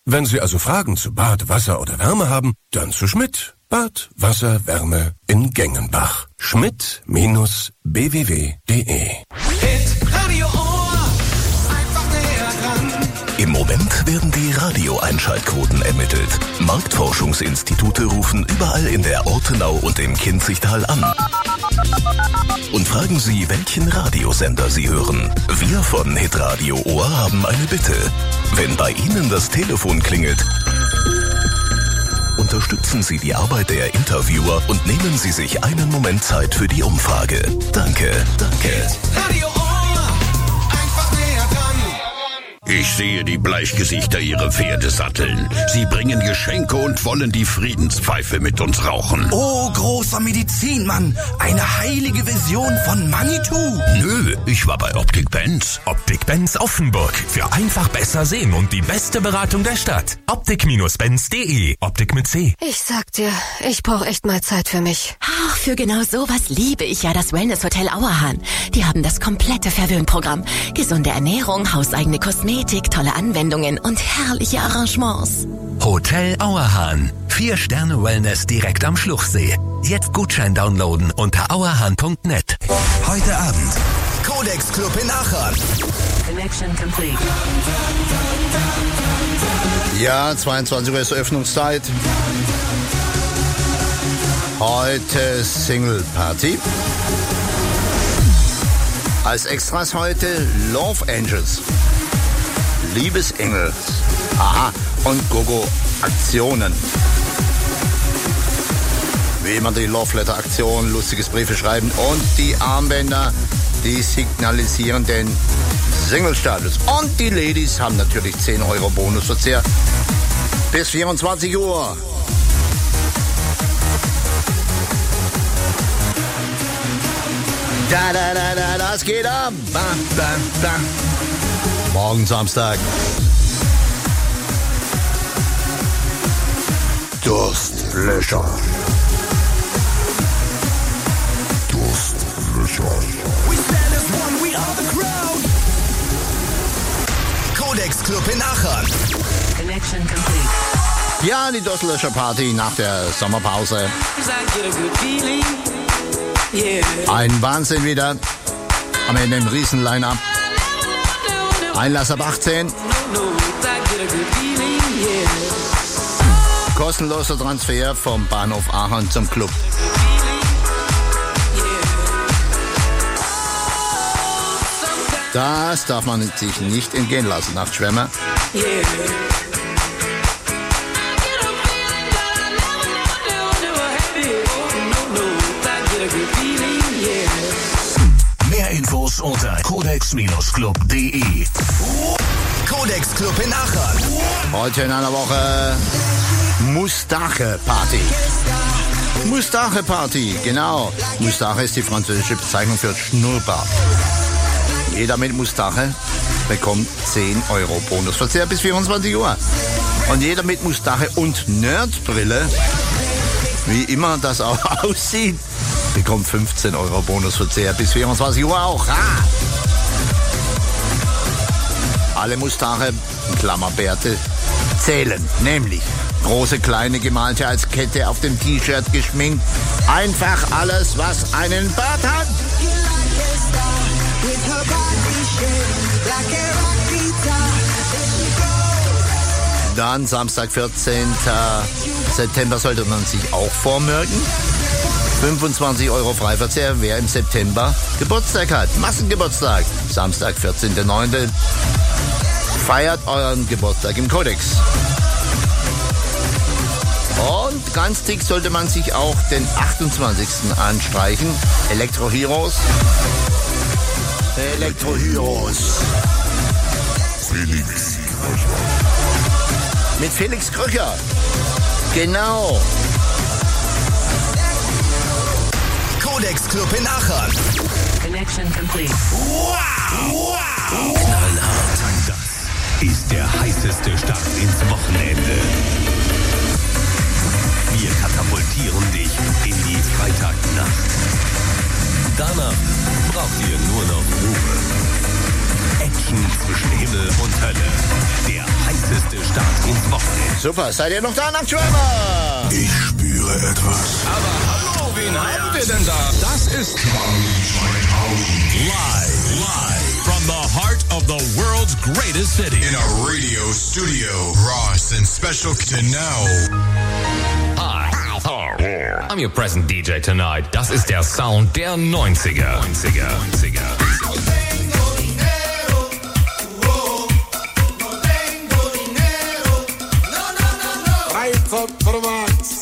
Wenn Sie also Fragen zu Bad, Wasser oder Wärme haben, dann zu Schmidt. Bad, Wasser, Wärme in Gengenbach. Schmidt-bww.de. Radio Ohr, einfach näher dran. Im Moment werden die Radioeinschaltquoten ermittelt. Marktforschungsinstitute rufen überall in der Ortenau und im Kinzigtal an und fragen Sie, welchen Radiosender Sie hören. Wir von Hitradio Ohr haben eine Bitte. Wenn bei Ihnen das Telefon klingelt, unterstützen Sie die Arbeit der Interviewer und nehmen Sie sich einen Moment Zeit für die Umfrage. Danke, danke. Radio Ohr, einfach näher dran. Ich sehe die Bleichgesichter ihre Pferde satteln. Sie bringen Geschenke und wollen die Friedenspfeife mit uns rauchen. Oh, großer Medizinmann. Eine heilige Vision von Manitou. Nö, ich war bei Optik Benz. Optik Benz Offenburg. Für einfach besser sehen und die beste Beratung der Stadt. Optik-Benz.de. Optik mit C. Ich sag dir, ich brauche echt mal Zeit für mich. Ach, für genau sowas liebe ich ja das Wellness-Hotel Auerhahn. Die haben das komplette Verwöhnprogramm. Gesunde Ernährung, hauseigene Kosmetik, tolle Anwendungen und herrliche Arrangements. Hotel Auerhahn. 4-Sterne-Wellness direkt am Schluchsee. Jetzt Gutschein downloaden unter auerhahn.net. Heute Abend Codex Club in Aachen. Connection complete. Ja, 22 Uhr ist Öffnungszeit. Heute Single Party. Als Extras heute Love Angels. Liebesengel. Aha. Und Gogo-Aktionen. Wie immer die Love Letter Aktion, lustiges Briefe schreiben und die Armbänder, die signalisieren den Single-Status. Und die Ladies haben natürlich 10 Euro Bonusverzehr bis 24 Uhr. Da, da, da, da, das geht ab. Ba, ba, ba. Morgen Samstag. Durstlöscher. Durstlöscher. We stand as one, we are the crowd. Codex Club in Aachen. Connection complete. Ja, die Durstlöscher Party nach der Sommerpause. Ein Wahnsinn wieder. Am Ende im Riesen-Line-Up. Einlass ab 18. Kostenloser Transfer vom Bahnhof Aachen zum Club. Das darf man sich nicht entgehen lassen, Nachtschwärmer. Mehr Infos unter codex-club.de. Codex Club in Aachen. Heute in einer Woche Moustache-Party. Moustache-Party, genau. Moustache ist die französische Bezeichnung für Schnurrbart. Jeder mit Moustache bekommt 10 Euro Bonusverzehr bis 24 Uhr. Und jeder mit Moustache und Nerdbrille, wie immer das auch aussieht, bekommt 15 Euro Bonusverzehr bis 24 Uhr auch. Alle Moustache, Klammerbärte, zählen. Nämlich große, kleine, gemalte als Kette auf dem T-Shirt geschminkt. Einfach alles, was einen Bart hat. Dann Samstag, 14. September sollte man sich auch vormerken. 25 Euro Freiverzehr, wer im September Geburtstag hat. Massengeburtstag. Samstag, 14.09. Feiert euren Geburtstag im Codex. Und ganz dick sollte man sich auch den 28. anstreichen. Electro Heroes. Electro Heroes. Felix. Mit Felix Kröcher. Genau. Codex Club in Aachen. Connection complete. Wow! Knallhart. Das ist der heißeste Start ins Wochenende. Wir katapultieren dich in die Freitagnacht. Danach braucht ihr nur noch Ruhe. Action zwischen Himmel und Hölle. Der heißeste Start ins Wochenende. Super, seid ihr noch da nach Trevor? Ich spüre etwas. Aber hallo, wen haben wir denn da? Das ist live from the heart of the world's greatest city. In a radio studio, Ross and special to now. Hi, I'm your present DJ tonight. Das ist der Sound der 90er. Right up for the max.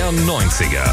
der 90er.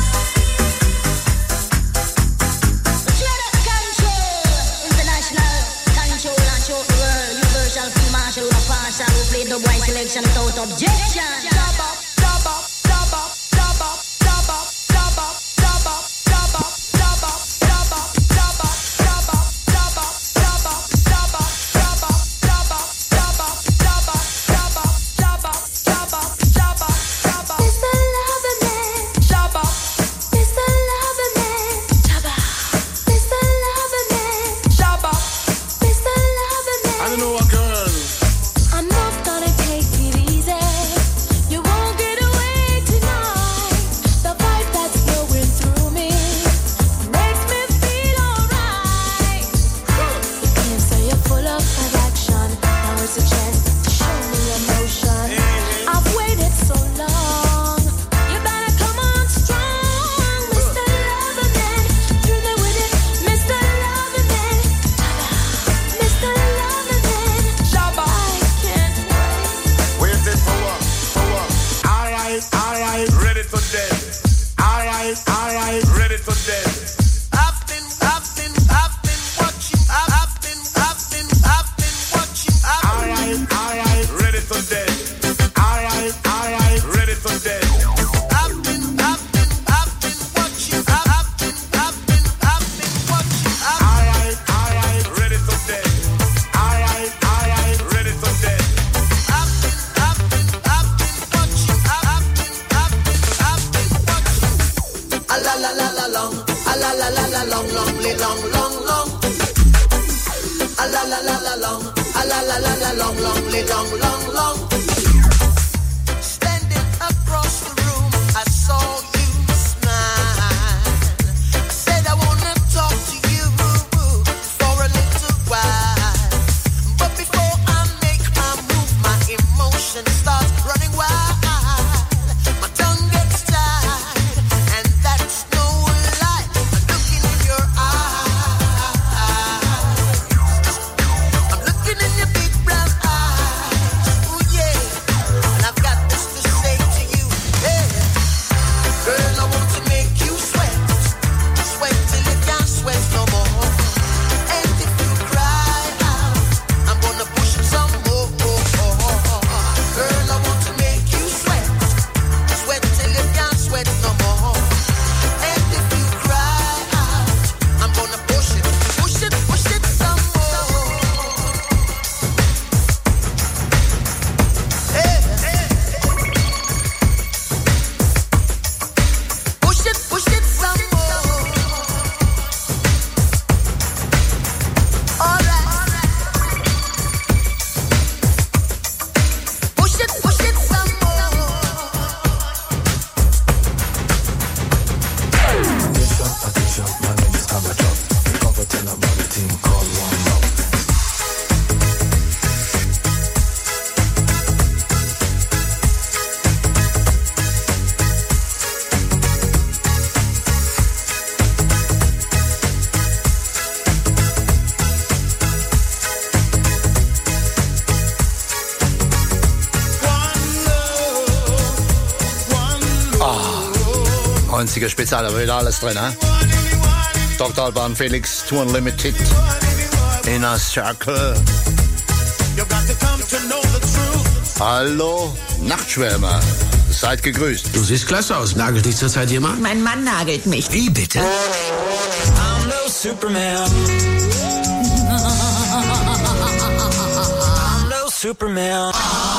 Spezial, aber wieder alles drin, ne? Dr. Alban, Felix, Tour Unlimited, Inner Circle. Hallo, Nachtschwärmer, seid gegrüßt. Du siehst klasse aus. Nagelt dich zurzeit jemand? Mein Mann nagelt mich. Wie bitte? I'm no Superman. I'm no Superman.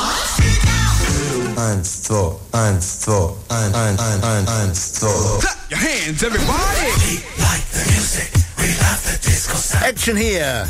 1, 2, 1, 2, 1, 1, 1, 1, 1, 2. Clap your hands, everybody! We like the music, we love the disco sound. Action here!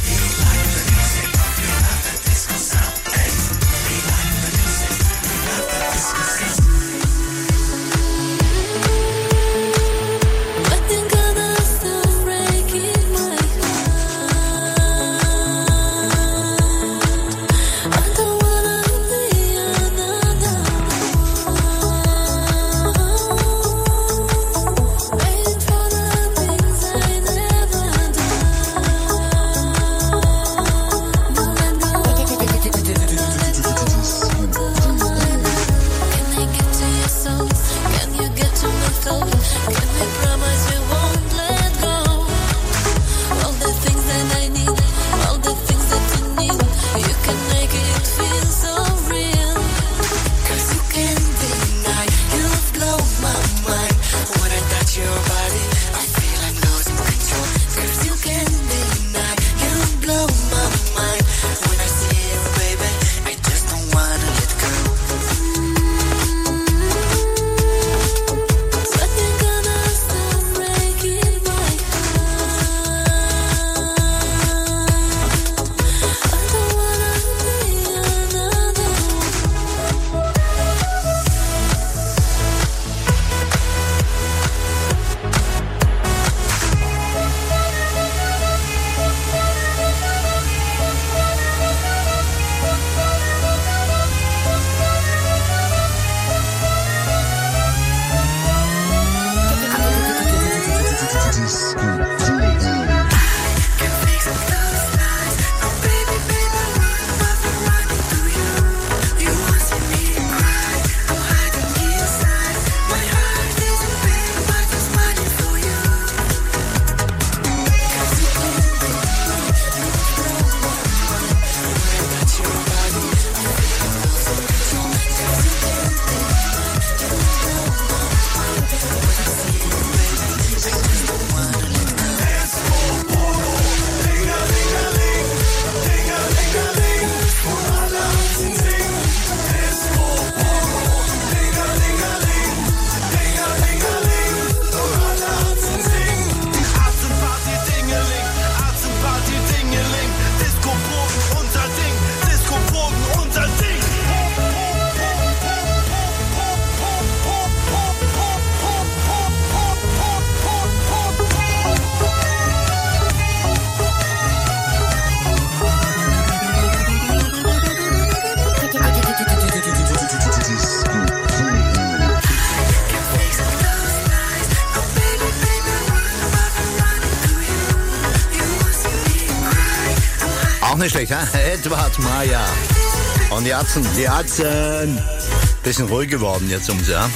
Auch nicht schlecht, hä? Edward Maya. Und die Atzen. Bisschen ruhig geworden jetzt um sie, ja?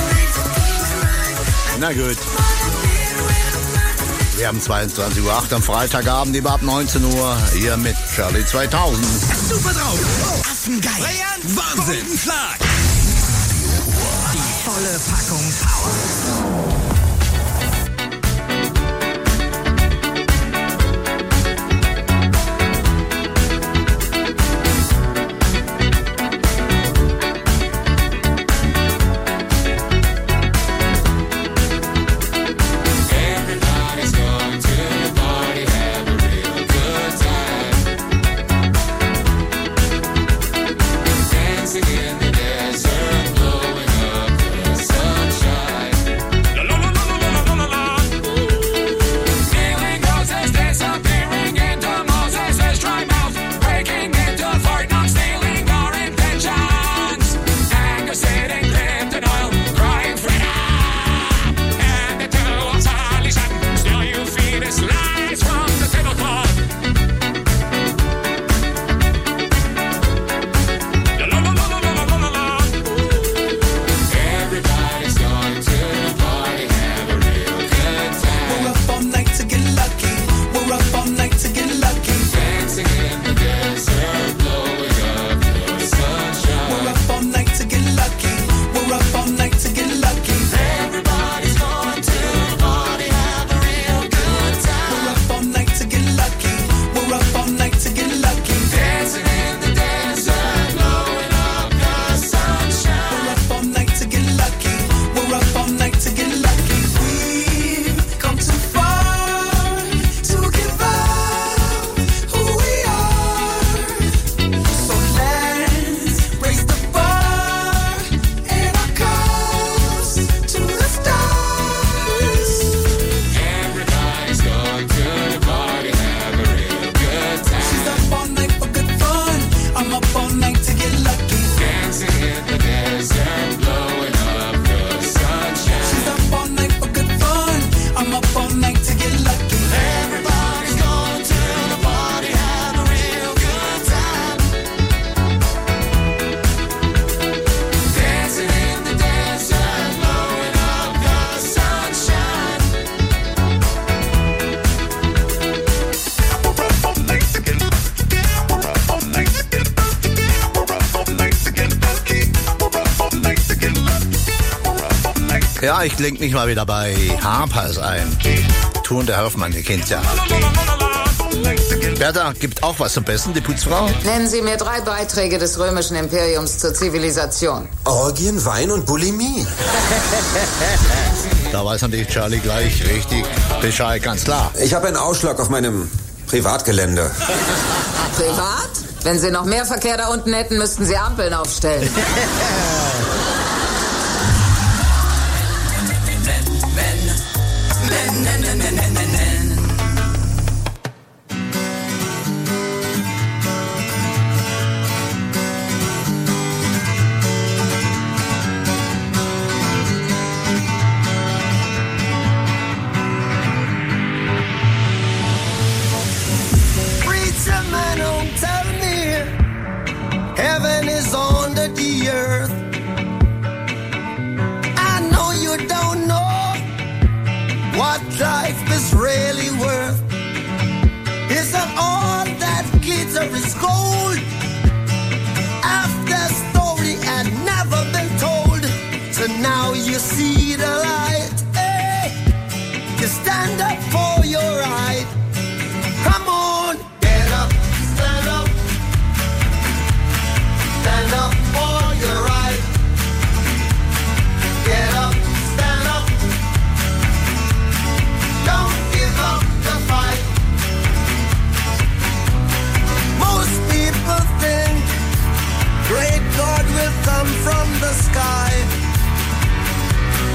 Na gut. Wir haben 22:08 Uhr am Freitagabend, über ab 19 Uhr, hier mit Shirley 2000. Super drauf. Affengeil. Wahnsinn. Schlag. Die volle Packung Power. Ja, ich klinge mich mal wieder bei Harpers ein. Tour der Hörfmann, ihr kennt's ja. Bertha, gibt auch was zum Besten, die Putzfrau? Nennen Sie mir 3 Beiträge des römischen Imperiums zur Zivilisation. Orgien, Wein und Bulimie. Da weiß natürlich Charlie gleich richtig Bescheid, ganz klar. Ich habe einen Ausschlag auf meinem Privatgelände. Privat? Wenn Sie noch mehr Verkehr da unten hätten, müssten Sie Ampeln aufstellen. Great God will come from the sky.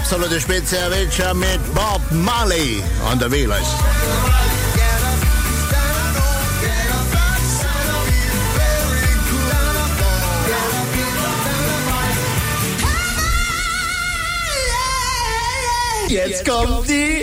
absolute Spitze mit Bob Marley und der Wailers. Jetzt kommt die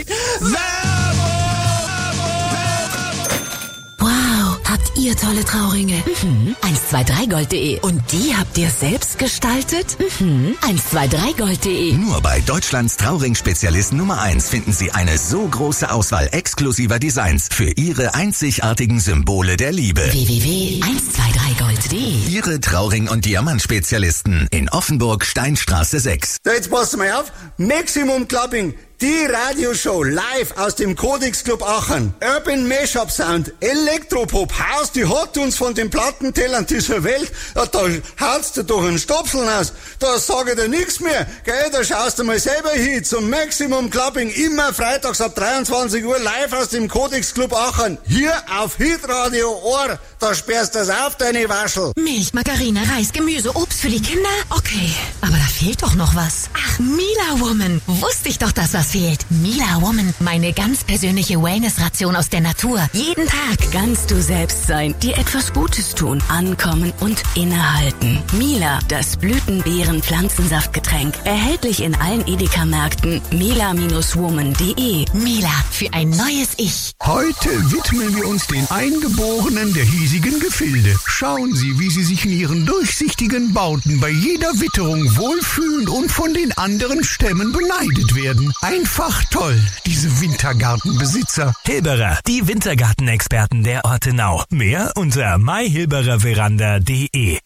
Wow, habt ihr tolle Trauringe? 123gold.de. Und die habt ihr selbst gestaltet? 123gold.de. Nur bei Deutschlands Trauring-Spezialist Nummer 1 finden Sie eine so große Auswahl exklusiver Designs für Ihre einzigartigen Symbole der Liebe. www.123gold.de. Ihre Trauring- und Diamantspezialisten in Offenburg, Steinstraße 6. So, jetzt passt mal auf. Maximum Clubbing. Die Radioshow live aus dem Codex Club Aachen. Urban Mashup Sound, Elektropop, Haus, die hat uns von den Plattentellern dieser Welt. Ja, da haust du doch einen Stopseln aus. Da sage ich dir nichts mehr. Gell, da schaust du mal selber hin zum Maximum Clubbing. Immer freitags ab 23 Uhr live aus dem Codex Club Aachen. Hier auf Hitradio Ohr. Da sperrst du das auf, deine Waschel. Milch, Margarine, Reis, Gemüse, Obst für die Kinder? Okay, aber da fehlt doch noch was. Ach, Mila Woman. Wusste ich doch, dass was fehlt. Mila Woman, meine ganz persönliche Wellness-Ration aus der Natur. Jeden Tag kannst du selbst sein, dir etwas Gutes tun, ankommen und innehalten. Mila, das Blütenbeeren-Pflanzensaftgetränk. Erhältlich in allen Edeka-Märkten. Mila-woman.de. Mila, für ein neues Ich. Heute widmen wir uns den Eingeborenen der hiesigen Gefilde. Schauen Sie, wie sie sich in ihren durchsichtigen Bauten bei jeder Witterung wohlfühlen und von den anderen Stämmen beneidet werden. Einfach toll, diese Wintergartenbesitzer. Hilberer, die Wintergartenexperten der Ortenau. Mehr unter myhilbererveranda.de.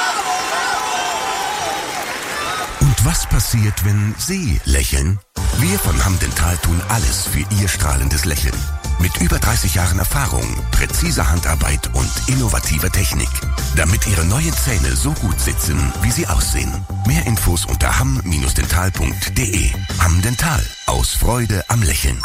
Und was passiert, wenn Sie lächeln? Wir von Hamdental tun alles für Ihr strahlendes Lächeln. Mit über 30 Jahren Erfahrung, präziser Handarbeit und innovativer Technik. Damit Ihre neuen Zähne so gut sitzen, wie sie aussehen. Mehr Infos unter ham-dental.de. Hamdental. Aus Freude am Lächeln.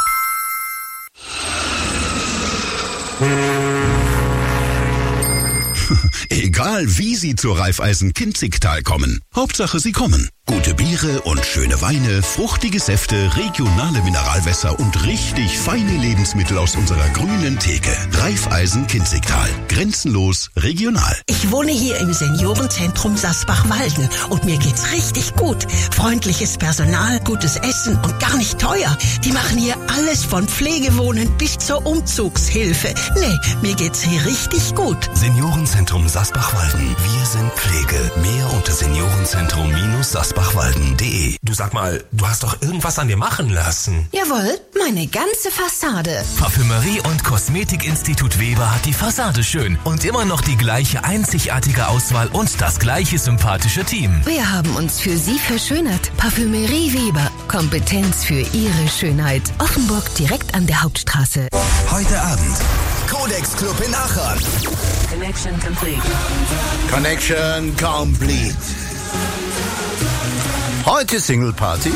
Egal wie Sie zur Raiffeisen-Kinzigtal kommen. Hauptsache Sie kommen. Gute Biere und schöne Weine, fruchtige Säfte, regionale Mineralwässer und richtig feine Lebensmittel aus unserer grünen Theke. Raiffeisen-Kinzigtal. Grenzenlos regional. Ich wohne hier im Seniorenzentrum Sasbach-Walden und mir geht's richtig gut. Freundliches Personal, gutes Essen und gar nicht teuer. Die machen hier alles von Pflegewohnen bis zur Umzugshilfe. Nee, mir geht's hier richtig gut. Seniorenzentrum Sasbach-Walden. Wir sind Pflege. Mehr unter Seniorenzentrum-Sasbach.de. Du sag mal, du hast doch irgendwas an dir machen lassen. Jawohl, meine ganze Fassade. Parfümerie- und Kosmetikinstitut Weber hat die Fassade schön und immer noch die gleiche einzigartige Auswahl und das gleiche sympathische Team. Wir haben uns für Sie verschönert. Parfümerie Weber. Kompetenz für Ihre Schönheit. Offenburg direkt an der Hauptstraße. Heute Abend. Codex Club in Aachen. Connection complete. Connection complete. Heute Single Party.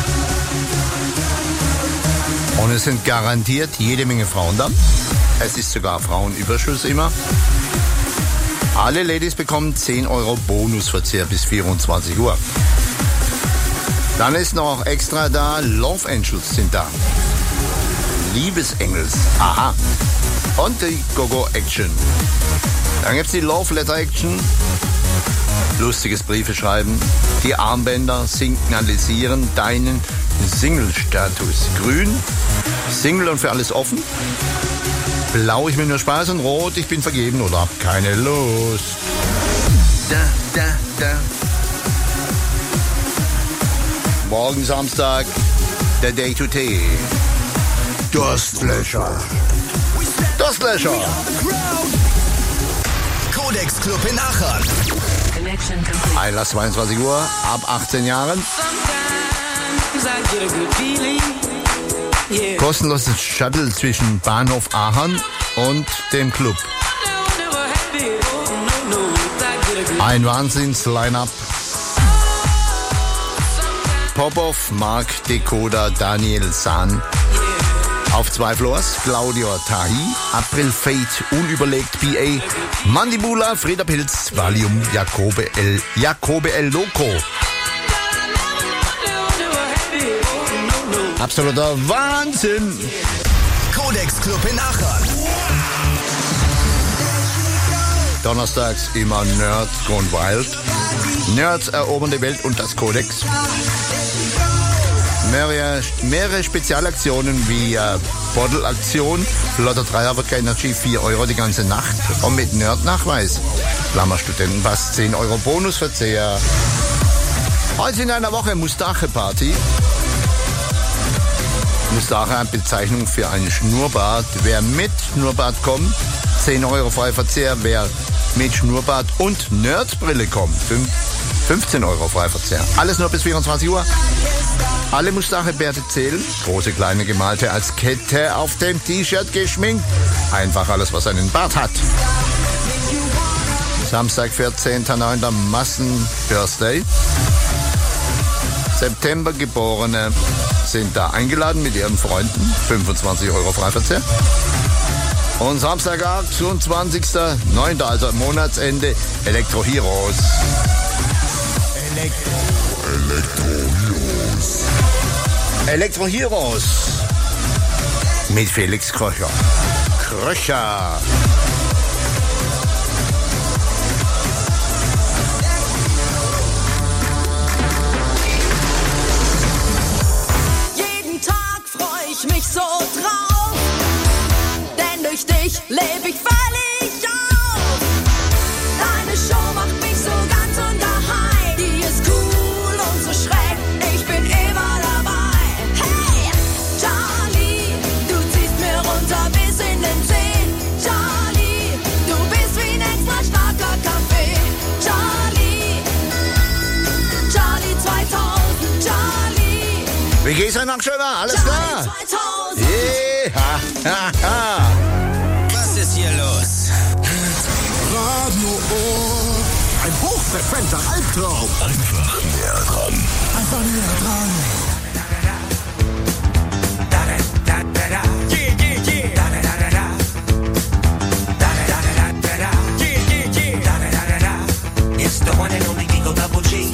Und es sind garantiert jede Menge Frauen da. Es ist sogar Frauenüberschuss immer. Alle Ladies bekommen 10 € Bonusverzehr bis 24 Uhr. Dann ist noch extra da, Love Angels sind da. Liebesengels. Aha. Und die Go-Go Action. Dann gibt's die Love Letter Action. Lustiges Briefe schreiben. Die Armbänder signalisieren deinen Single-Status. Grün, Single und für alles offen. Blau, ich will nur Spaß und Rot, ich bin vergeben oder hab keine Lust. Da. Morgen Samstag, der Day to Day. Durstlöscher. Codex Club in Aachen. Einlass 22 Uhr, ab 18 Jahren. Kostenloses Shuttle zwischen Bahnhof Aachen und dem Club. Ein Wahnsinns-Line-Up. Popov, Mark Decoder, Daniel San. Auf 2 Floors, Claudio Tahi, April Fate, Unüberlegt PA, Mandibula, Frieda Pilz, Valium, Jakobe El Loco. Absoluter Wahnsinn. Codex Club in Aachen. Donnerstags immer Nerds Gone Wild. Nerds erobern die Welt und das Codex. Mehrere Spezialaktionen wie Bottle-Aktion. Flotter 3 Havertke Energy 4 € die ganze Nacht. Und mit Nerd-Nachweis. Klammer Studentenpass 10 € Bonusverzehr. Heute in einer Woche Mustache-Party. Mustache eine Bezeichnung für einen Schnurrbart. Wer mit Schnurrbart kommt, 10 € Freiverzehr. Wer mit Schnurrbart und Nerdbrille kommt, 15 € Freiverzehr. Alles nur bis 24 Uhr. Alle Mustache-Bärte zählen. Große, kleine Gemalte als Kette auf dem T-Shirt geschminkt. Einfach alles, was einen Bart hat. Samstag, 14.09. Massen-Birthday. September Geborene sind da eingeladen mit ihren Freunden. 25 € Freiverzehr. Und Samstag, 28.09., also Monatsende, Elektro Heroes. Elektro Heroes. Mit Felix Kröcher. Jeden Tag freu ich mich so drauf, denn durch dich lebe ich völlig auf. Deine Show macht mich so ganz ungeheim. Die ist cool und so schräg, ich bin immer dabei. Hey, Charlie, du ziehst mir runter bis in den Zehen. Charlie, du bist wie ein extra starker Kaffee. Charlie, Charlie 2000, Charlie. Wie geht's euch noch schon mal? Alles klar? Yeah. Was ist hier los? Radio Ohr. Ein hochfrequenter Albtraum. Einfach näher dran. Einfach näher dran. It's the one and only Eagle Double G.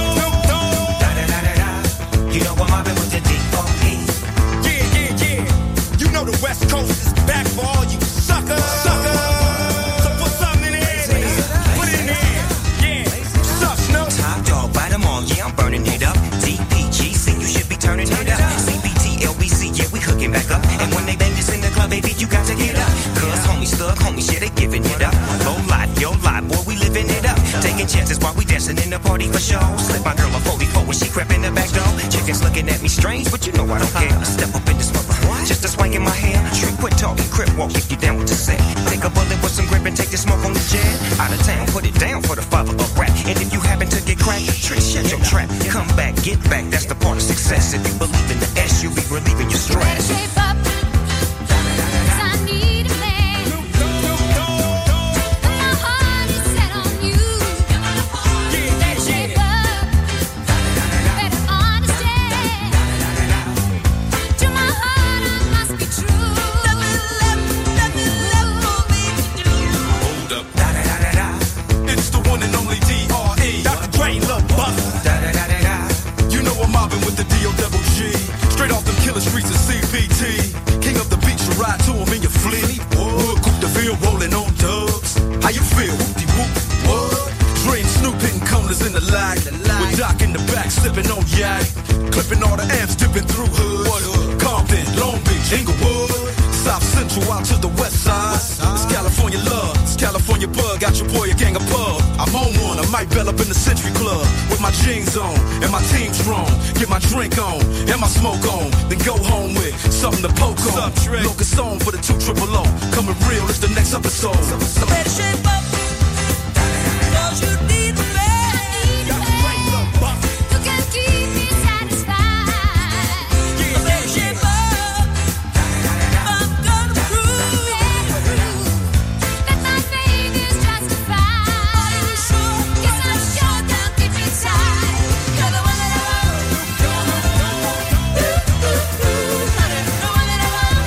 You know I'm mobbing with the D.O.E. Yeah. You know the West Coast is back for all you suckers. So put something in there. Put it in there. Yeah. What's up, Snoop? Top dog, bite them all. Yeah, I'm burning it up. DPGC, you should be turning it up. CBT, LBC, yeah, we hooking back up. And when they bang this in the club, baby, you got to get up. Cause homies thug, homies, yeah, they giving it up. Low life, yo life, boy, we living it up. Taking chances while we dancing in the party for show. Slip my girl a 44 when she crept in the back door. Chickens looking at me strange, but you know I don't care. I step up in this mother, just a swank in my hair. Trick, quit talking, crip walk if you down with the set. Take a bullet with some grip and take the smoke on the jet. Out of town, put it down for the father of rap. And if you happen to get cracked, trick, shut your trap. Come back, get back, that's the part of success. If you believe in the S, you'll be relieving your stress. Shape up. Straight off them killer streets of CPT. King of the beach, you ride to him in your fleet. Wood, Coupe de Ville, rolling on dubs. How you feel? Whoop-de-whoop, what? Dre and Snoop hitting corners in the lag. With Doc in the back, sipping on yak. Clipping all the amps, dipping through hood. Compton, Long Beach, Inglewood. South Central out to the west side. It's California love, it's California bug. Got your boy a gang of pub. I'm on one, I might bell up in the Century Club. With my jeans on, and my team strong. Get my drink on, and my smoke on. Then go home with something to poke on. Locust on for the 2 0 0. Coming real, it's the next episode. Better shape up. Don't you need a man? You can keep me satisfied. Better shape up. I'm gonna prove that my faith is justified. Are you sure? Yes, I'm sure they'll keep me tight. You're the one that I want. The one that I want.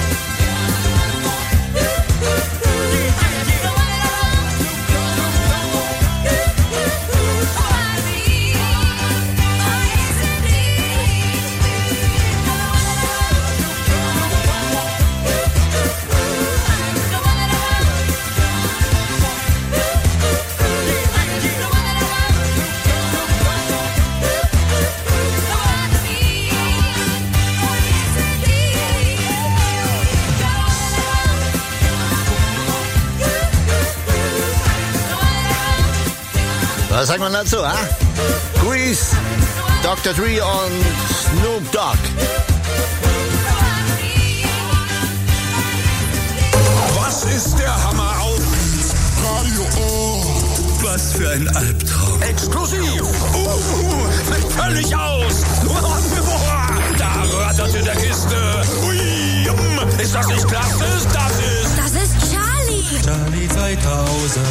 The one that I want. Was sagt man dazu, ha? Grease, Dr. Dre und Snoop Dogg. Was ist der Hammer auf Radio O? Was für ein Albtraum. Exklusiv! Fliegt völlig aus! Da rattert in der Kiste! Ui, ist das nicht klasse? Das ist Charlie! Charlie 2000.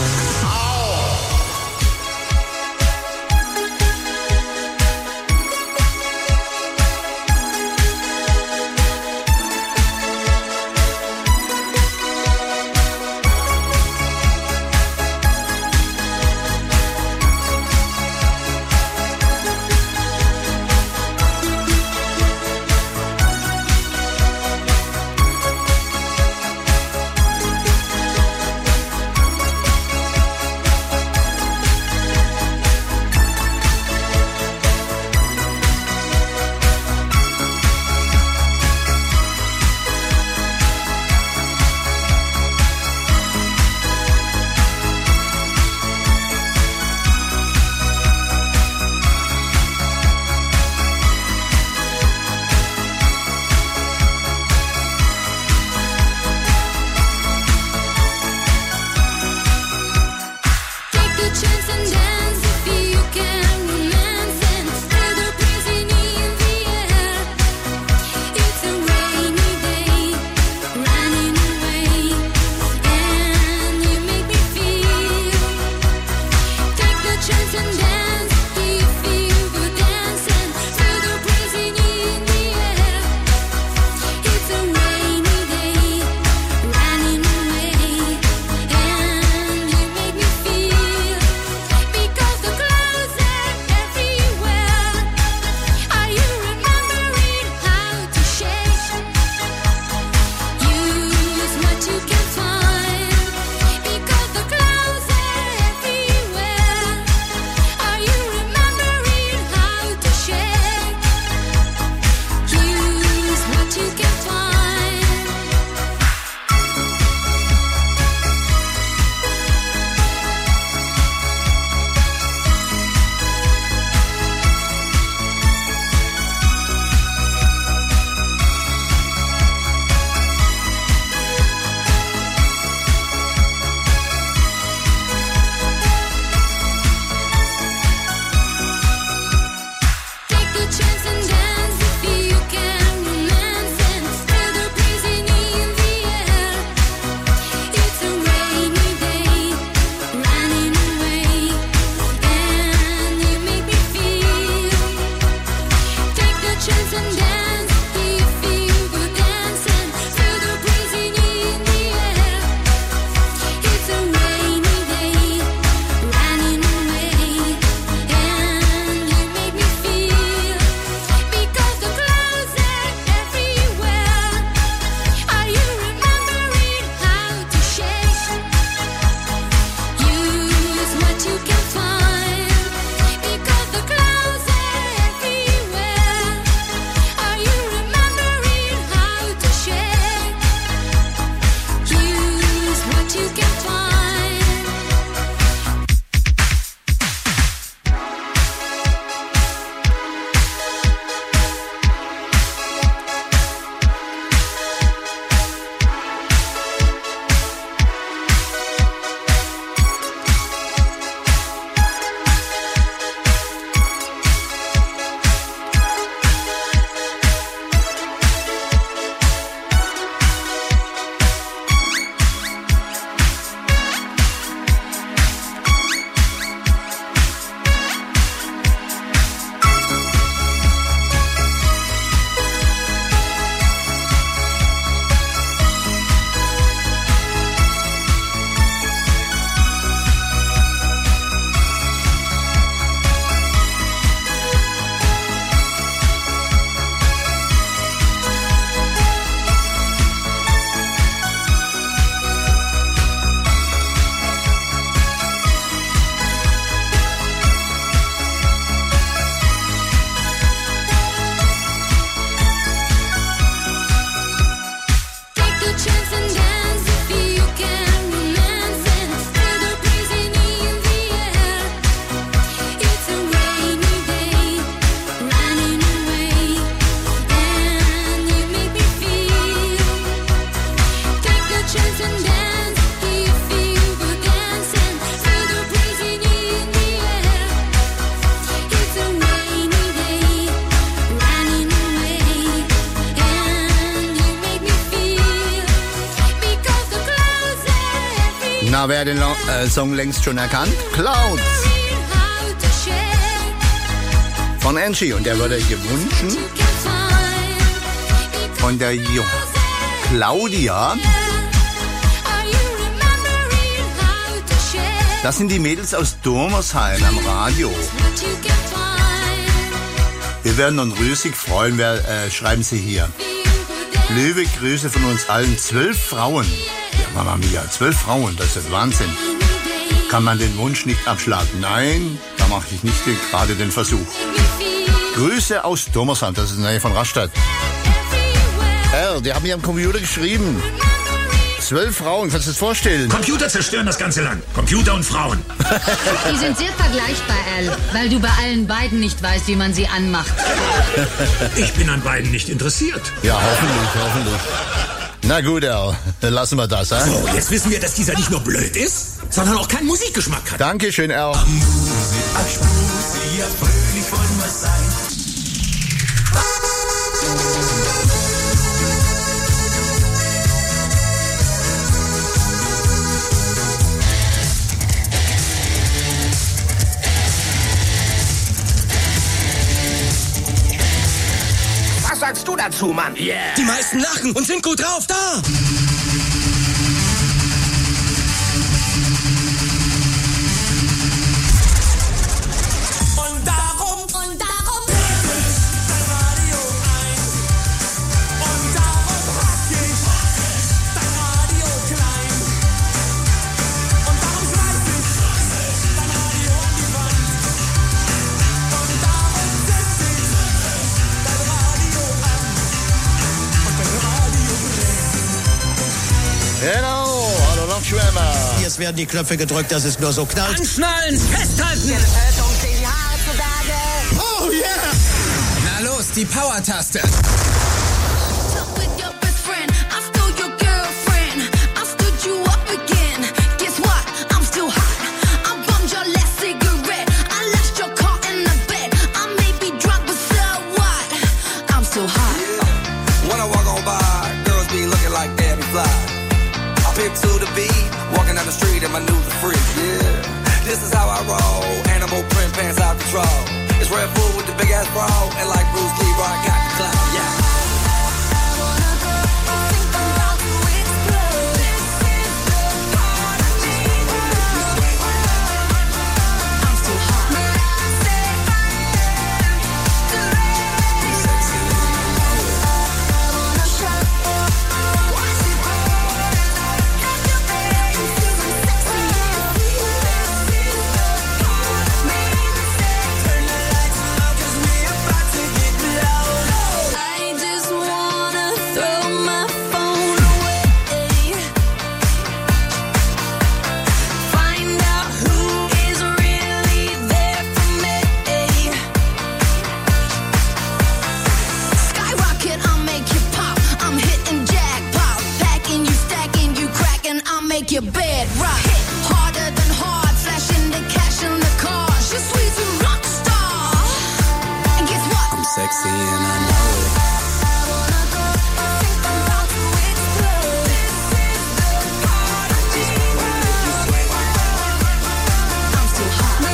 Ja, wer hat den Song längst schon erkannt? Clouds. Von Angie. Und der wurde gewünscht von der Claudia. Das sind die Mädels aus Dormersheim am Radio. Wir werden uns riesig freuen, schreiben Sie hier. Liebe Grüße von uns allen. 12 Frauen. Ja, Mama Mia, 12 Frauen, das ist Wahnsinn. Kann man den Wunsch nicht abschlagen? Nein, da mache ich nicht gerade den Versuch. Grüße aus Dormersheim, das ist in der Nähe von Rastatt. Die haben hier am Computer geschrieben. 12 Frauen, kannst du dir das vorstellen? Computer zerstören das ganze Land. Computer und Frauen. Die sind sehr vergleichbar, Al, weil du bei allen beiden nicht weißt, wie man sie anmacht. Ich bin an beiden nicht interessiert. Ja, hoffentlich. Na gut, Al, dann lassen wir das, hein? So, jetzt wissen wir, dass dieser nicht nur blöd ist, sondern auch keinen Musikgeschmack hat. Dankeschön, Al. Ja, fröhlich wollen wir sein. Was sagst du dazu, Mann? Yeah. Die meisten lachen und sind gut drauf, da! Genau, hallo Lochschwärmer. Jetzt werden die Knöpfe gedrückt, dass es nur so knallt. Anschnallen, festhalten! Oh yeah! Na los, die Power-Taste. To the beat, walking down the street and my new the freak, yeah. This is how I roll, animal print pants out control. It's Red Bull with the big ass bra, and like Bruce Lee, I got the clout, yeah. Your bed rock harder than hard, flashing the cash in the car. She's sweet and rock star. And guess what? I'm sexy and I know it. I'm so hot.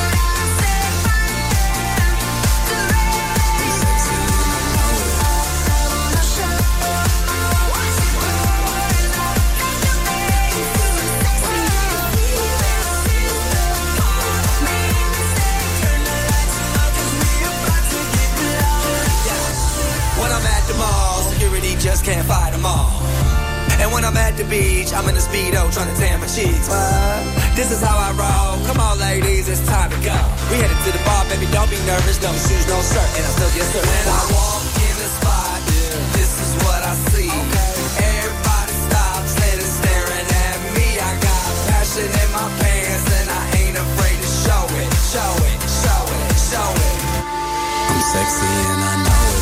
Just can't fight them all. And when I'm at the beach, I'm in a Speedo trying to tan my cheeks. This is how I roll. Come on, ladies, it's time to go. We headed to the bar, baby, don't be nervous. No shoes, no shirt, and I still get served. When I walk in the spot, this is what I see. Everybody stops and is staring at me. I got passion in my pants, and I ain't afraid to show it, show it, show it, show it. I'm sexy and I know it.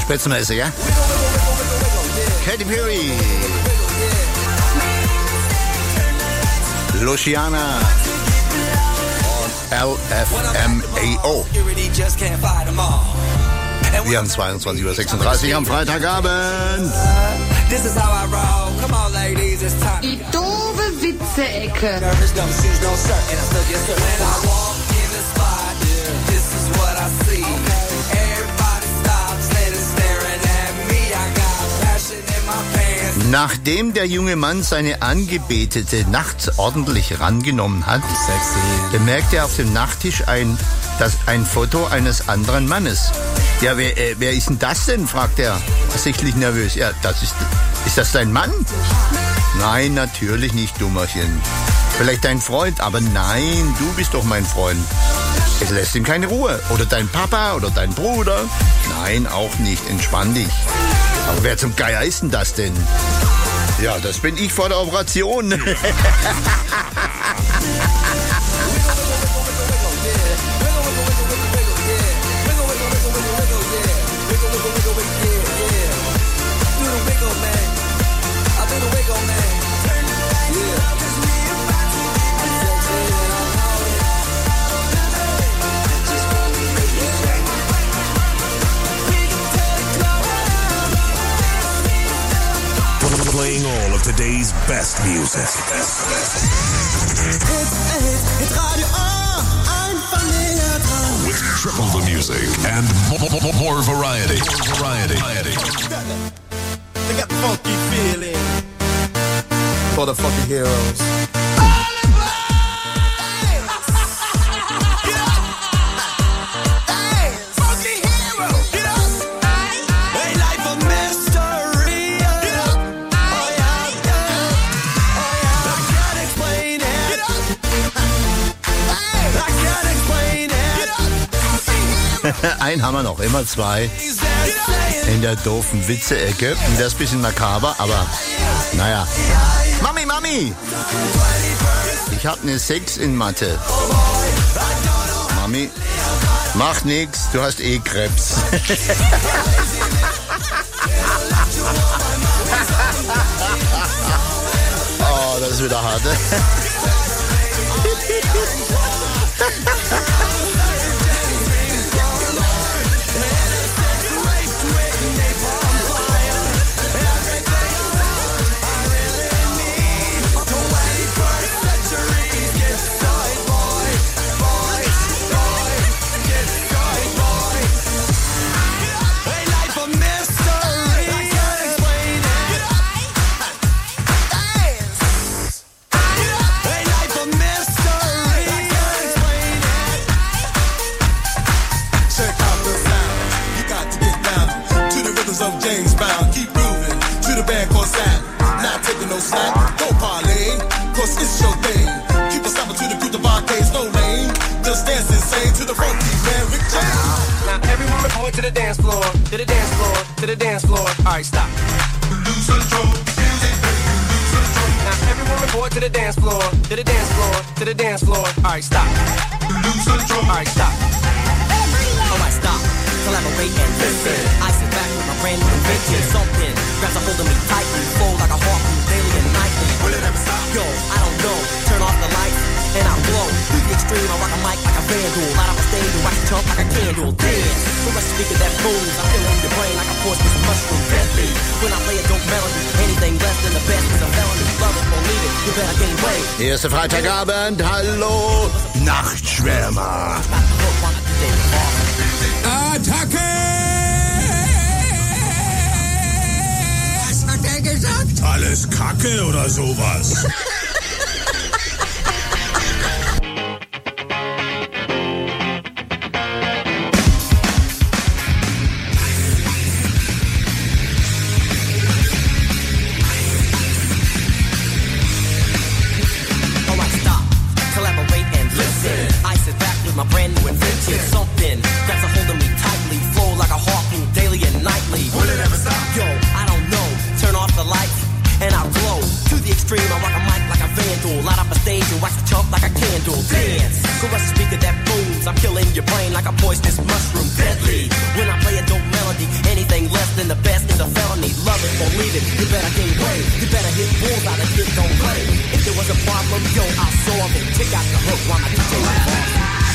Spätzmesse, ja? Katy Perry. Luciana. LFMAO. Wir haben 22:36 Uhr am Freitagabend. Die doofe Witze-Ecke. Nachdem der junge Mann seine Angebetete nachts ordentlich rangenommen hat, bemerkt er auf dem Nachttisch ein Foto eines anderen Mannes. Ja, wer ist denn das denn? Fragt er, sichtlich nervös. Ja, ist das dein Mann? Nein, natürlich nicht, Dummerchen. Vielleicht dein Freund, aber nein, du bist doch mein Freund. Es lässt ihm keine Ruhe. Oder dein Papa oder dein Bruder? Nein, auch nicht. Entspann dich. Aber wer zum Geier ist denn das denn? Ja, das bin ich vor der Operation. Playing all of today's best music. It's Radio A, einfach näher dran. With triple the music and more variety. They got the funky feeling for the funky heroes. Einen haben wir noch, immer zwei in der doofen Witze-Ecke. Das ist ein bisschen makaber, aber naja. Mami! Ich hab eine 6 in Mathe. Mami, mach nix, du hast eh Krebs. Oh, das ist wieder hart. Alright, stop. Lose control. Now everyone report to the dance floor, to the dance floor, to the dance floor. Alright, stop. Lose control. Alright, stop. Alright, stop. Collaborate and listen. I sit back with my brand new invention. Something grabs a hold of me tightly, fold like a harpoon daily and nightly. Will it ever stop? Yo, I don't know. Turn off the lights and I'll glow. To the extreme, I rock a mic like a vandal. Light up a stage and wax a chump like a candle. Dance. So much speaker that booms. I'm filling your brain like a force with some mushroom deadly. When I play a dope melody, anything less than the best is a felony. Love it or leave it, you better gain weight. Erste Freitagabend, hallo, Nachtschwärmer. Attacke! Was hat er gesagt? Alles Kacke oder sowas. My brand new invention, something grabs a hold of me tightly, flow like a harpoon daily and nightly. Will it ever stop? Yo, I don't know. Turn off the lights and I'll glow. To the extreme, I rock a mic like a vandal. Light up a stage and wax the chump like a candle. Dance, caress a speaker that booms. I'm killing your brain like a poisonous mushroom, deadly. When I play a dope melody, anything less believe it. You better gain weight. You better hit balls out of hit, don't play. If there was a problem, yo, I'll solve it. Check out the hook while my DJ performs.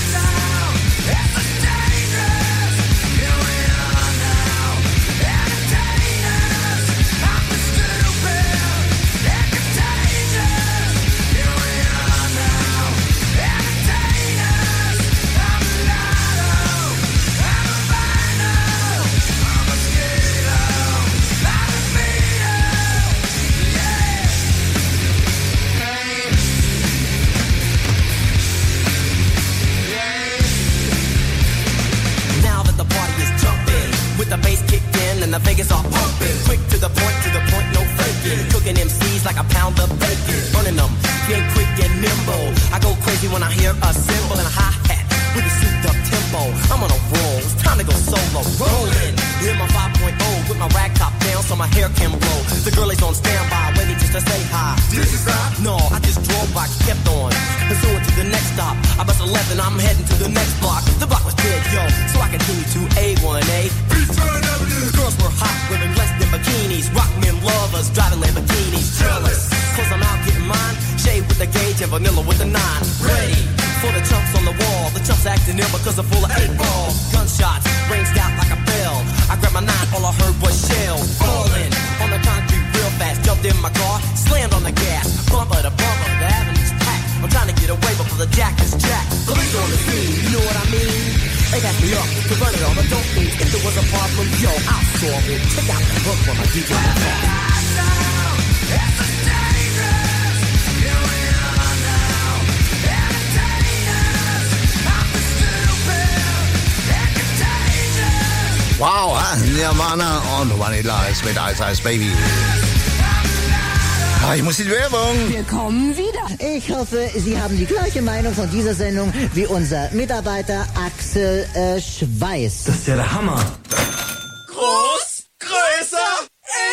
The bass kicked in and the Vegas are pumping. Quick to the point, no faking. Cooking MCs like a pound of bacon. Burning them, being quick and nimble. I go crazy when I hear a cymbal and a hi-hat with a souped up tempo. I'm on a roll, it's time to go solo. Rolling, hear my 5.0 with my rag top down so my hair can blow. The girl is on standby, waiting just to say hi. Did you stop? No, I just drove by, kept on. Pursuing to the next stop. I bust a left and I'm heading to the next block. The block was dead, yo, so I continue to A1A. The girls were hot, wearing less than bikinis. Rock men lovers, driving Lamborghinis. Jealous, cause I'm out getting mine. Shade with the gauge and vanilla with the 9. Ready for the chumps on the wall. The chumps acting ill because they're full of 8 ball. Gunshots ranged out like a bell. I grabbed my 9, all I heard was shells falling on the concrete real fast. Jumped in my car, slammed on the gas. Bumper to bumper, the avenue's packed. I'm trying to get away before the jack is jacked. Police on the scene, you know what I mean? They got me up to run it all, but don't think if there was a problem, yo, I'll solve it. Check out the hook for my DJ. Wow, Nirvana und Vanilla Ice mit Ice Ice Baby. Ich muss in die Werbung. Wir kommen wieder. Ich hoffe, Sie haben die gleiche Meinung von dieser Sendung wie unser Mitarbeiter Axel Schweiß. Das ist ja der Hammer. Groß, größer,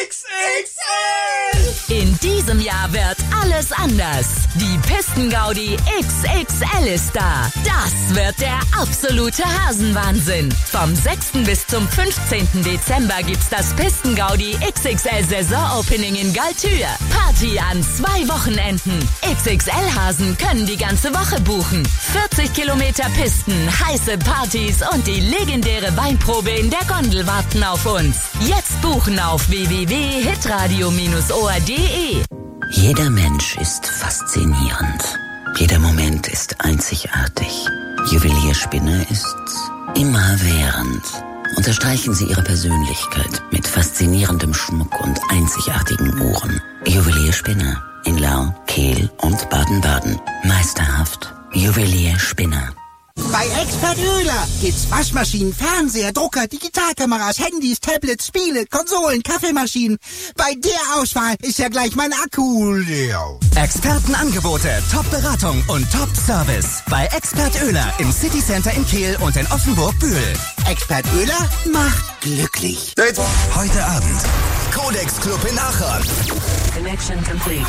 XXL. In diesem Jahr wird alles anders. Die Pistengaudi XXL ist da. Das wird der absolute Hasenwahnsinn. Vom 6. bis zum 15. Dezember gibt's das Pistengaudi XXL Saison-Opening in Galtür. Party an 2 Wochenenden. XXL-Hasen können die ganze Woche buchen. 40 Kilometer Pisten, heiße Partys und die legendäre Weinprobe in der Gondel warten auf uns. Jetzt buchen auf www.hitradio-or.de. Jeder Mensch ist faszinierend. Jeder Moment ist einzigartig. Juwelierspinner ist immerwährend. Unterstreichen Sie Ihre Persönlichkeit mit faszinierendem Schmuck und einzigartigen Uhren. Juwelierspinner in Lau, Kehl und Baden-Baden. Meisterhaft. Juwelierspinner. Bei Expert Oehler gibt's Waschmaschinen, Fernseher, Drucker, Digitalkameras, Handys, Tablets, Spiele, Konsolen, Kaffeemaschinen. Bei der Auswahl ist ja gleich mein Akku leer. Expertenangebote, Top-Beratung und Top-Service. Bei Expert Oehler im City Center in Kehl und in Offenburg-Bühl. Expert Oehler macht glücklich. Heute Abend Codex Club in Aachen. Connection complete.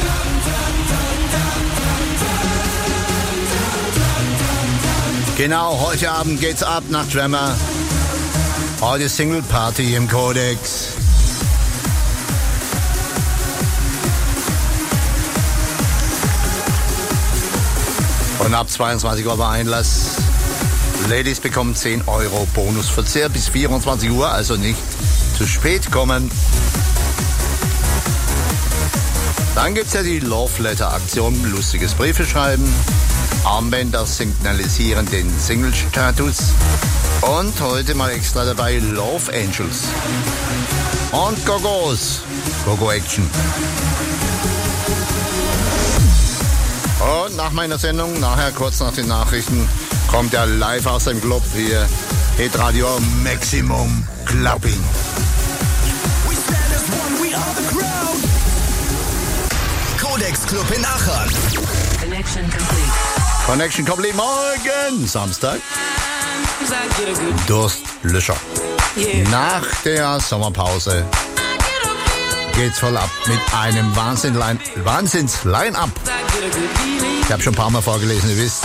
Genau, heute Abend geht's ab nach Drummer. Heute Single Party im Codex. Und ab 22 Uhr war Einlass. Ladies bekommen 10 € Bonusverzehr bis 24 Uhr, also nicht zu spät kommen. Dann gibt's ja die Love Letter Aktion, lustiges Briefe schreiben. Armbänder signalisieren den Single-Status. Und heute mal extra dabei Love Angels. Und Gogos. Gogo-Action. Und nach meiner Sendung, nachher kurz nach den Nachrichten, kommt er live aus dem Club hier. Hitradio Maximum Clubbing. Codex Club in Aachen. Connection complete. Connection Complete morgen, Samstag. Durstlöscher. Nach der Sommerpause geht's voll ab mit einem Wahnsinns-Line-Up. Ich habe schon ein paar Mal vorgelesen, ihr wisst.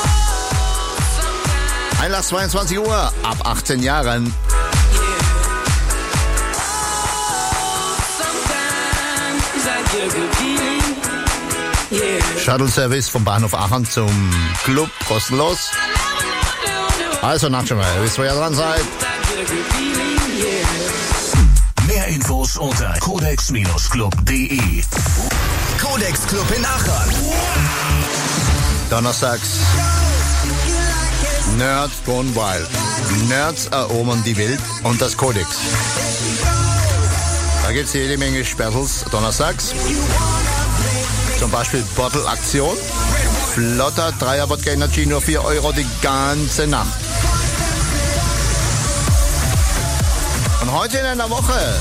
Einlass 22 Uhr, ab 18 Jahren. Shuttle-Service vom Bahnhof Aachen zum Club, kostenlos. Also, nacht schon mal, wisst ihr, wer dran seid? Mehr Infos unter codex-club.de. Codex Club in Aachen. Donnerstags. Nerds Gone Wild. Nerds erobern die Welt und das Codex. Da gibt's jede Menge Specials donnerstags. Zum Beispiel Bottle-Aktion. Flotter Dreier Wodka Energy, nur 4 Euro die ganze Nacht. Und heute in einer Woche,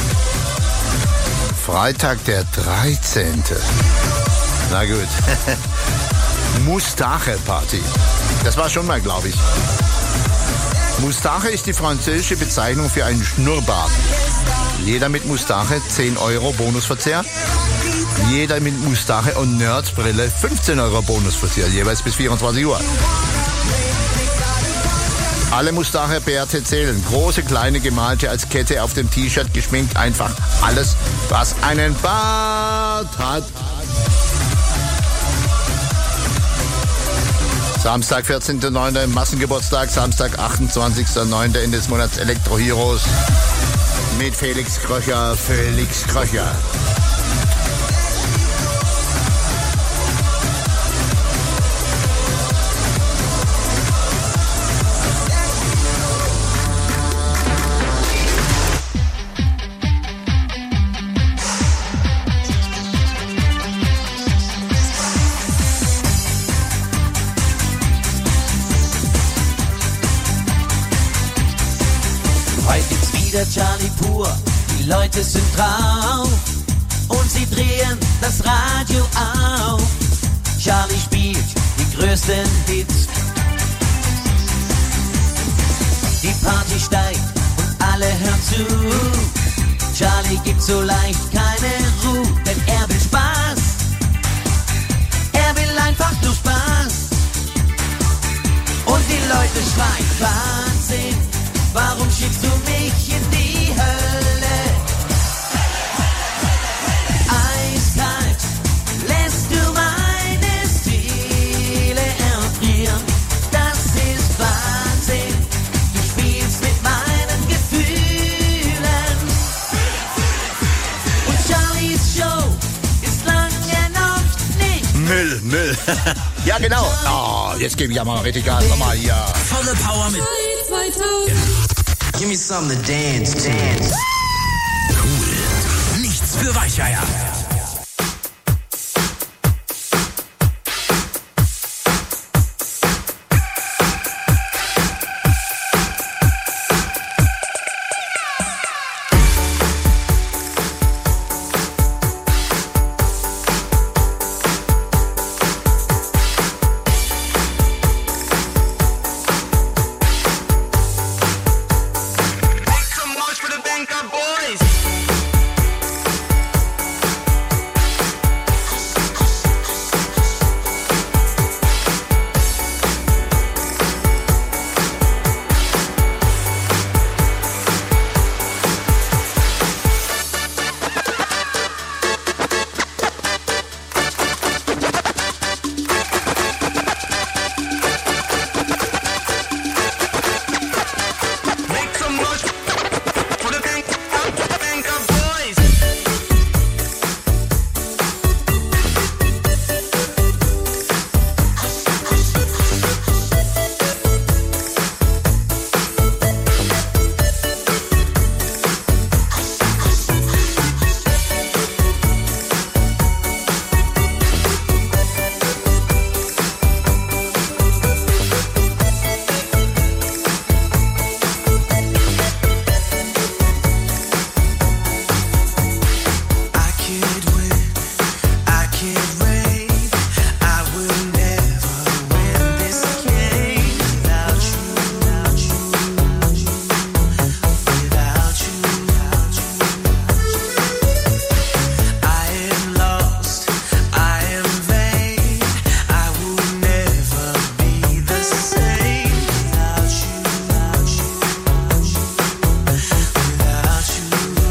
Freitag der 13. Na gut. Moustache-Party. Das war schon mal, glaube ich. Moustache ist die französische Bezeichnung für einen Schnurrbart. Jeder mit Moustache 10 Euro Bonusverzehr. Jeder mit Moustache und Nerdsbrille 15 Euro Bonusverzehr, jeweils bis 24 Uhr. Alle Moustache-Bärte zählen. Große, kleine, gemalte als Kette auf dem T-Shirt, geschminkt, einfach alles, was einen Bart hat. Samstag, 14.09. Massengeburtstag, Samstag, 28.09. Ende des Monats Elektro Heroes mit Felix Kröcher. Charlie pur, die Leute sind drauf und sie drehen das Radio auf. Charlie spielt die größten Hits. Die Party steigt und alle hören zu. Charlie gibt so leicht keine Ruhe, denn er will Spaß. Er will einfach nur Spaß. Und die Leute schreien Wahnsinn. Warum schickst du mich in die Hölle? Eiskalt lässt du meine Seele erfrieren. Das ist Wahnsinn. Du spielst mit meinen Gefühlen. Und Charlies Show ist lange noch nicht Müll. Ja, genau. Oh, jetzt gebe ich ja mal richtig Gas. Nochmal hier. Volle Power mit. Give me something to dance. Cool. Nichts für Weicheier.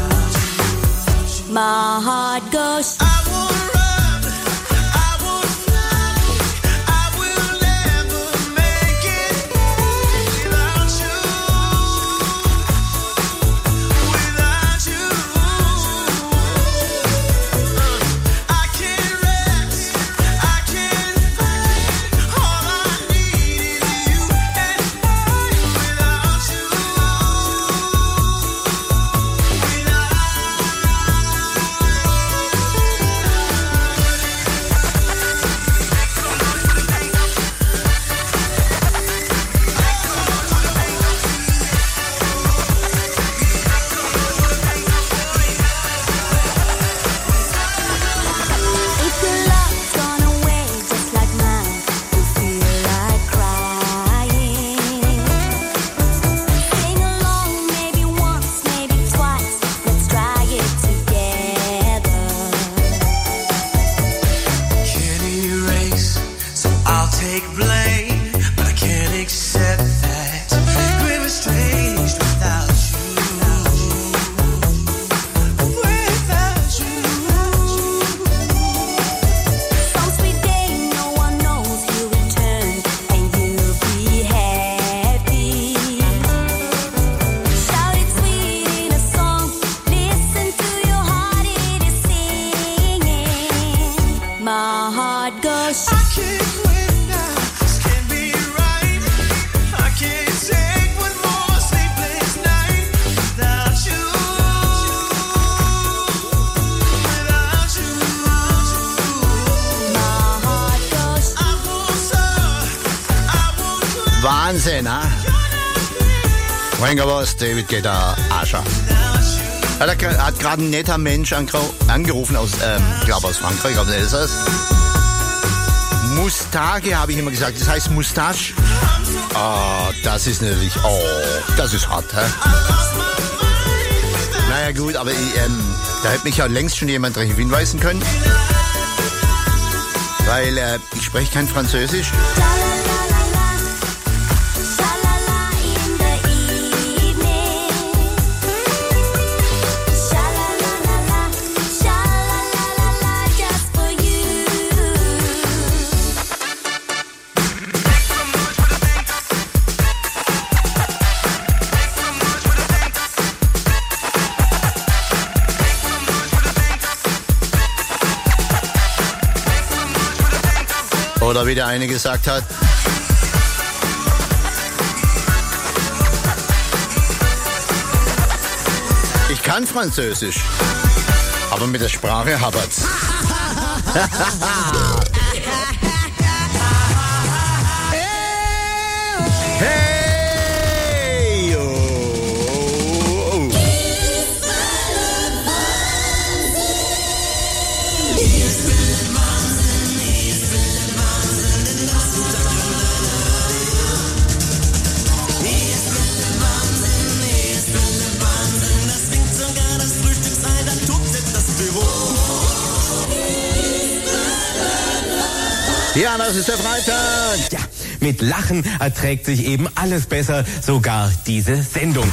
My heart goes. I wanna run, I wanna Wahnsinn, ha? Wurst, David Guetta, Asha. Hat gerade ein netter Mensch angerufen aus, glaube aus Frankreich, aus Elsass. Mustage habe ich immer gesagt, das heißt Moustache. Oh, das ist natürlich, das ist hart, hä? Naja gut, aber da hätte mich ja längst schon jemand darauf hinweisen können. Weil ich spreche kein Französisch. Oder wie der eine gesagt hat. Ich kann Französisch, aber mit der Sprache hapert's. Hey, oh. Ja, das ist der Freitag. Ja, mit Lachen erträgt sich eben alles besser, sogar diese Sendung.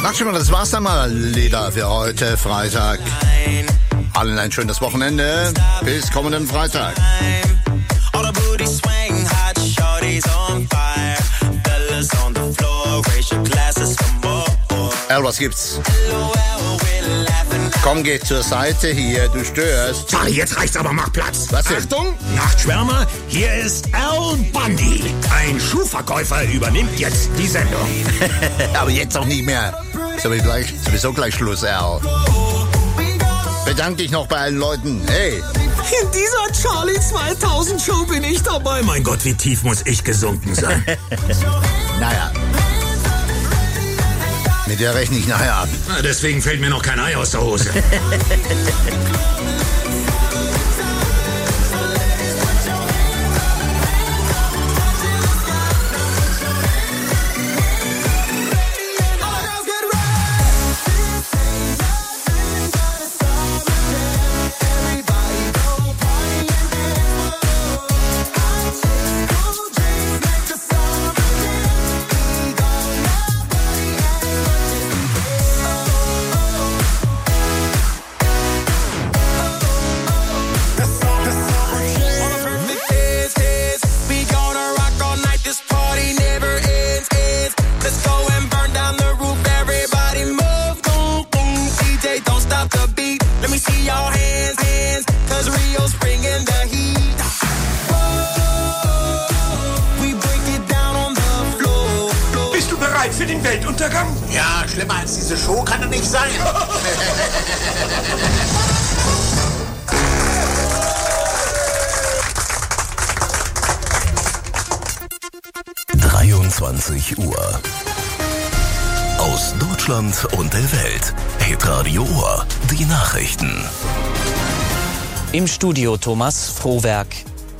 Ach schon mal, das war's dann mal, Lieder für heute, Freitag. Allen ein schönes Wochenende. Bis kommenden Freitag. Was gibt's? Komm, geh zur Seite hier, du störst. Charlie, jetzt reicht's aber, mach Platz. Was denn? Achtung, Nachtschwärmer, hier ist Al Bundy. Ein Schuhverkäufer übernimmt jetzt die Sendung. Aber jetzt auch nicht mehr. Sowieso gleich Schluss, Al. Bedank dich noch bei allen Leuten. Hey. In dieser Charlie 2000 Show bin ich dabei. Mein Gott, wie tief muss ich gesunken sein? Naja. Mit der rechne ich nachher ab. Deswegen fällt mir noch kein Ei aus der Hose. Für den Weltuntergang? Ja, schlimmer als diese Show kann er nicht sein. 23 Uhr. Aus Deutschland und der Welt. Hitradio Ohr. Die Nachrichten. Im Studio Thomas Frohwerk.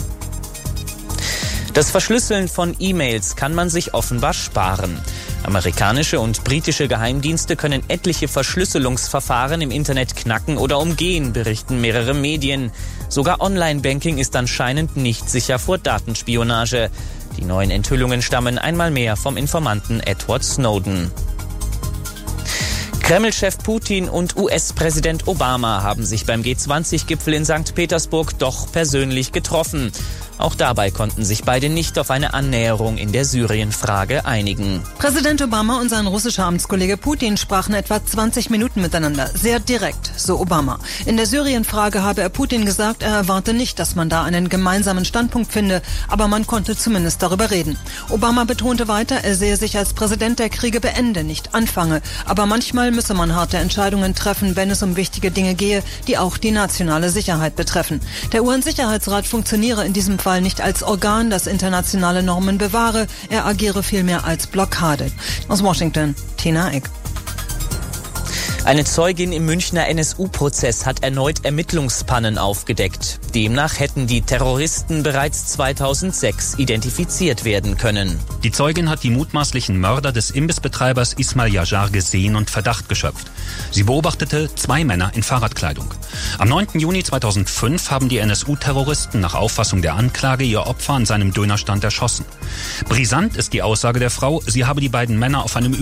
Das Verschlüsseln von E-Mails kann man sich offenbar sparen. Amerikanische und britische Geheimdienste können etliche Verschlüsselungsverfahren im Internet knacken oder umgehen, berichten mehrere Medien. Sogar Online-Banking ist anscheinend nicht sicher vor Datenspionage. Die neuen Enthüllungen stammen einmal mehr vom Informanten Edward Snowden. Kreml-Chef Putin und US-Präsident Obama haben sich beim G20-Gipfel in St. Petersburg doch persönlich getroffen. Auch dabei konnten sich beide nicht auf eine Annäherung in der Syrien-Frage einigen. Präsident Obama und sein russischer Amtskollege Putin sprachen etwa 20 Minuten miteinander. Sehr direkt, so Obama. In der Syrien-Frage habe er Putin gesagt, er erwarte nicht, dass man da einen gemeinsamen Standpunkt finde, aber man konnte zumindest darüber reden. Obama betonte weiter, er sehe sich als Präsident, der Kriege beende, nicht anfange. Aber manchmal müsse man harte Entscheidungen treffen, wenn es um wichtige Dinge gehe, die auch die nationale Sicherheit betreffen. Der UN-Sicherheitsrat funktioniere in diesem Fall nicht als Organ, das internationale Normen bewahre, er agiere vielmehr als Blockade. Aus Washington, Tina Eck. Eine Zeugin im Münchner NSU-Prozess hat erneut Ermittlungspannen aufgedeckt. Demnach hätten die Terroristen bereits 2006 identifiziert werden können. Die Zeugin hat die mutmaßlichen Mörder des Imbissbetreibers Ismail Yajar gesehen und Verdacht geschöpft. Sie beobachtete 2 Männer in Fahrradkleidung. Am 9. Juni 2005 haben die NSU-Terroristen nach Auffassung der Anklage ihr Opfer an seinem Dönerstand erschossen. Brisant ist die Aussage der Frau, sie habe die beiden Männer auf einem